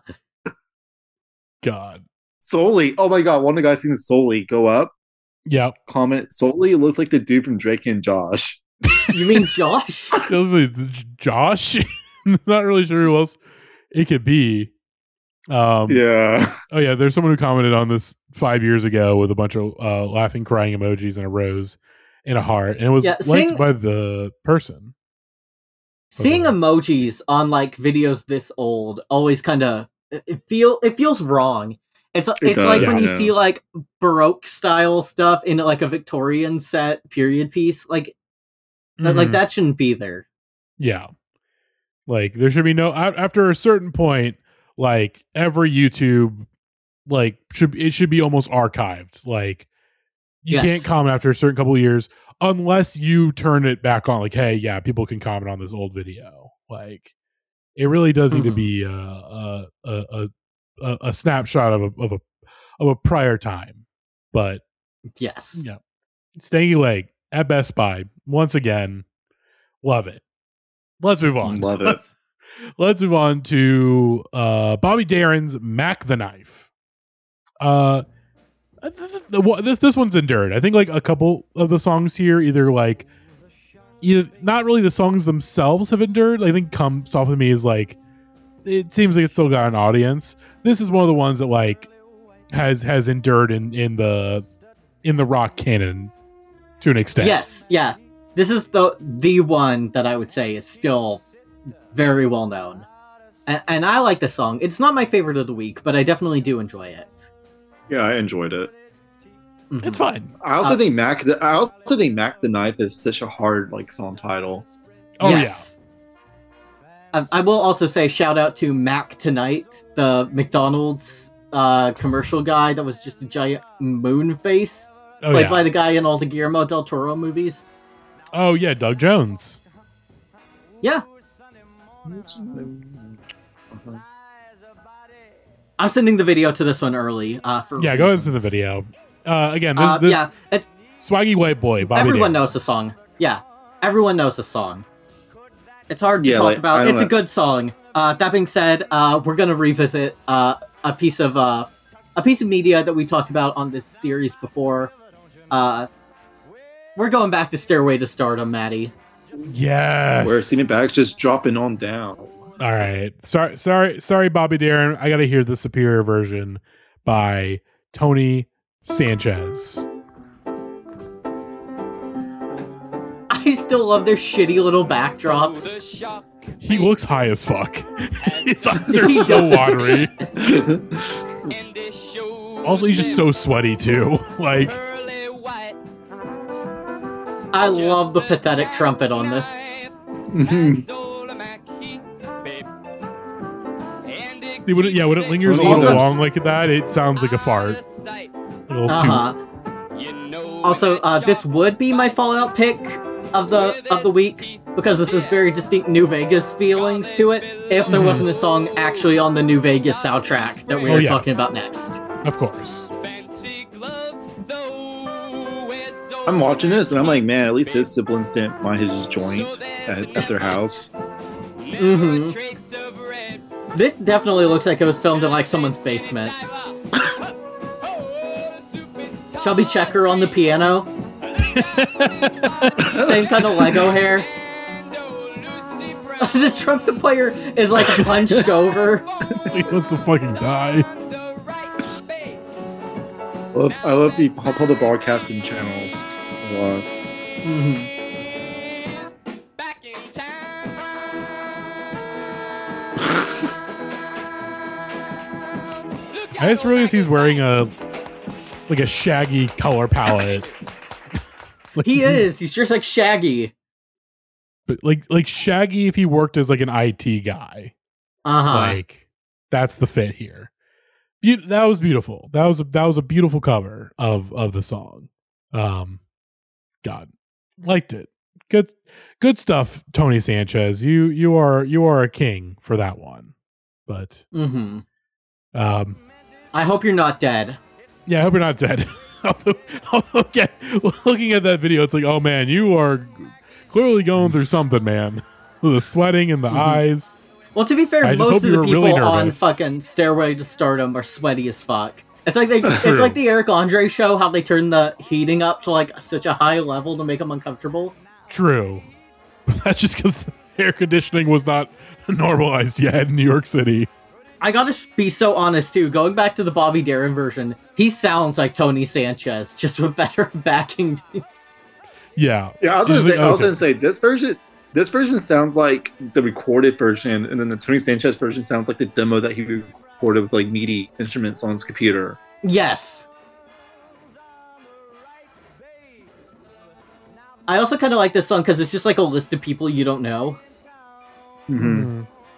God. Solely. Oh my god, one of the guys seen Solely go up. Yep. Comment Solely looks like the dude from Drake and Josh. You mean Josh? Those are Josh. Not really sure who else it could be. Um, Yeah. Oh yeah, there's someone who commented on this five years ago with a bunch of uh, laughing, crying emojis and a rose and a heart, and it was Yeah, liked seeing- by the person. Seeing emojis on like videos this old always kind of it feel it feels wrong. It's it's does, like yeah. when you Yeah. see like Baroque style stuff in like a Victorian set period piece, like that like Mhm. that shouldn't be there. Yeah, like there should be no a- after a certain point. Like every YouTube, like should it should be almost archived. Like you Yes. can't comment after a certain couple of years unless you turn it back on. Like, hey, yeah, people can comment on this old video. Like it really does need to Mhm. be a a, a a a snapshot of a of a of a prior time. But Yes. yeah, Stanky Leg at Best Buy once again. Love it. Let's move on. Love it. Let's move on to uh, Bobby Darin's Mac the Knife. Uh, th- th- th- this this one's endured. I think like a couple of the songs here either like you not really the songs themselves have endured. I think "Come Soft with Me" is like, it seems like it's still got an audience. This is one of the ones that like has has endured in in the in the rock canon to an extent. Yes, yeah. This is the the one that I would say is still very well known. And, and I like the song. It's not my favorite of the week, but I definitely do enjoy it. Yeah, I enjoyed it. Mm-hmm. It's fine. I also Uh, think Mac. The, I also think Mac the Knife is such a hard like song title. Oh yes. yeah. I, I will also say shout out to Mac Tonight, the McDonald's uh, commercial guy that was just a giant moon face, Oh, played yeah. by the guy in all the Guillermo del Toro movies. Oh yeah, Doug Jones. Yeah. I'm sending the video to this one early. Uh, for Yeah, go ahead and reasons. see the video. Uh, again, this, Uh, this yeah, it, swaggy white boy, Bobby everyone Darin. knows the song. Yeah, everyone knows the song. It's hard to Yeah, talk like, I about. don't It's a know. good song. Uh, that being said, uh, we're gonna revisit uh, a piece of uh, a piece of media that we talked about on this series before. Uh, we're going back to Stairway to Stardom, Maddie. Yes. Where Steven Bag's just dropping on down. All right. Sorry, sorry, sorry, Bobby Darin. I got to hear the superior version by Tony Sanchez. I still love their shitty little backdrop. He looks high as fuck. His eyes are so watery. Also, he's just so sweaty too. Like, I love the pathetic trumpet on this. see, when it, yeah, when it lingers a Also- little long like that, it sounds like a fart. A little Uh-huh. Also, uh, this would be my Fallout pick of the of the week because this is very distinct New Vegas feelings to it. If there Mhm. wasn't a song actually on the New Vegas soundtrack that we Oh, are yes. talking about next. Of course. I'm watching this and I'm like, man, at least his siblings didn't find his joint at, at their house. Mm-hmm. This definitely looks like it was filmed in like someone's basement. Chubby Checker on the piano. Same kind of Lego hair. The trumpet player is like hunched over. He wants to fucking die. I love, I love the public broadcasting channels a lot. Mm-hmm. I just realized he's wearing a like a shaggy color palette. Like, He is. He's just like Shaggy. but like like Shaggy if he worked as like an I T guy. Uh-huh. Like that's the fit here. Be- that was beautiful. That was a, that was a beautiful cover of of the song. Um, God, liked it. Good good stuff, Tony Sanchez. You you are you are a king for that one. But Mm-hmm. um, I hope you're not dead. yeah, I hope you're not dead. Although- although, again, looking at that video, it's like, oh man, you are clearly going through something, man. The sweating in the Mhm. eyes. Well, to be fair, I just most hope of the you were people really on nervous. fucking Stairway to Stardom are sweaty as fuck. It's like they, it's True. like the Eric Andre show, how they turn the heating up to like such a high level to make them uncomfortable. True. But that's just because air conditioning was not normalized yet in New York City. I gotta be so honest too. Going back to the Bobby Darin version, he sounds like Tony Sanchez, just with better backing. Yeah. Yeah, I was It's gonna just say, like, I was okay. gonna say this version. This version sounds like the recorded version, and then the Tony Sanchez version sounds like the demo that he recorded with like MIDI instruments on his computer. Yes. I also kind of like this song because it's just like a list of people you don't know. Mm-hmm.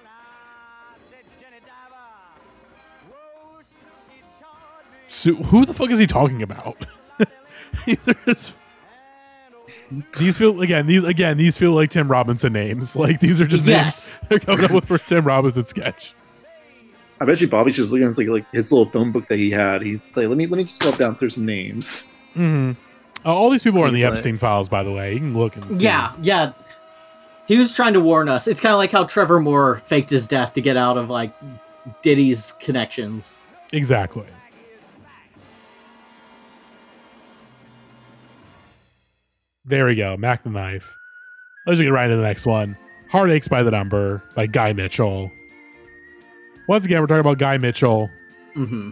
So who the fuck is he talking about? These are just these feel again these again these feel like Tim Robinson names. Like these are just Yes. names they're coming up with for Tim Robinson sketch. I bet you Bobby's just looking at like, like his little phone book that he had. He's like, let me let me just go down through some names. Mm-hmm. Uh, all these people are in the He's like- Epstein files, by the way. You can look and see. Yeah, yeah. He was trying to warn us. It's kind of like how Trevor Moore faked his death to get out of like Diddy's connections. Exactly. There we go. Mac the Knife. Let's get right into the next one. Heartaches by the Number by Guy Mitchell. Once again, we're talking about Guy Mitchell, mm-hmm.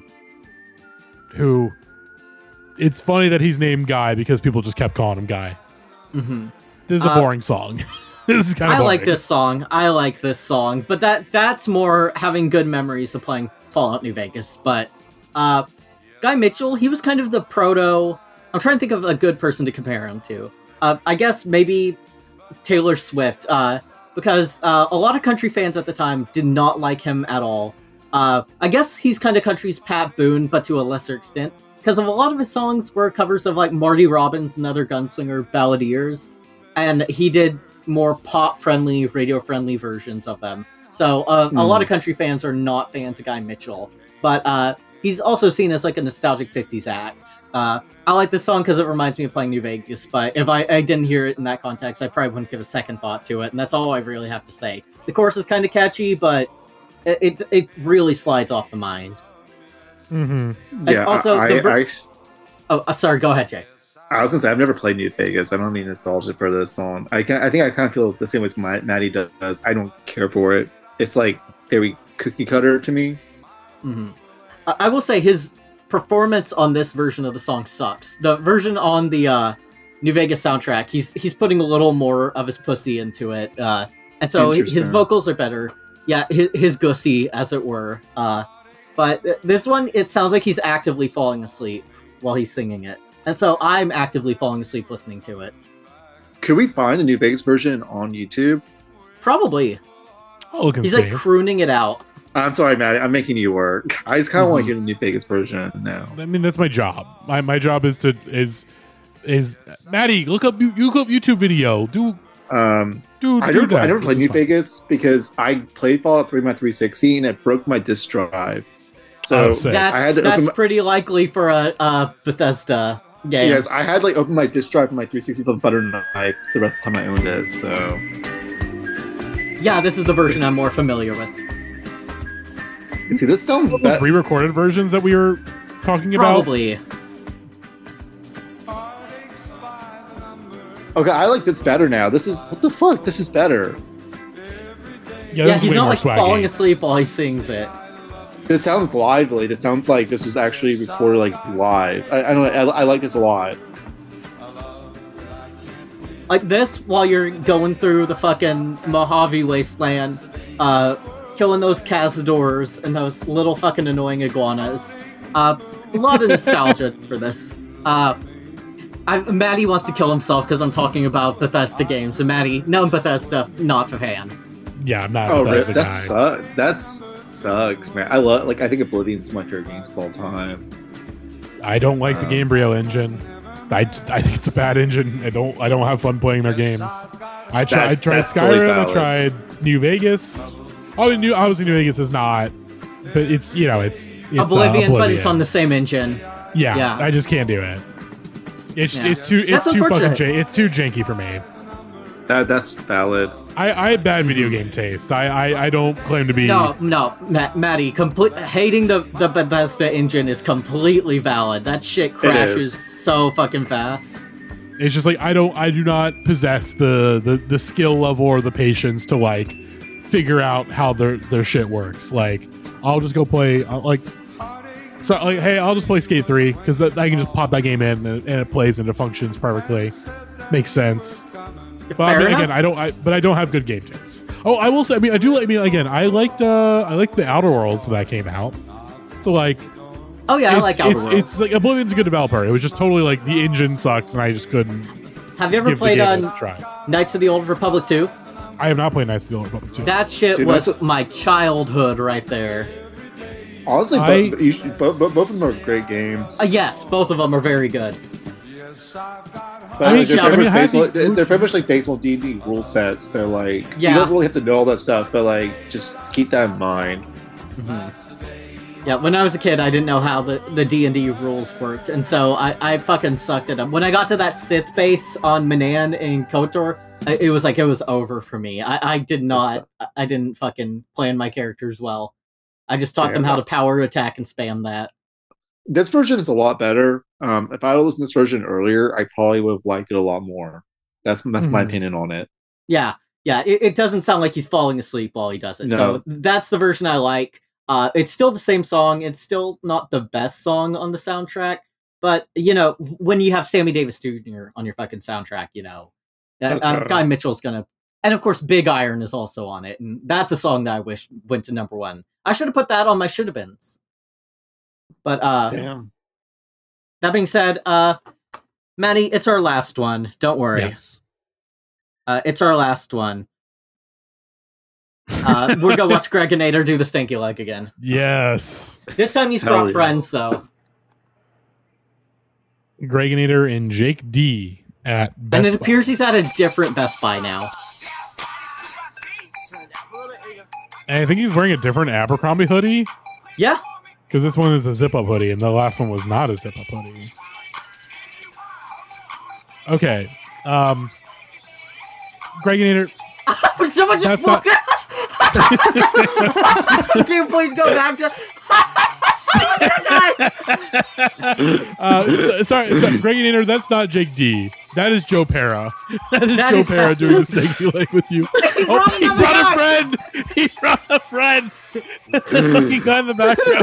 who, it's funny that he's named Guy because people just kept calling him Guy. Mm-hmm. This is a uh, boring song. This is kind of I boring. like this song. I like this song, but that that's more having good memories of playing Fallout New Vegas. But uh, Guy Mitchell, he was kind of the proto. I'm trying to think of a good person to compare him to. Uh, I guess maybe Taylor Swift, uh, because uh, a lot of country fans at the time did not like him at all. Uh, I guess he's kind of country's Pat Boone, but to a lesser extent, because of a lot of his songs were covers of like Marty Robbins and other gunslinger balladeers, and he did more pop-friendly, radio-friendly versions of them. So uh, mm. a lot of country fans are not fans of Guy Mitchell, but uh, he's also seen as like a nostalgic fifties act. Uh, I like this song because it reminds me of playing New Vegas, but if I, I didn't hear it in that context, I probably wouldn't give a second thought to it, and that's all I really have to say. The chorus is kind of catchy, but it, it it really slides off the mind. Mm-hmm. Yeah, also, I, the ver- I, oh, uh, sorry, go ahead, Jay. I was gonna say I've never played New Vegas. I don't mean nostalgia for this song. I can I think I kind of feel the same way as my, Maddie does. I don't care for it. It's like very cookie cutter to me. Mm-hmm. I, I will say his performance on this version of the song sucks. The version on the uh, New Vegas soundtrack, he's he's putting a little more of his pussy into it, uh, and so his vocals are better. Yeah, his, his gussy, as it were. Uh, but this one, it sounds like he's actively falling asleep while he's singing it. And so I'm actively falling asleep listening to it. Could we find the New Vegas version on YouTube? Probably. Oh, look and He's see. like crooning it out. I'm sorry, Maddie. I'm making you work. I just kind of Mhm. want to hear the New Vegas version now. I mean, that's my job. My my job is to is is Maddie. Look up you look up YouTube video. Do um do, I do never that. I never played This New is fun. Vegas because I played Fallout three on my three sixty and it broke my disk drive. So Oh, sick. That's, I had to that's open my, pretty likely for a, a Bethesda game. yes, I had like open my disk drive on my three sixty with a butter knife the rest of the time I owned it. So Yeah, this is the version I'm more familiar with. you see, this sounds Those better. re-recorded versions that we were talking about. Probably. Okay, I like this better now. This is what the fuck. This is better. Yeah, Yeah, this is he's way not more like swaggy. falling asleep while he sings it. This sounds lively. This sounds like this was actually recorded like live. I, I don't know. I, I like this a lot. Like this, while you're going through the fucking Mojave Wasteland, uh, killing those cazadors and those little fucking annoying iguanas. Uh, a lot of nostalgia for this. Uh, I, Maddie wants to kill himself because I'm talking about Bethesda games, and Maddie, no Bethesda, not a fan. Yeah, I'm not. Oh, a really? Bethesda That guy. sucks. That sucks, man. I love like I think Oblivion's my favorite games of all time. I don't like the Um, Gamebryo engine. I just, I think it's a bad engine. I don't I don't have fun playing their games. I tried I That's- tried that's totally Skyrim. I valid. tried New Vegas. Oh, New obviously New Vegas is not, but it's you know it's, it's Oblivion, uh, but it's on the same engine. Yeah, Yeah. I just can't do it. It's Yeah. it's too it's That's too fucking unfortunate. j- it's too janky for me. That that's valid. I, I have bad video game taste. I, I, I don't claim to be. No, no, Ma- Maddie, complete hating the, the Bethesda engine is completely valid. That shit crashes so fucking fast. It's just like I don't I do not possess the, the, the skill level or the patience to like figure out how their their shit works. Like I'll just go play I'll, like so like hey I'll just play Skate three because I can just pop that game in and, and it plays and it functions perfectly. Makes sense. But I Fair mean, enough. again, I don't. I, but I don't have good game taste. Oh, I will say. I mean, I do. I mean, again, I liked. Uh, I liked the Outer Worlds that came out. So like. Oh yeah, I it's, like Outer it's, Worlds. It's like Oblivion's a good developer. It was just totally like the engine sucks, and I just couldn't. Have you ever give the played game on a try. Knights of the Old Republic two? I have not played Knights of the Old Republic two. That shit Dude, was Knights my childhood right there. Honestly, I- both, you should, both, both both of them are great games. Uh, yes, both of them are very good. But I mean, like, they're, shall- pretty I much mean, based on, they're pretty much like based on D and D rule sets. They're like Yeah. you don't really have to know all that stuff, but like just keep that in mind. Yeah, when I was a kid, I didn't know how the, the D and D rules worked, and so I, I fucking sucked at them. When I got to that Sith base on Manan in KOTOR, I, it was like it was over for me. I, I did not, I didn't fucking plan my characters well. I just taught Yeah, them how no. to power attack and spam that. This version is a lot better. Um, if I would listened to this version earlier, I probably would have liked it a lot more. That's that's my Mhm. opinion on it. Yeah, yeah. It, it doesn't sound like he's falling asleep while he does it. No. So that's the version I like. Uh, it's still the same song. It's still not the best song on the soundtrack. But, you know, when you have Sammy Davis Junior on your fucking soundtrack, you know, uh, uh, Guy Mitchell's going to... And, of course, Big Iron is also on it. And that's a song that I wish went to number one. I should have put that on my should-have-beens. But, uh... Damn. That being said, uh... Maddie, it's our last one. Don't worry. Yes. Uh, it's our last one. Uh, we're going to watch Greg and Nader do the stinky leg again. Yes. This time he's Hell brought yeah. friends, though. Gregonator and Jake D at Best And it Buy. appears he's at a different Best Buy now. And I think he's wearing a different Abercrombie hoodie. Yeah. Because this one is a zip-up hoodie, and the last one was not a zip-up hoodie. Okay. Um, Gregonator. so much That's smoke. Can you please go back to... uh, so, sorry, sorry, Gregonator, that's not Jake D. That is Joe Pera. That is That Joe is Pera doing the absolutely- stinky leg with you. He Oh, brought he another brought a guy. friend. He brought a friend. Looking guy in the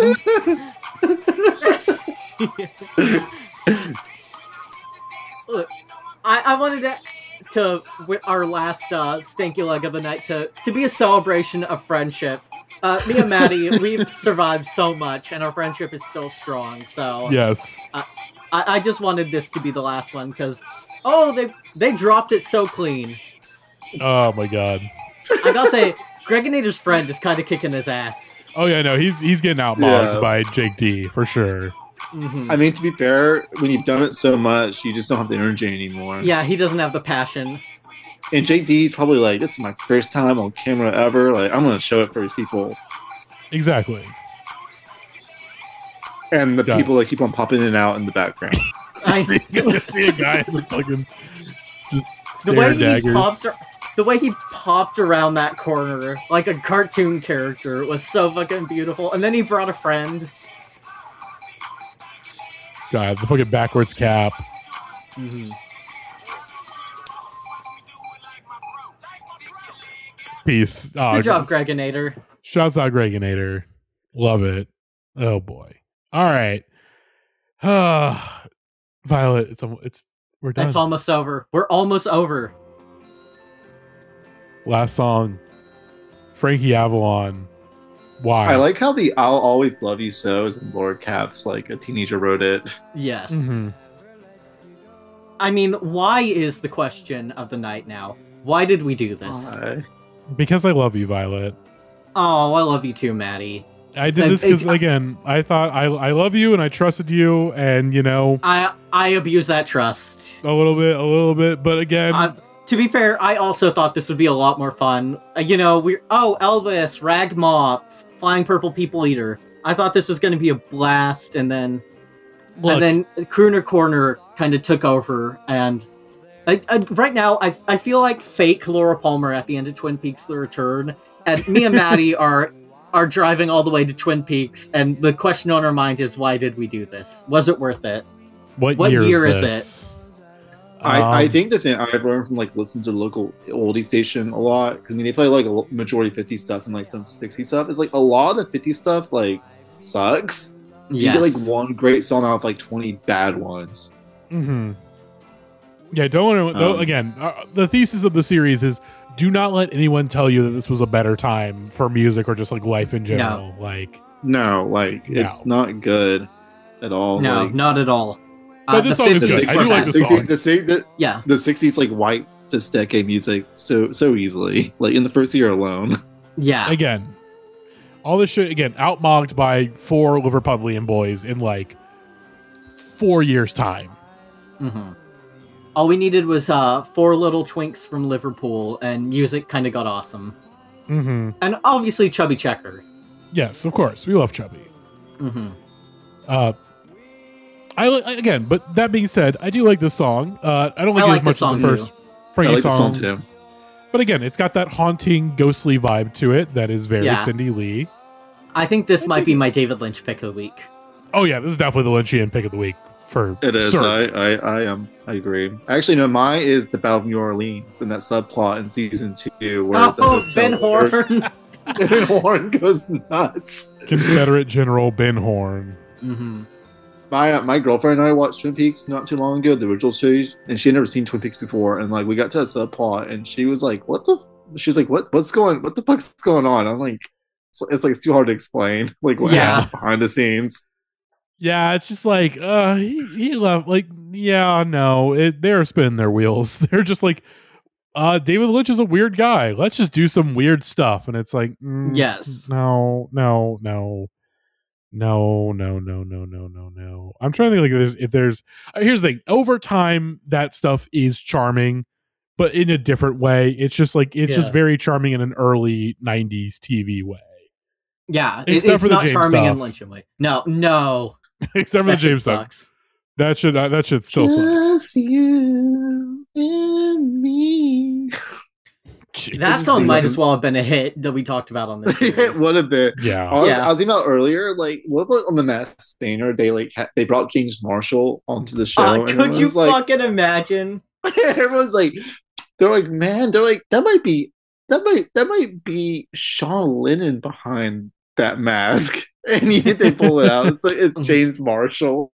background. Look, I, I wanted to, to with our last uh, stinky leg of the night to, to be a celebration of friendship. Uh, me and Maddie, we've survived so much, and our friendship is still strong. So Yes. uh, I, I just wanted this to be the last one because oh, they they dropped it so clean. Oh my god. I gotta say, Gregonator's friend is kind of kicking his ass. Oh yeah, no, he's he's getting outmogged Yeah. by Jake D for sure. Mhm. I mean, to be fair, when you've done it so much, you just don't have the energy anymore. Yeah, he doesn't have the passion. And Jake D's probably like, this is my first time on camera ever. Like, I'm going to show it for these people. Exactly. And the Got people that keep on popping in and out in the background. I see, see a guy with fucking just the stare way he daggers. popped, the way he popped around that corner like a cartoon character was so fucking beautiful. And then he brought a friend. God, the fucking backwards cap. Mm-hmm. Peace. Oh, Good job, Gregonator. Shouts out Gregonator. Love it. Oh boy. All right. Ah, Violet, it's al- it's we're done. It's almost over. We're almost over. Last song. Frankie Avalon. Why? I like how the I'll Always Love You So is in Lord Caps, like a teenager wrote it. Yes. Mm-hmm. I mean, why is the question of the night now? Why did we do this? Why? Because I love you, Violet. Oh, I love you too, Maddie. I did And this because it- again, I thought I I love you and I trusted you, and you know, I I abuse that trust. a little bit, a little bit, but again, Uh, to be fair, I also thought this would be a lot more fun. Uh, you know, we're oh Elvis, Rag Mop, Flying Purple People Eater. I thought this was going to be a blast, and then Look. and then Crooner Corner kind of took over. And I, I, right now, I I feel like fake Laura Palmer at the end of Twin Peaks: The Return, and me and Maddie are are driving all the way to Twin Peaks, and the question on our mind is, why did we do this? Was it worth it? what, what year, year is, is this? I, I Um, think the thing I've learned from like listening to the local oldie station a lot, because I mean they play like a l- majority fifties stuff and like some sixties stuff. Is like a lot of fifties stuff like sucks. You Yes. get like one great song out of like twenty bad ones. Mm-hmm. Yeah, don't, want to, Um, again, uh, the thesis of the series is do not let anyone tell you that this was a better time for music or just like life in general. Like, No, like No. it's not good at all. No, like, not at all. But Uh, this the song is the good. fifties I do were like best. the sixties, song. the, si- the, Yeah. the sixties like white this decade music so so easily. Like in the first year alone. Yeah. again, all this shit, again, outmogged by four Liverpudlian boys in like four years' time. hmm All we needed was uh, four little twinks from Liverpool, and music kind of got awesome. Mm-hmm. And obviously, Chubby Checker. Yes, of course. We love Chubby. hmm Uh, I li- again, but that being said, I do like this song. Uh, I don't like I it like as much the as the song, first too. Frankie I like the song. song too. But again, it's got that haunting, ghostly vibe to it that is very Yeah. Cindy Lee. I think this might be my David Lynch pick of the week. Oh yeah, this is definitely the Lynchian pick of the week. for It is. certain. I, I, I am. I agree. Actually, no. Mine is the Battle of New Orleans and that subplot in season two where the Oh, hotel Ben owner- Horn. Ben Horn goes nuts. Confederate General Ben Horn. Mm-hmm. My my girlfriend and I watched Twin Peaks not too long ago, the original series, and she had never seen Twin Peaks before. And like we got to that subplot, and she was like, "What the?" F-? She's like, "What? What's going? What the fuck's going on?" I'm like, "It's, it's like it's too hard to explain, like what Yeah. happens behind the scenes." Yeah, it's just like uh he, he left like yeah, no, it, they're spinning their wheels. They're just like uh David Lynch is a weird guy. Let's just do some weird stuff. And it's like mm, Yes. no, no, no. No, no, no, no, no, no, no. I'm trying to think like there's if there's uh, here's the thing. Over time that stuff is charming, but in a different way. It's just like it's just Yeah. very charming in an early nineties T V way. Yeah, it, Except it's for the not James charming stuff. and Lynchian way. No, no. Except for That the shit James stuff. sucks. That should uh, that shit still sucks. Just you and me. That song might as well have been a hit that we talked about on this series. It would have been. Yeah. I was, Yeah. I was thinking about earlier, like, what about on the Masked Singer? They like ha- they brought James Marshall onto the show. Uh, and could everyone's you like, fucking imagine? everyone's like, they're like, man, they're like, that might be, that might, that might be Sean Lennon behind that mask, and you, they pull it out. It's like it's James Marshall.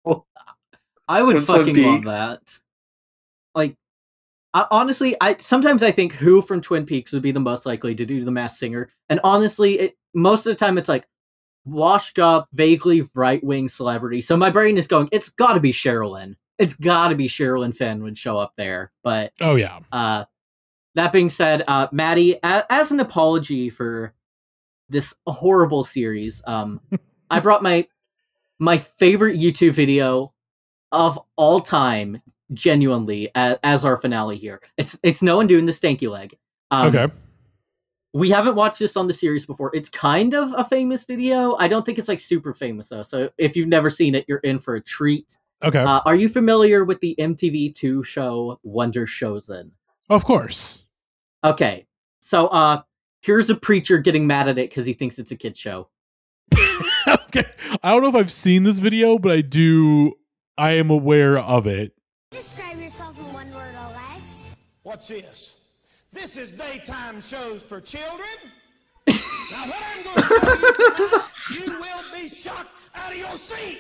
I would From Twin fucking love Peaks. that. Like, I, honestly, I sometimes I think who from Twin Peaks would be the most likely to do the Masked Singer, and honestly, it, most of the time it's like washed up, vaguely right wing celebrity. So my brain is going, it's got to be Sherilyn. It's got to be Sherilyn Fenn would show up there. But Oh yeah. uh, that being said, uh, Maddie, a- as an apology for this horrible series, um, I brought my my favorite YouTube video of all time, genuinely, as, as our finale here. It's it's no one doing the stanky leg. Um, Okay. We haven't watched this on the series before. It's kind of a famous video. I don't think it's like super famous though. So if you've never seen it, you're in for a treat. Okay. Uh, are you familiar with the M T V two show Wonder Chosen? Of course. Okay, so uh, here's a preacher getting mad at it because he thinks it's a kid show. Okay. I don't know if I've seen this video, but I do I am aware of it. Describe yourself in one word or less. What's this? This is daytime shows for children. Now what I'm going to show you tonight, you will be shocked out of your seat.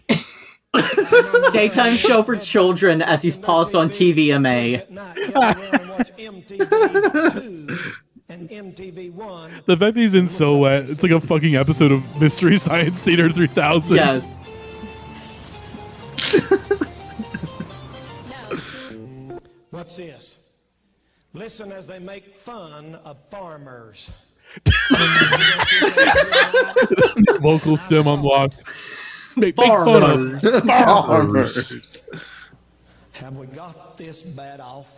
Daytime show for children as he's paused on T V M A. And M T V one. The fact that he's in silhouette, it's like a fucking episode of Mystery Science Theater three thousand. Yes. What's this? Listen as they make fun of farmers. Vocal stem unlocked. Make, make fun of farmers. Have we got this bad off?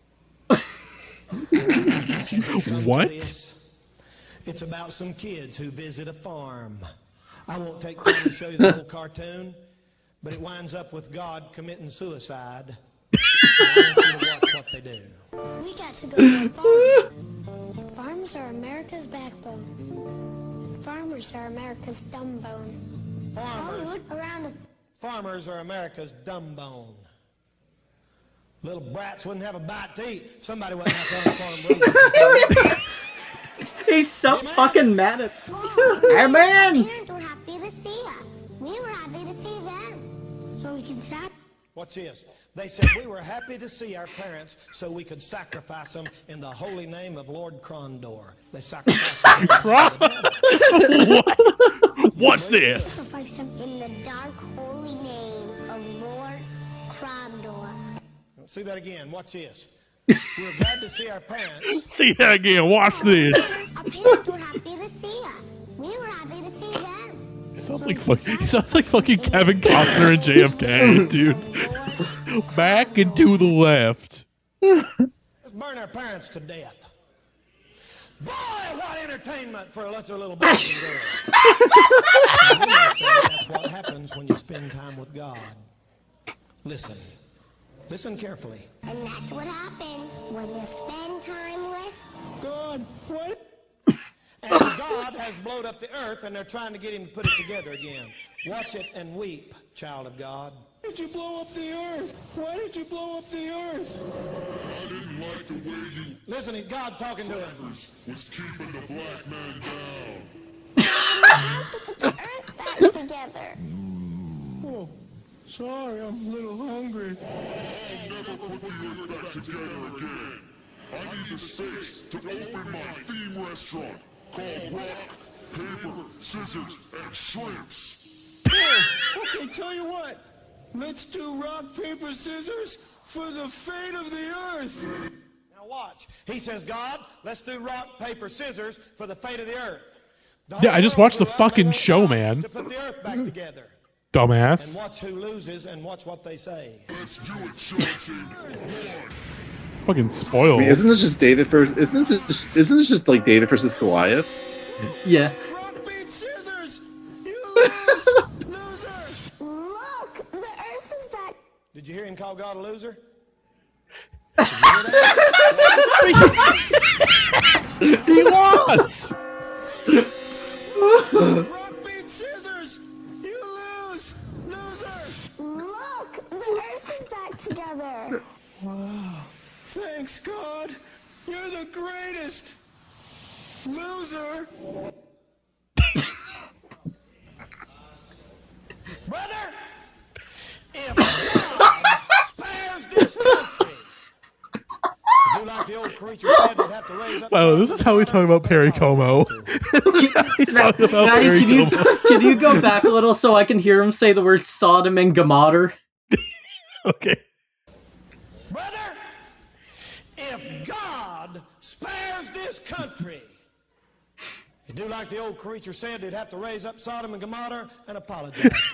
What? It's about some kids who visit a farm. I won't take time to show you the whole cartoon, but it winds up with God committing suicide. I want you to watch what they do. We got to go to a farm. Farms are America's backbone. Farmers are America's dumb bone. Farmers, Around the farmers are America's dumb bone. Little brats wouldn't have a bite to eat if somebody wasn't out there on the farm. He's so fucking mad at. Hey man! parents were happy to see us. We were happy to see them. So we can stop. What's this? They said we were happy to see our parents so we could sacrifice them in the holy name of Lord Crondor. They sacrificed them. What's this? Sacrifice them in the dark holy name of Lord Crondor. See that again. Watch this. We were glad to see our parents. See that again. Watch this. Our parents were happy to see us. We were happy to see them. He sounds like fuck, he sounds like fucking Kevin Costner and J F K, dude. Back and to the left. Let's burn our parents to death. Boy, what entertainment for a little little boy and girl. And you know, so that's what happens when you spend time with God. Listen. Listen carefully. And that's what happens when you spend time with God. What? And God has blown up the earth, and they're trying to get him to put it together again. Watch it and weep, child of God. did you blow up the earth? Why did you blow up the earth? I didn't like the way you Listen, it's God talking to him. was keeping the black man down. The earth back together. Oh, sorry, I'm a little hungry. I'll never put the earth back together again. I need the space to open my theme restaurant called Rock, Paper, Scissors, and Shrimps. Oh, okay, tell you what. Let's do rock, paper, scissors for the fate of the earth. Now watch. He says, God, let's do rock, paper, scissors for the fate of the earth. The Yeah, I just whole watched the world fucking show, man. to put the earth back together. And Dumbass. watch who loses and watch what they say. Let's do it, Chelsea. Fucking spoiled. Wait, isn't this just David versus? Isn't this just, isn't this just like David versus Goliath? Yeah. Rock, paper, scissors. You lose, loser. Look, the earth is back. Did you hear him call God a loser? He lost. Rock, paper, scissors. You lose, loser. Look, the earth is back together. Thanks, God. You're the greatest. Loser. Brother, if God spares this country, do like the old creature said, they'd have to raise up. Wow, this is how we talk about Perry Como. He's talking about Maddie, Perry can you Como. can you go back a little so I can hear him say the word Sodom and Gomorrah? Okay. Brother, if God spares this country, you do like the old creature said, they'd have to raise up Sodom and Gomorrah and apologize.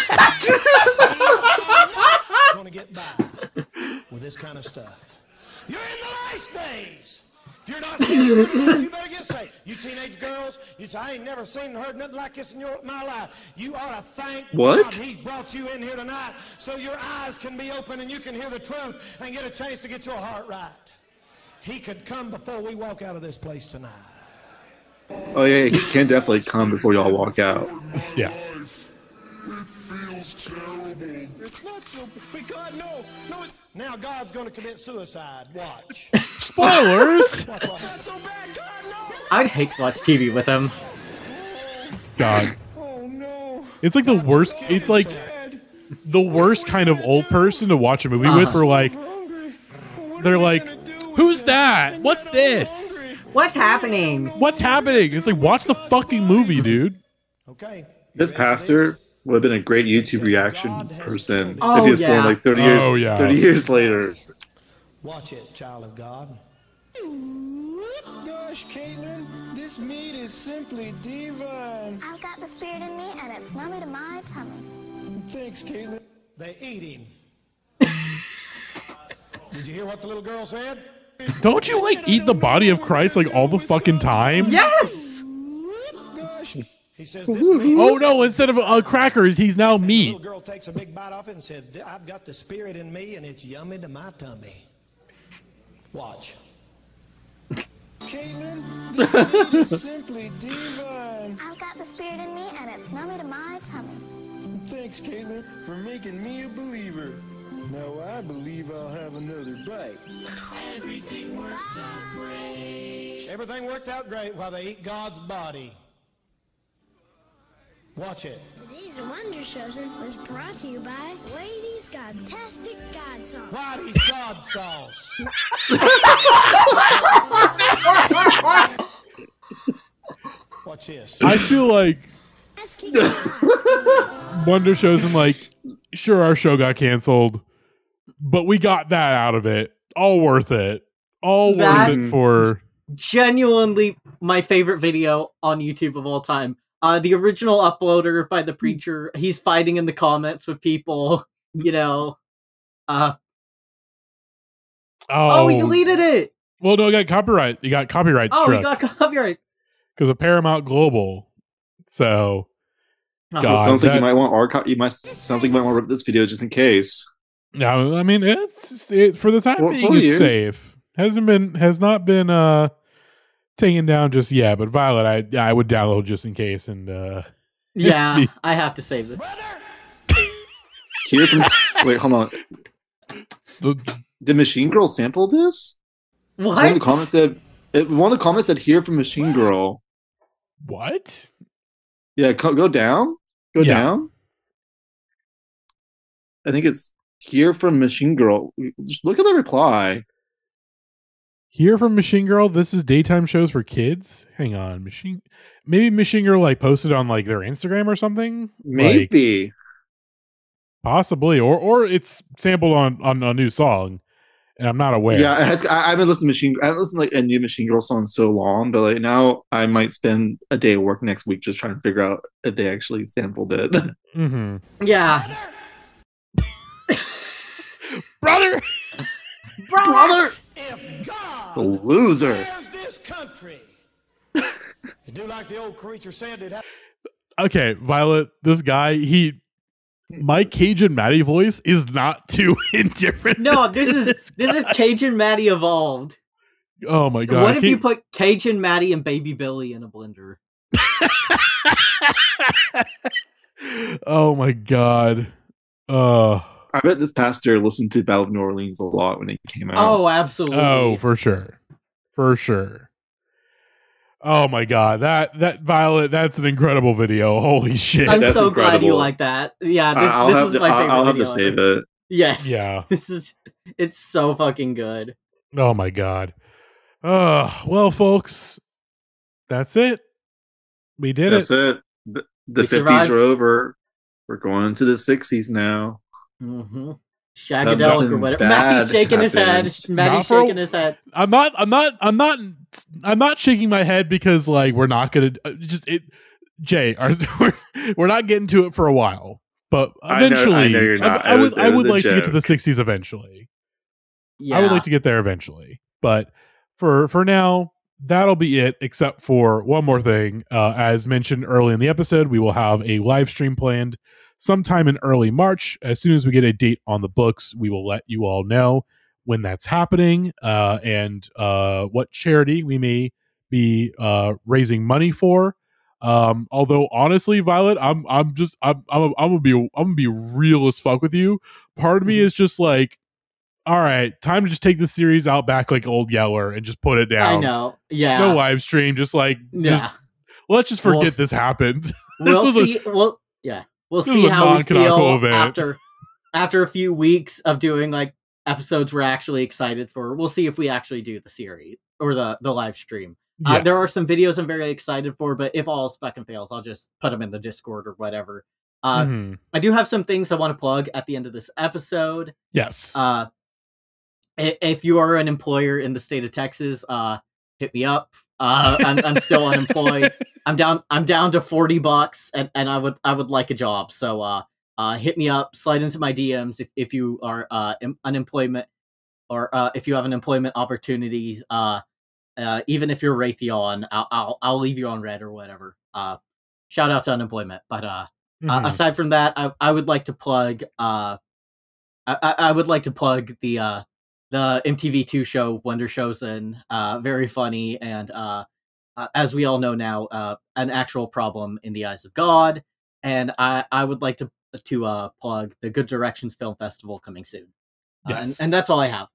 Going to get by with this kind of stuff. You're in the last days. If you're not saved, you better get saved. You teenage girls, you say, I ain't never seen or heard nothing like this in your, my life. You ought to thank What? God He's brought you in here tonight so your eyes can be open and you can hear the truth and get a chance to get your heart right. He could come before we walk out of this place tonight. Oh yeah, he can definitely come before y'all walk out. Yeah. It feels terrible. It's not so, but God, no, no. It's, now God's going to commit suicide. Watch. Spoilers. Watch, watch. It's not so bad, God, no. I'd hate to watch T V with him. God. Oh no. It's like the worst. It's like the worst kind of old person to watch a movie with. For like, they're like, "Who's that? What's this? What's happening? What's happening?" It's like, watch the fucking movie, dude. Okay. This pastor would have been a great YouTube reaction person Oh, if he was yeah. born like thirty years, Oh, yeah. thirty years later. Watch it, child of God. Gosh, Caitlin, this meat is simply divine. I've got the spirit in me, and it's mummy to my tummy. Thanks, Caitlin. They eat him. Did you hear what the little girl said? Don't you like eat the body of Christ like all the fucking time? Yes. Gosh. He says this meat. Oh no! Instead of uh, crackers, he's now The meat. little girl takes a big bite off it and said, I've got the spirit in me, and it's yummy to my tummy. Watch. Caitlin, this meat is simply divine. I've got the spirit in me, and it's mummy to my tummy. Thanks, Caitlin, for making me a believer. Now I believe I'll have another bite. Everything worked out great. Everything worked out great while they eat God's body. Watch it. Today's Wonder Chosen was brought to you by Ladies Godtastic God Sauce. Whitey's God sauce. Watch this. I feel like Wonder shows him like, sure, our show got canceled, but we got that out of it. All worth it. All That- worth it for. Genuinely my favorite video on YouTube of all time. Uh, the original uploader by the preacher, he's fighting in the comments with people, you know. Uh, Oh, oh, he deleted it! Well, no, he got copyright. He got copyright Oh, he struck got copyright. because of Paramount Global. So, Uh-huh. God, sounds like that- you might want archive. You might sounds like you might want to rip this video just in case. No, I mean it's it, for the time Four- being four it's years. safe. Hasn't been has not been uh taken down just yet. But Violet, I I would download just in case and uh Yeah, I have to save this. Hear from Wait, hold on. Did Machine Girl sample this? What? So one of the comments said. It, one of the comments said "Here from Machine Girl." What? Yeah, co- go down. Go Yeah. down. I think it's "Here from Machine Girl." Just look at the reply. Here from Machine Girl, this is daytime shows for kids. Hang on, Machine. Maybe Machine Girl like posted on like their Instagram or something. Maybe. Like, possibly, or or it's sampled on on a new song, and I'm not aware. Yeah, it has, I, I haven't listened to Machine. I haven't listened to like a new Machine Girl song in so long, but like now I might spend a day of work next week just trying to figure out if they actually sampled it. Mm-hmm. Yeah. Brother, brother, If God the loser. spares this country, you do like the old creature said it. Okay, Violet, this guy, he my Cajun Maddie voice is not too indifferent. No, this is this is Cajun Maddie evolved. Oh my god. What if Can- you put Cajun Maddie and Baby Billy in a blender? Oh my god. Uh I bet this pastor listened to Battle of New Orleans a lot when it came out. Oh, absolutely. Oh, for sure. For sure. Oh my god. That that Violet, that's an incredible video. Holy shit. I'm That's so glad you incredible. like that. Yeah, this, I'll this have is to, my I'll, favorite I'll have to video save ever. it. Yes. Yeah. This is it's so fucking good. Oh my god. Uh well folks, that's it. We did That's it. it. The, the We fifties survived. are over. We're going into the sixties now. Mm-hmm. Shagadelic or nothing whatever. bad Maddie's shaking his head. happens. Maddie's Not for- shaking his head. I'm not I'm not I'm not I'm not shaking my head because like we're not gonna uh, just it Jay, are, we're, we're not getting to it for a while. But I know- eventually I know you're not. I, I It would was- it I was would a like to get to the joke. sixties eventually. Yeah. I would like to get there eventually. But for for now, that'll be it, except for one more thing. Uh, as mentioned early in the episode, we will have a live stream planned sometime in early March. As soon as we get a date on the books, we will let you all know when that's happening uh, and uh, what charity we may be uh, raising money for. Um, although honestly, Violet, I'm I'm just I'm I'm, I'm gonna be I'm gonna be real as fuck with you. Part of me is just like, all right, time to just take the series out back like Old Yeller and just put it down. I know. Yeah. No live stream, just like Yeah. just- let's just forget We'll- this happened. this We'll was a- see. We'll yeah. We'll this see was a how we non-canonical feel event. after after a few weeks of doing like episodes we're actually excited for. We'll see if we actually do the series or the the live stream. Yeah. Uh, there are some videos I'm very excited for, but if all spec and fails, I'll just put them in the Discord or whatever. Uh, Mhm. I do have some things I want to plug at the end of this episode. Yes. Uh, i- if you are an employer in the state of Texas, uh, hit me up. Uh, I'm, I'm still unemployed. I'm down. I'm down to forty bucks, and, and I would I would like a job. So uh, uh, hit me up. Slide into my D Ms if, if you are uh em- unemployment or uh, if you have an employment opportunity. Uh, uh, even if you're Raytheon, I'll, I'll I'll leave you on red or whatever. Uh, shout out to unemployment. But uh, uh, Mhm. aside from that, I I would like to plug uh, I I I would like to plug the uh the M T V two show Wonder Chosen. Uh, very funny and uh, uh, as we all know now, uh, an actual problem in the eyes of God. And I I would like to to uh plug the Good Directions Film Festival coming soon. Uh, Yes. and, and that's all I have.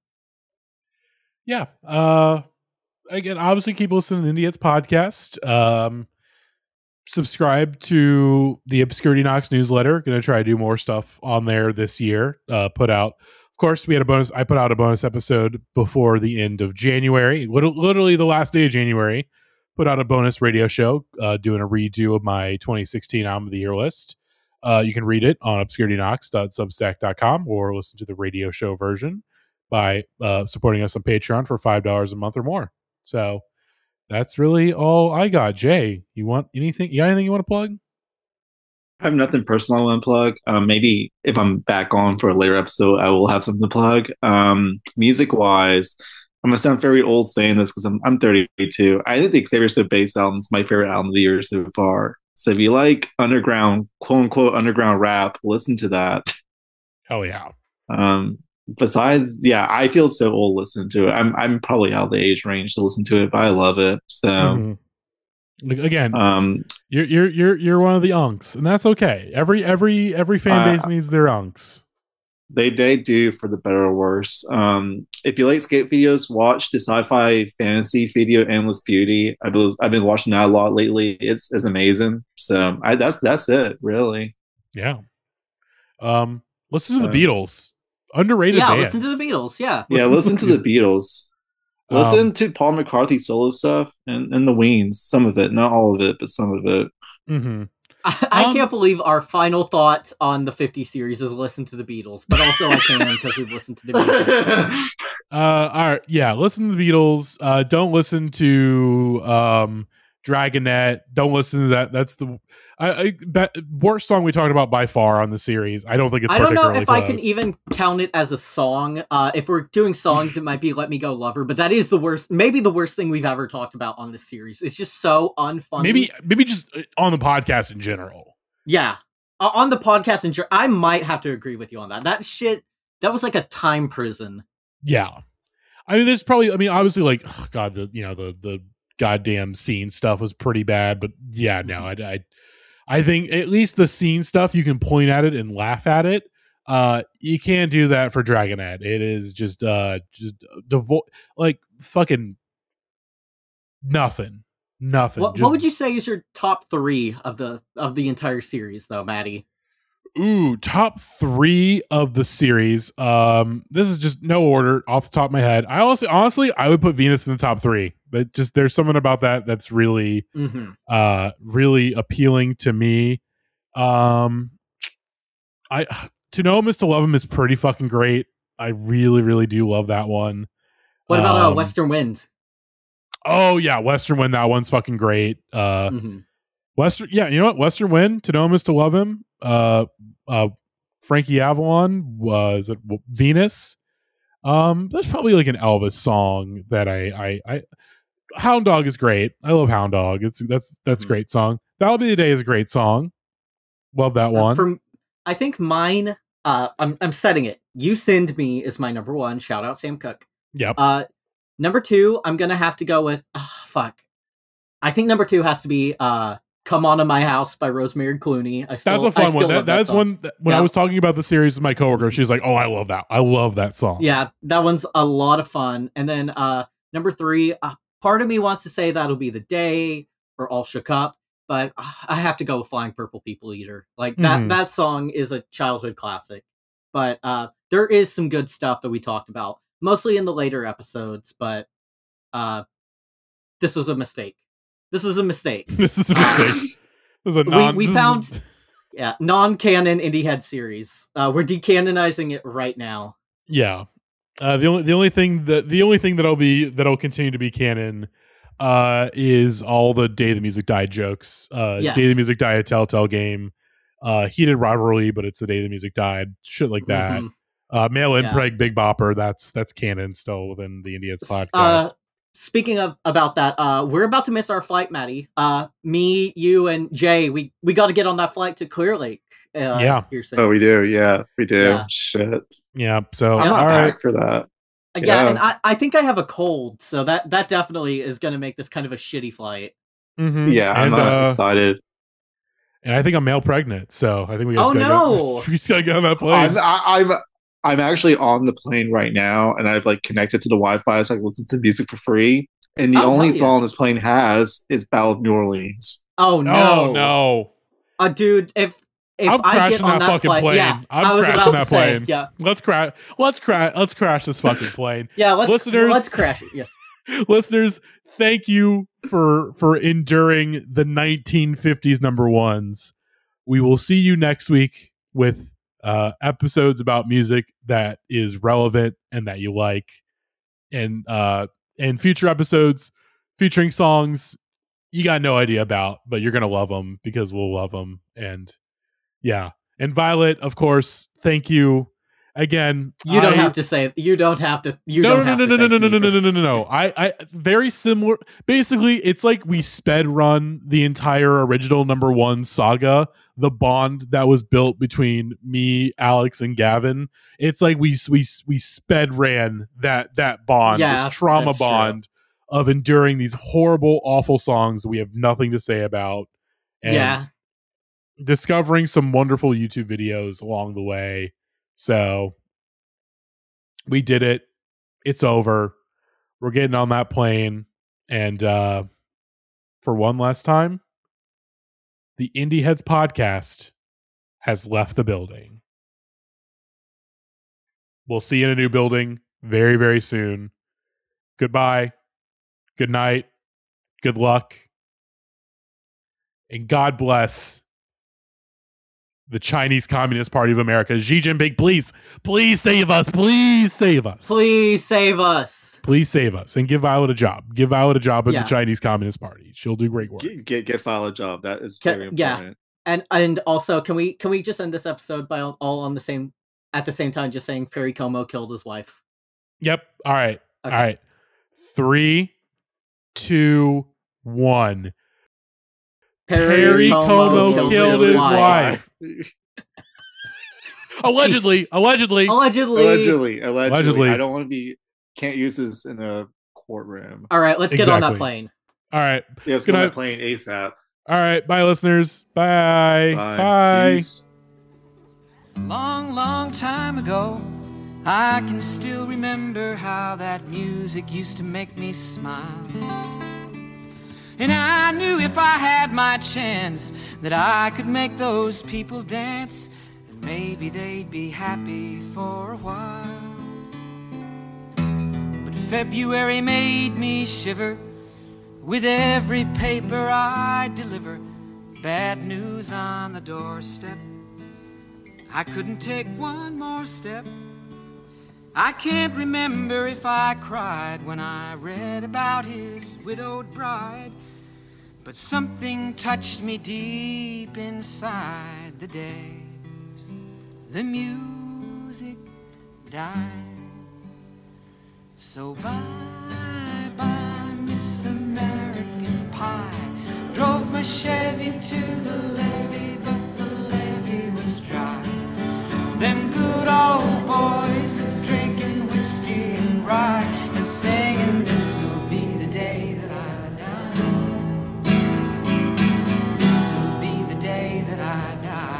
Yeah. Uh again, obviously keep listening to the Indie Hits podcast. Um subscribe to the Obscurity Knox newsletter. Gonna try to do more stuff on there this year. Uh put out of course we had a bonus I put out a bonus episode before the end of January. Lit- Literally the last day of January. Put out a bonus radio show, uh doing a redo of my twenty sixteen album of the year list. Uh you can read it on obscurity knox dot substack dot com or listen to the radio show version by uh, supporting us on Patreon for five dollars a month or more. So that's really all I got. Jay, you want anything? You got anything you want to plug? I have nothing personal I want to plug. Um, maybe if I'm back on for a later episode, I will have something to plug. Um, music wise, I'm gonna sound very old saying this because I'm I'm thirty-two. I think the Xavier So Bass album is my favorite album of the year so far. So if you like underground, quote unquote underground rap, listen to that. Hell yeah. Um, besides, yeah, I feel so old listening to it. I'm I'm probably out of the age range to listen to it, but I love it. So Mhm. Like, again, um, you're you're you're you're one of the unks, and that's okay. Every every every fan Uh, base needs their unks. They they do for the better or worse. Um, if you like skate videos, watch the sci-fi fantasy video "Endless Beauty." I've been, I've been watching that a lot lately. It's it's amazing. So I, that's that's it, really. Yeah. Um, listen to the Beatles. Underrated Yeah, band. listen to the Beatles. Yeah. Yeah, listen to the Beatles. Listen Um, to Paul McCarthy solo stuff and, and the Weens. Some of it, not all of it, but some of it. Mm-hmm. I, I can't believe our final thoughts on the fifty series is listen to the Beatles, but also I can because we've listened to the Beatles. Uh, all right, yeah. Listen to the Beatles. Uh, don't listen to um, Dragonette. Don't listen to that. That's the I, I bet worst song we talked about by far on the series. I don't think it's. I don't know particularly if I close. can even count it as a song. Uh, if we're doing songs, it might be "Let Me Go, Lover," but that is the worst, maybe the worst thing we've ever talked about on this series. It's just so unfunny. Maybe, maybe just on the podcast in general. Yeah, uh, on the podcast in general, I might have to agree with you on that. That shit, that was like a time prison. Yeah, I mean, there's probably. I mean, obviously, like oh, God, the you know the the goddamn scene stuff was pretty bad, but yeah, no, I, I, I think at least the scene stuff you can point at it and laugh at it. Uh, you can't do that for Dragonette. It is just uh just devo- like fucking nothing, nothing. What, Just- what would you say is your top three of the of the entire series, though, Maddie? Ooh, top three of the series. Um, this is just no order off the top of my head. I also, honestly, I would put Venus in the top three. But just there's something about that that's really, Mm-hmm. uh, really appealing to me. Um, I To Know Him Is to Love Him is pretty fucking great. I really, really do love that one. What about uh, Um, Western Wind? Oh yeah, Western Wind. That one's fucking great. Uh, Mm-hmm. Western, yeah, you know what? Western Wind, To Know Him Is to Love Him. Uh, uh, Frankie Avalon was it Venus. Um, there's probably like an Elvis song that I, I, I. Hound Dog is great. I love Hound Dog. It's that's that's a great song. That'll Be the Day is a great song. Love that one. Uh, from I think mine. Uh, I'm I'm setting it. You Send Me is my number one. Shout out Sam Cooke. Yep. Uh, number two, I'm gonna have to go with. Oh, fuck. I think number two has to be uh, "Come On to My House" by Rosemary Clooney. I still, That's a fun I still one. That, love that that's song. one that, when I Yeah. was talking about the series with my coworker, she was like, "Oh, I love that. I love that song." Yeah, that one's a lot of fun. And then uh, number three, uh, part of me wants to say That'll Be the Day or All Shook Up, but uh, I have to go with Flying Purple People Eater. Like that Mhm. that song is a childhood classic. But uh, there is some good stuff that we talked about, mostly in the later episodes. But uh, this was a mistake. This was a mistake. This is a mistake. This is a non. we we this found is- yeah non-canon Indie Head series. Uh, we're decanonizing it right now. Yeah. Uh, the only the only thing that the only thing that'll be that'll continue to be canon uh, is all the Day the Music Died jokes. Uh, Yes. Day the Music Died, a Telltale game. Uh, heated rivalry, but it's the Day the Music Died. Shit like that. Mhm. Uh, Mail in Yeah. Preg Big Bopper. That's that's canon still within the Indians podcast. Uh, speaking of about that, uh, we're about to miss our flight, Maddie. Uh, me, you, and Jay, we we got to get on that flight to Clear Lake. Uh, Yeah. here soon. Oh, we do. Yeah, we do. Yeah. Shit. yeah. So I'm not all right. back for that. Uh, yeah, Yeah. and I, I think I have a cold, so that that definitely is going to make this kind of a shitty flight. Mhm. Yeah, I'm And, not uh, excited. And I think I'm male pregnant, so I think we. Oh, just gotta no. Go, we just gotta get on that plane. I'm I, I'm I'm actually on the plane right now, and I've like connected to the Wi-Fi so I can listen to music for free. And the Oh, only hell yeah. song this plane has is "Battle of New Orleans." Oh no, Oh no! uh, dude! If if I'm I crashing get on that, that, fucking flight, plane. yeah, I'm I was crashing about that to say, plane. yeah, Let's crash. Let's crash. Let's crash this fucking plane. yeah. Let's Listeners- let's crash it. Yeah. Listeners, thank you for for enduring the nineteen fifties number ones. We will see you next week with uh, episodes about music that is relevant and that you like, and uh, and future episodes featuring songs you got no idea about, but you're gonna love them because we'll love them. And yeah, and Violet, of course, thank you again. You don't I- have to say. You don't have to. You no, don't no, have no, to. no, no, thank no, no, me no, for no, no, this. no, no. I, I, very similar. Basically, it's like we sped run the entire original number one saga, the bond that was built between me, Alex, and Gavin. It's like we we we sped ran that that bond, Yeah, this trauma that's true. bond of enduring these horrible, awful songs we have nothing to say about, and Yeah. discovering some wonderful YouTube videos along the way. So we did it. It's over. We're getting on that plane. And uh, for one last time, the Indie Heads podcast has left the building. We'll see you in a new building very, very soon. Goodbye. Good night. Good luck. And God bless the Chinese Communist Party of America. Xi Jinping, please, please save us. Please save us. Please save us. Please save us. And give Violet a job. Give Violet a job in Yeah. the Chinese Communist Party. She'll do great work. Get get, get Violet a job. That is Can- very yeah. important. And and also, can we can we just end this episode by all, all on the same at the same time, just saying Perry Como killed his wife? Yep. All right. Okay. All right. Three, two, one. Perry, Perry Como, Como killed, killed his, his wife. wife. Allegedly. Jesus. Allegedly. Allegedly. Allegedly, allegedly. Allegedly. I don't want to be. Can't use this in a courtroom. All right, let's get on that Exactly. plane. All right. Yeah, let's Good get on night. that plane ASAP. All right. Bye, listeners. Bye. Bye. Bye. Peace. Long, long time ago, I can still remember how that music used to make me smile. And I knew if I had my chance that I could make those people dance, and maybe they'd be happy for a while. But February made me shiver with every paper I deliver. Bad news on the doorstep. I couldn't take one more step. I can't remember if I cried when I read about his widowed bride, but something touched me deep inside the day the music died. So bye bye, Miss American Pie. Drove my Chevy to the levee, but the levee was dry. Them good old boys are drinking whiskey and rye and singing, this'll be the day that I die. This'll be the day that I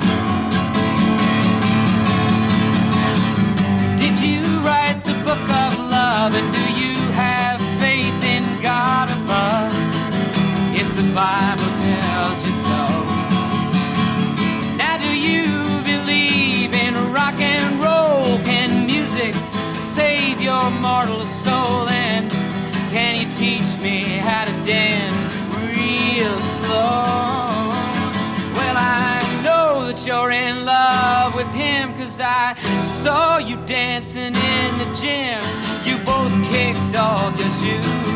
die. Did you write the book of love, and do you have faith in God above? If the Bible tells you so. Now do you believe in rock and roll? Can music save your mortal soul? And can you teach me how to dance real slow? Well, I know that you're in love with him, 'cause I saw you dancing in the gym. You both kicked off your shoes.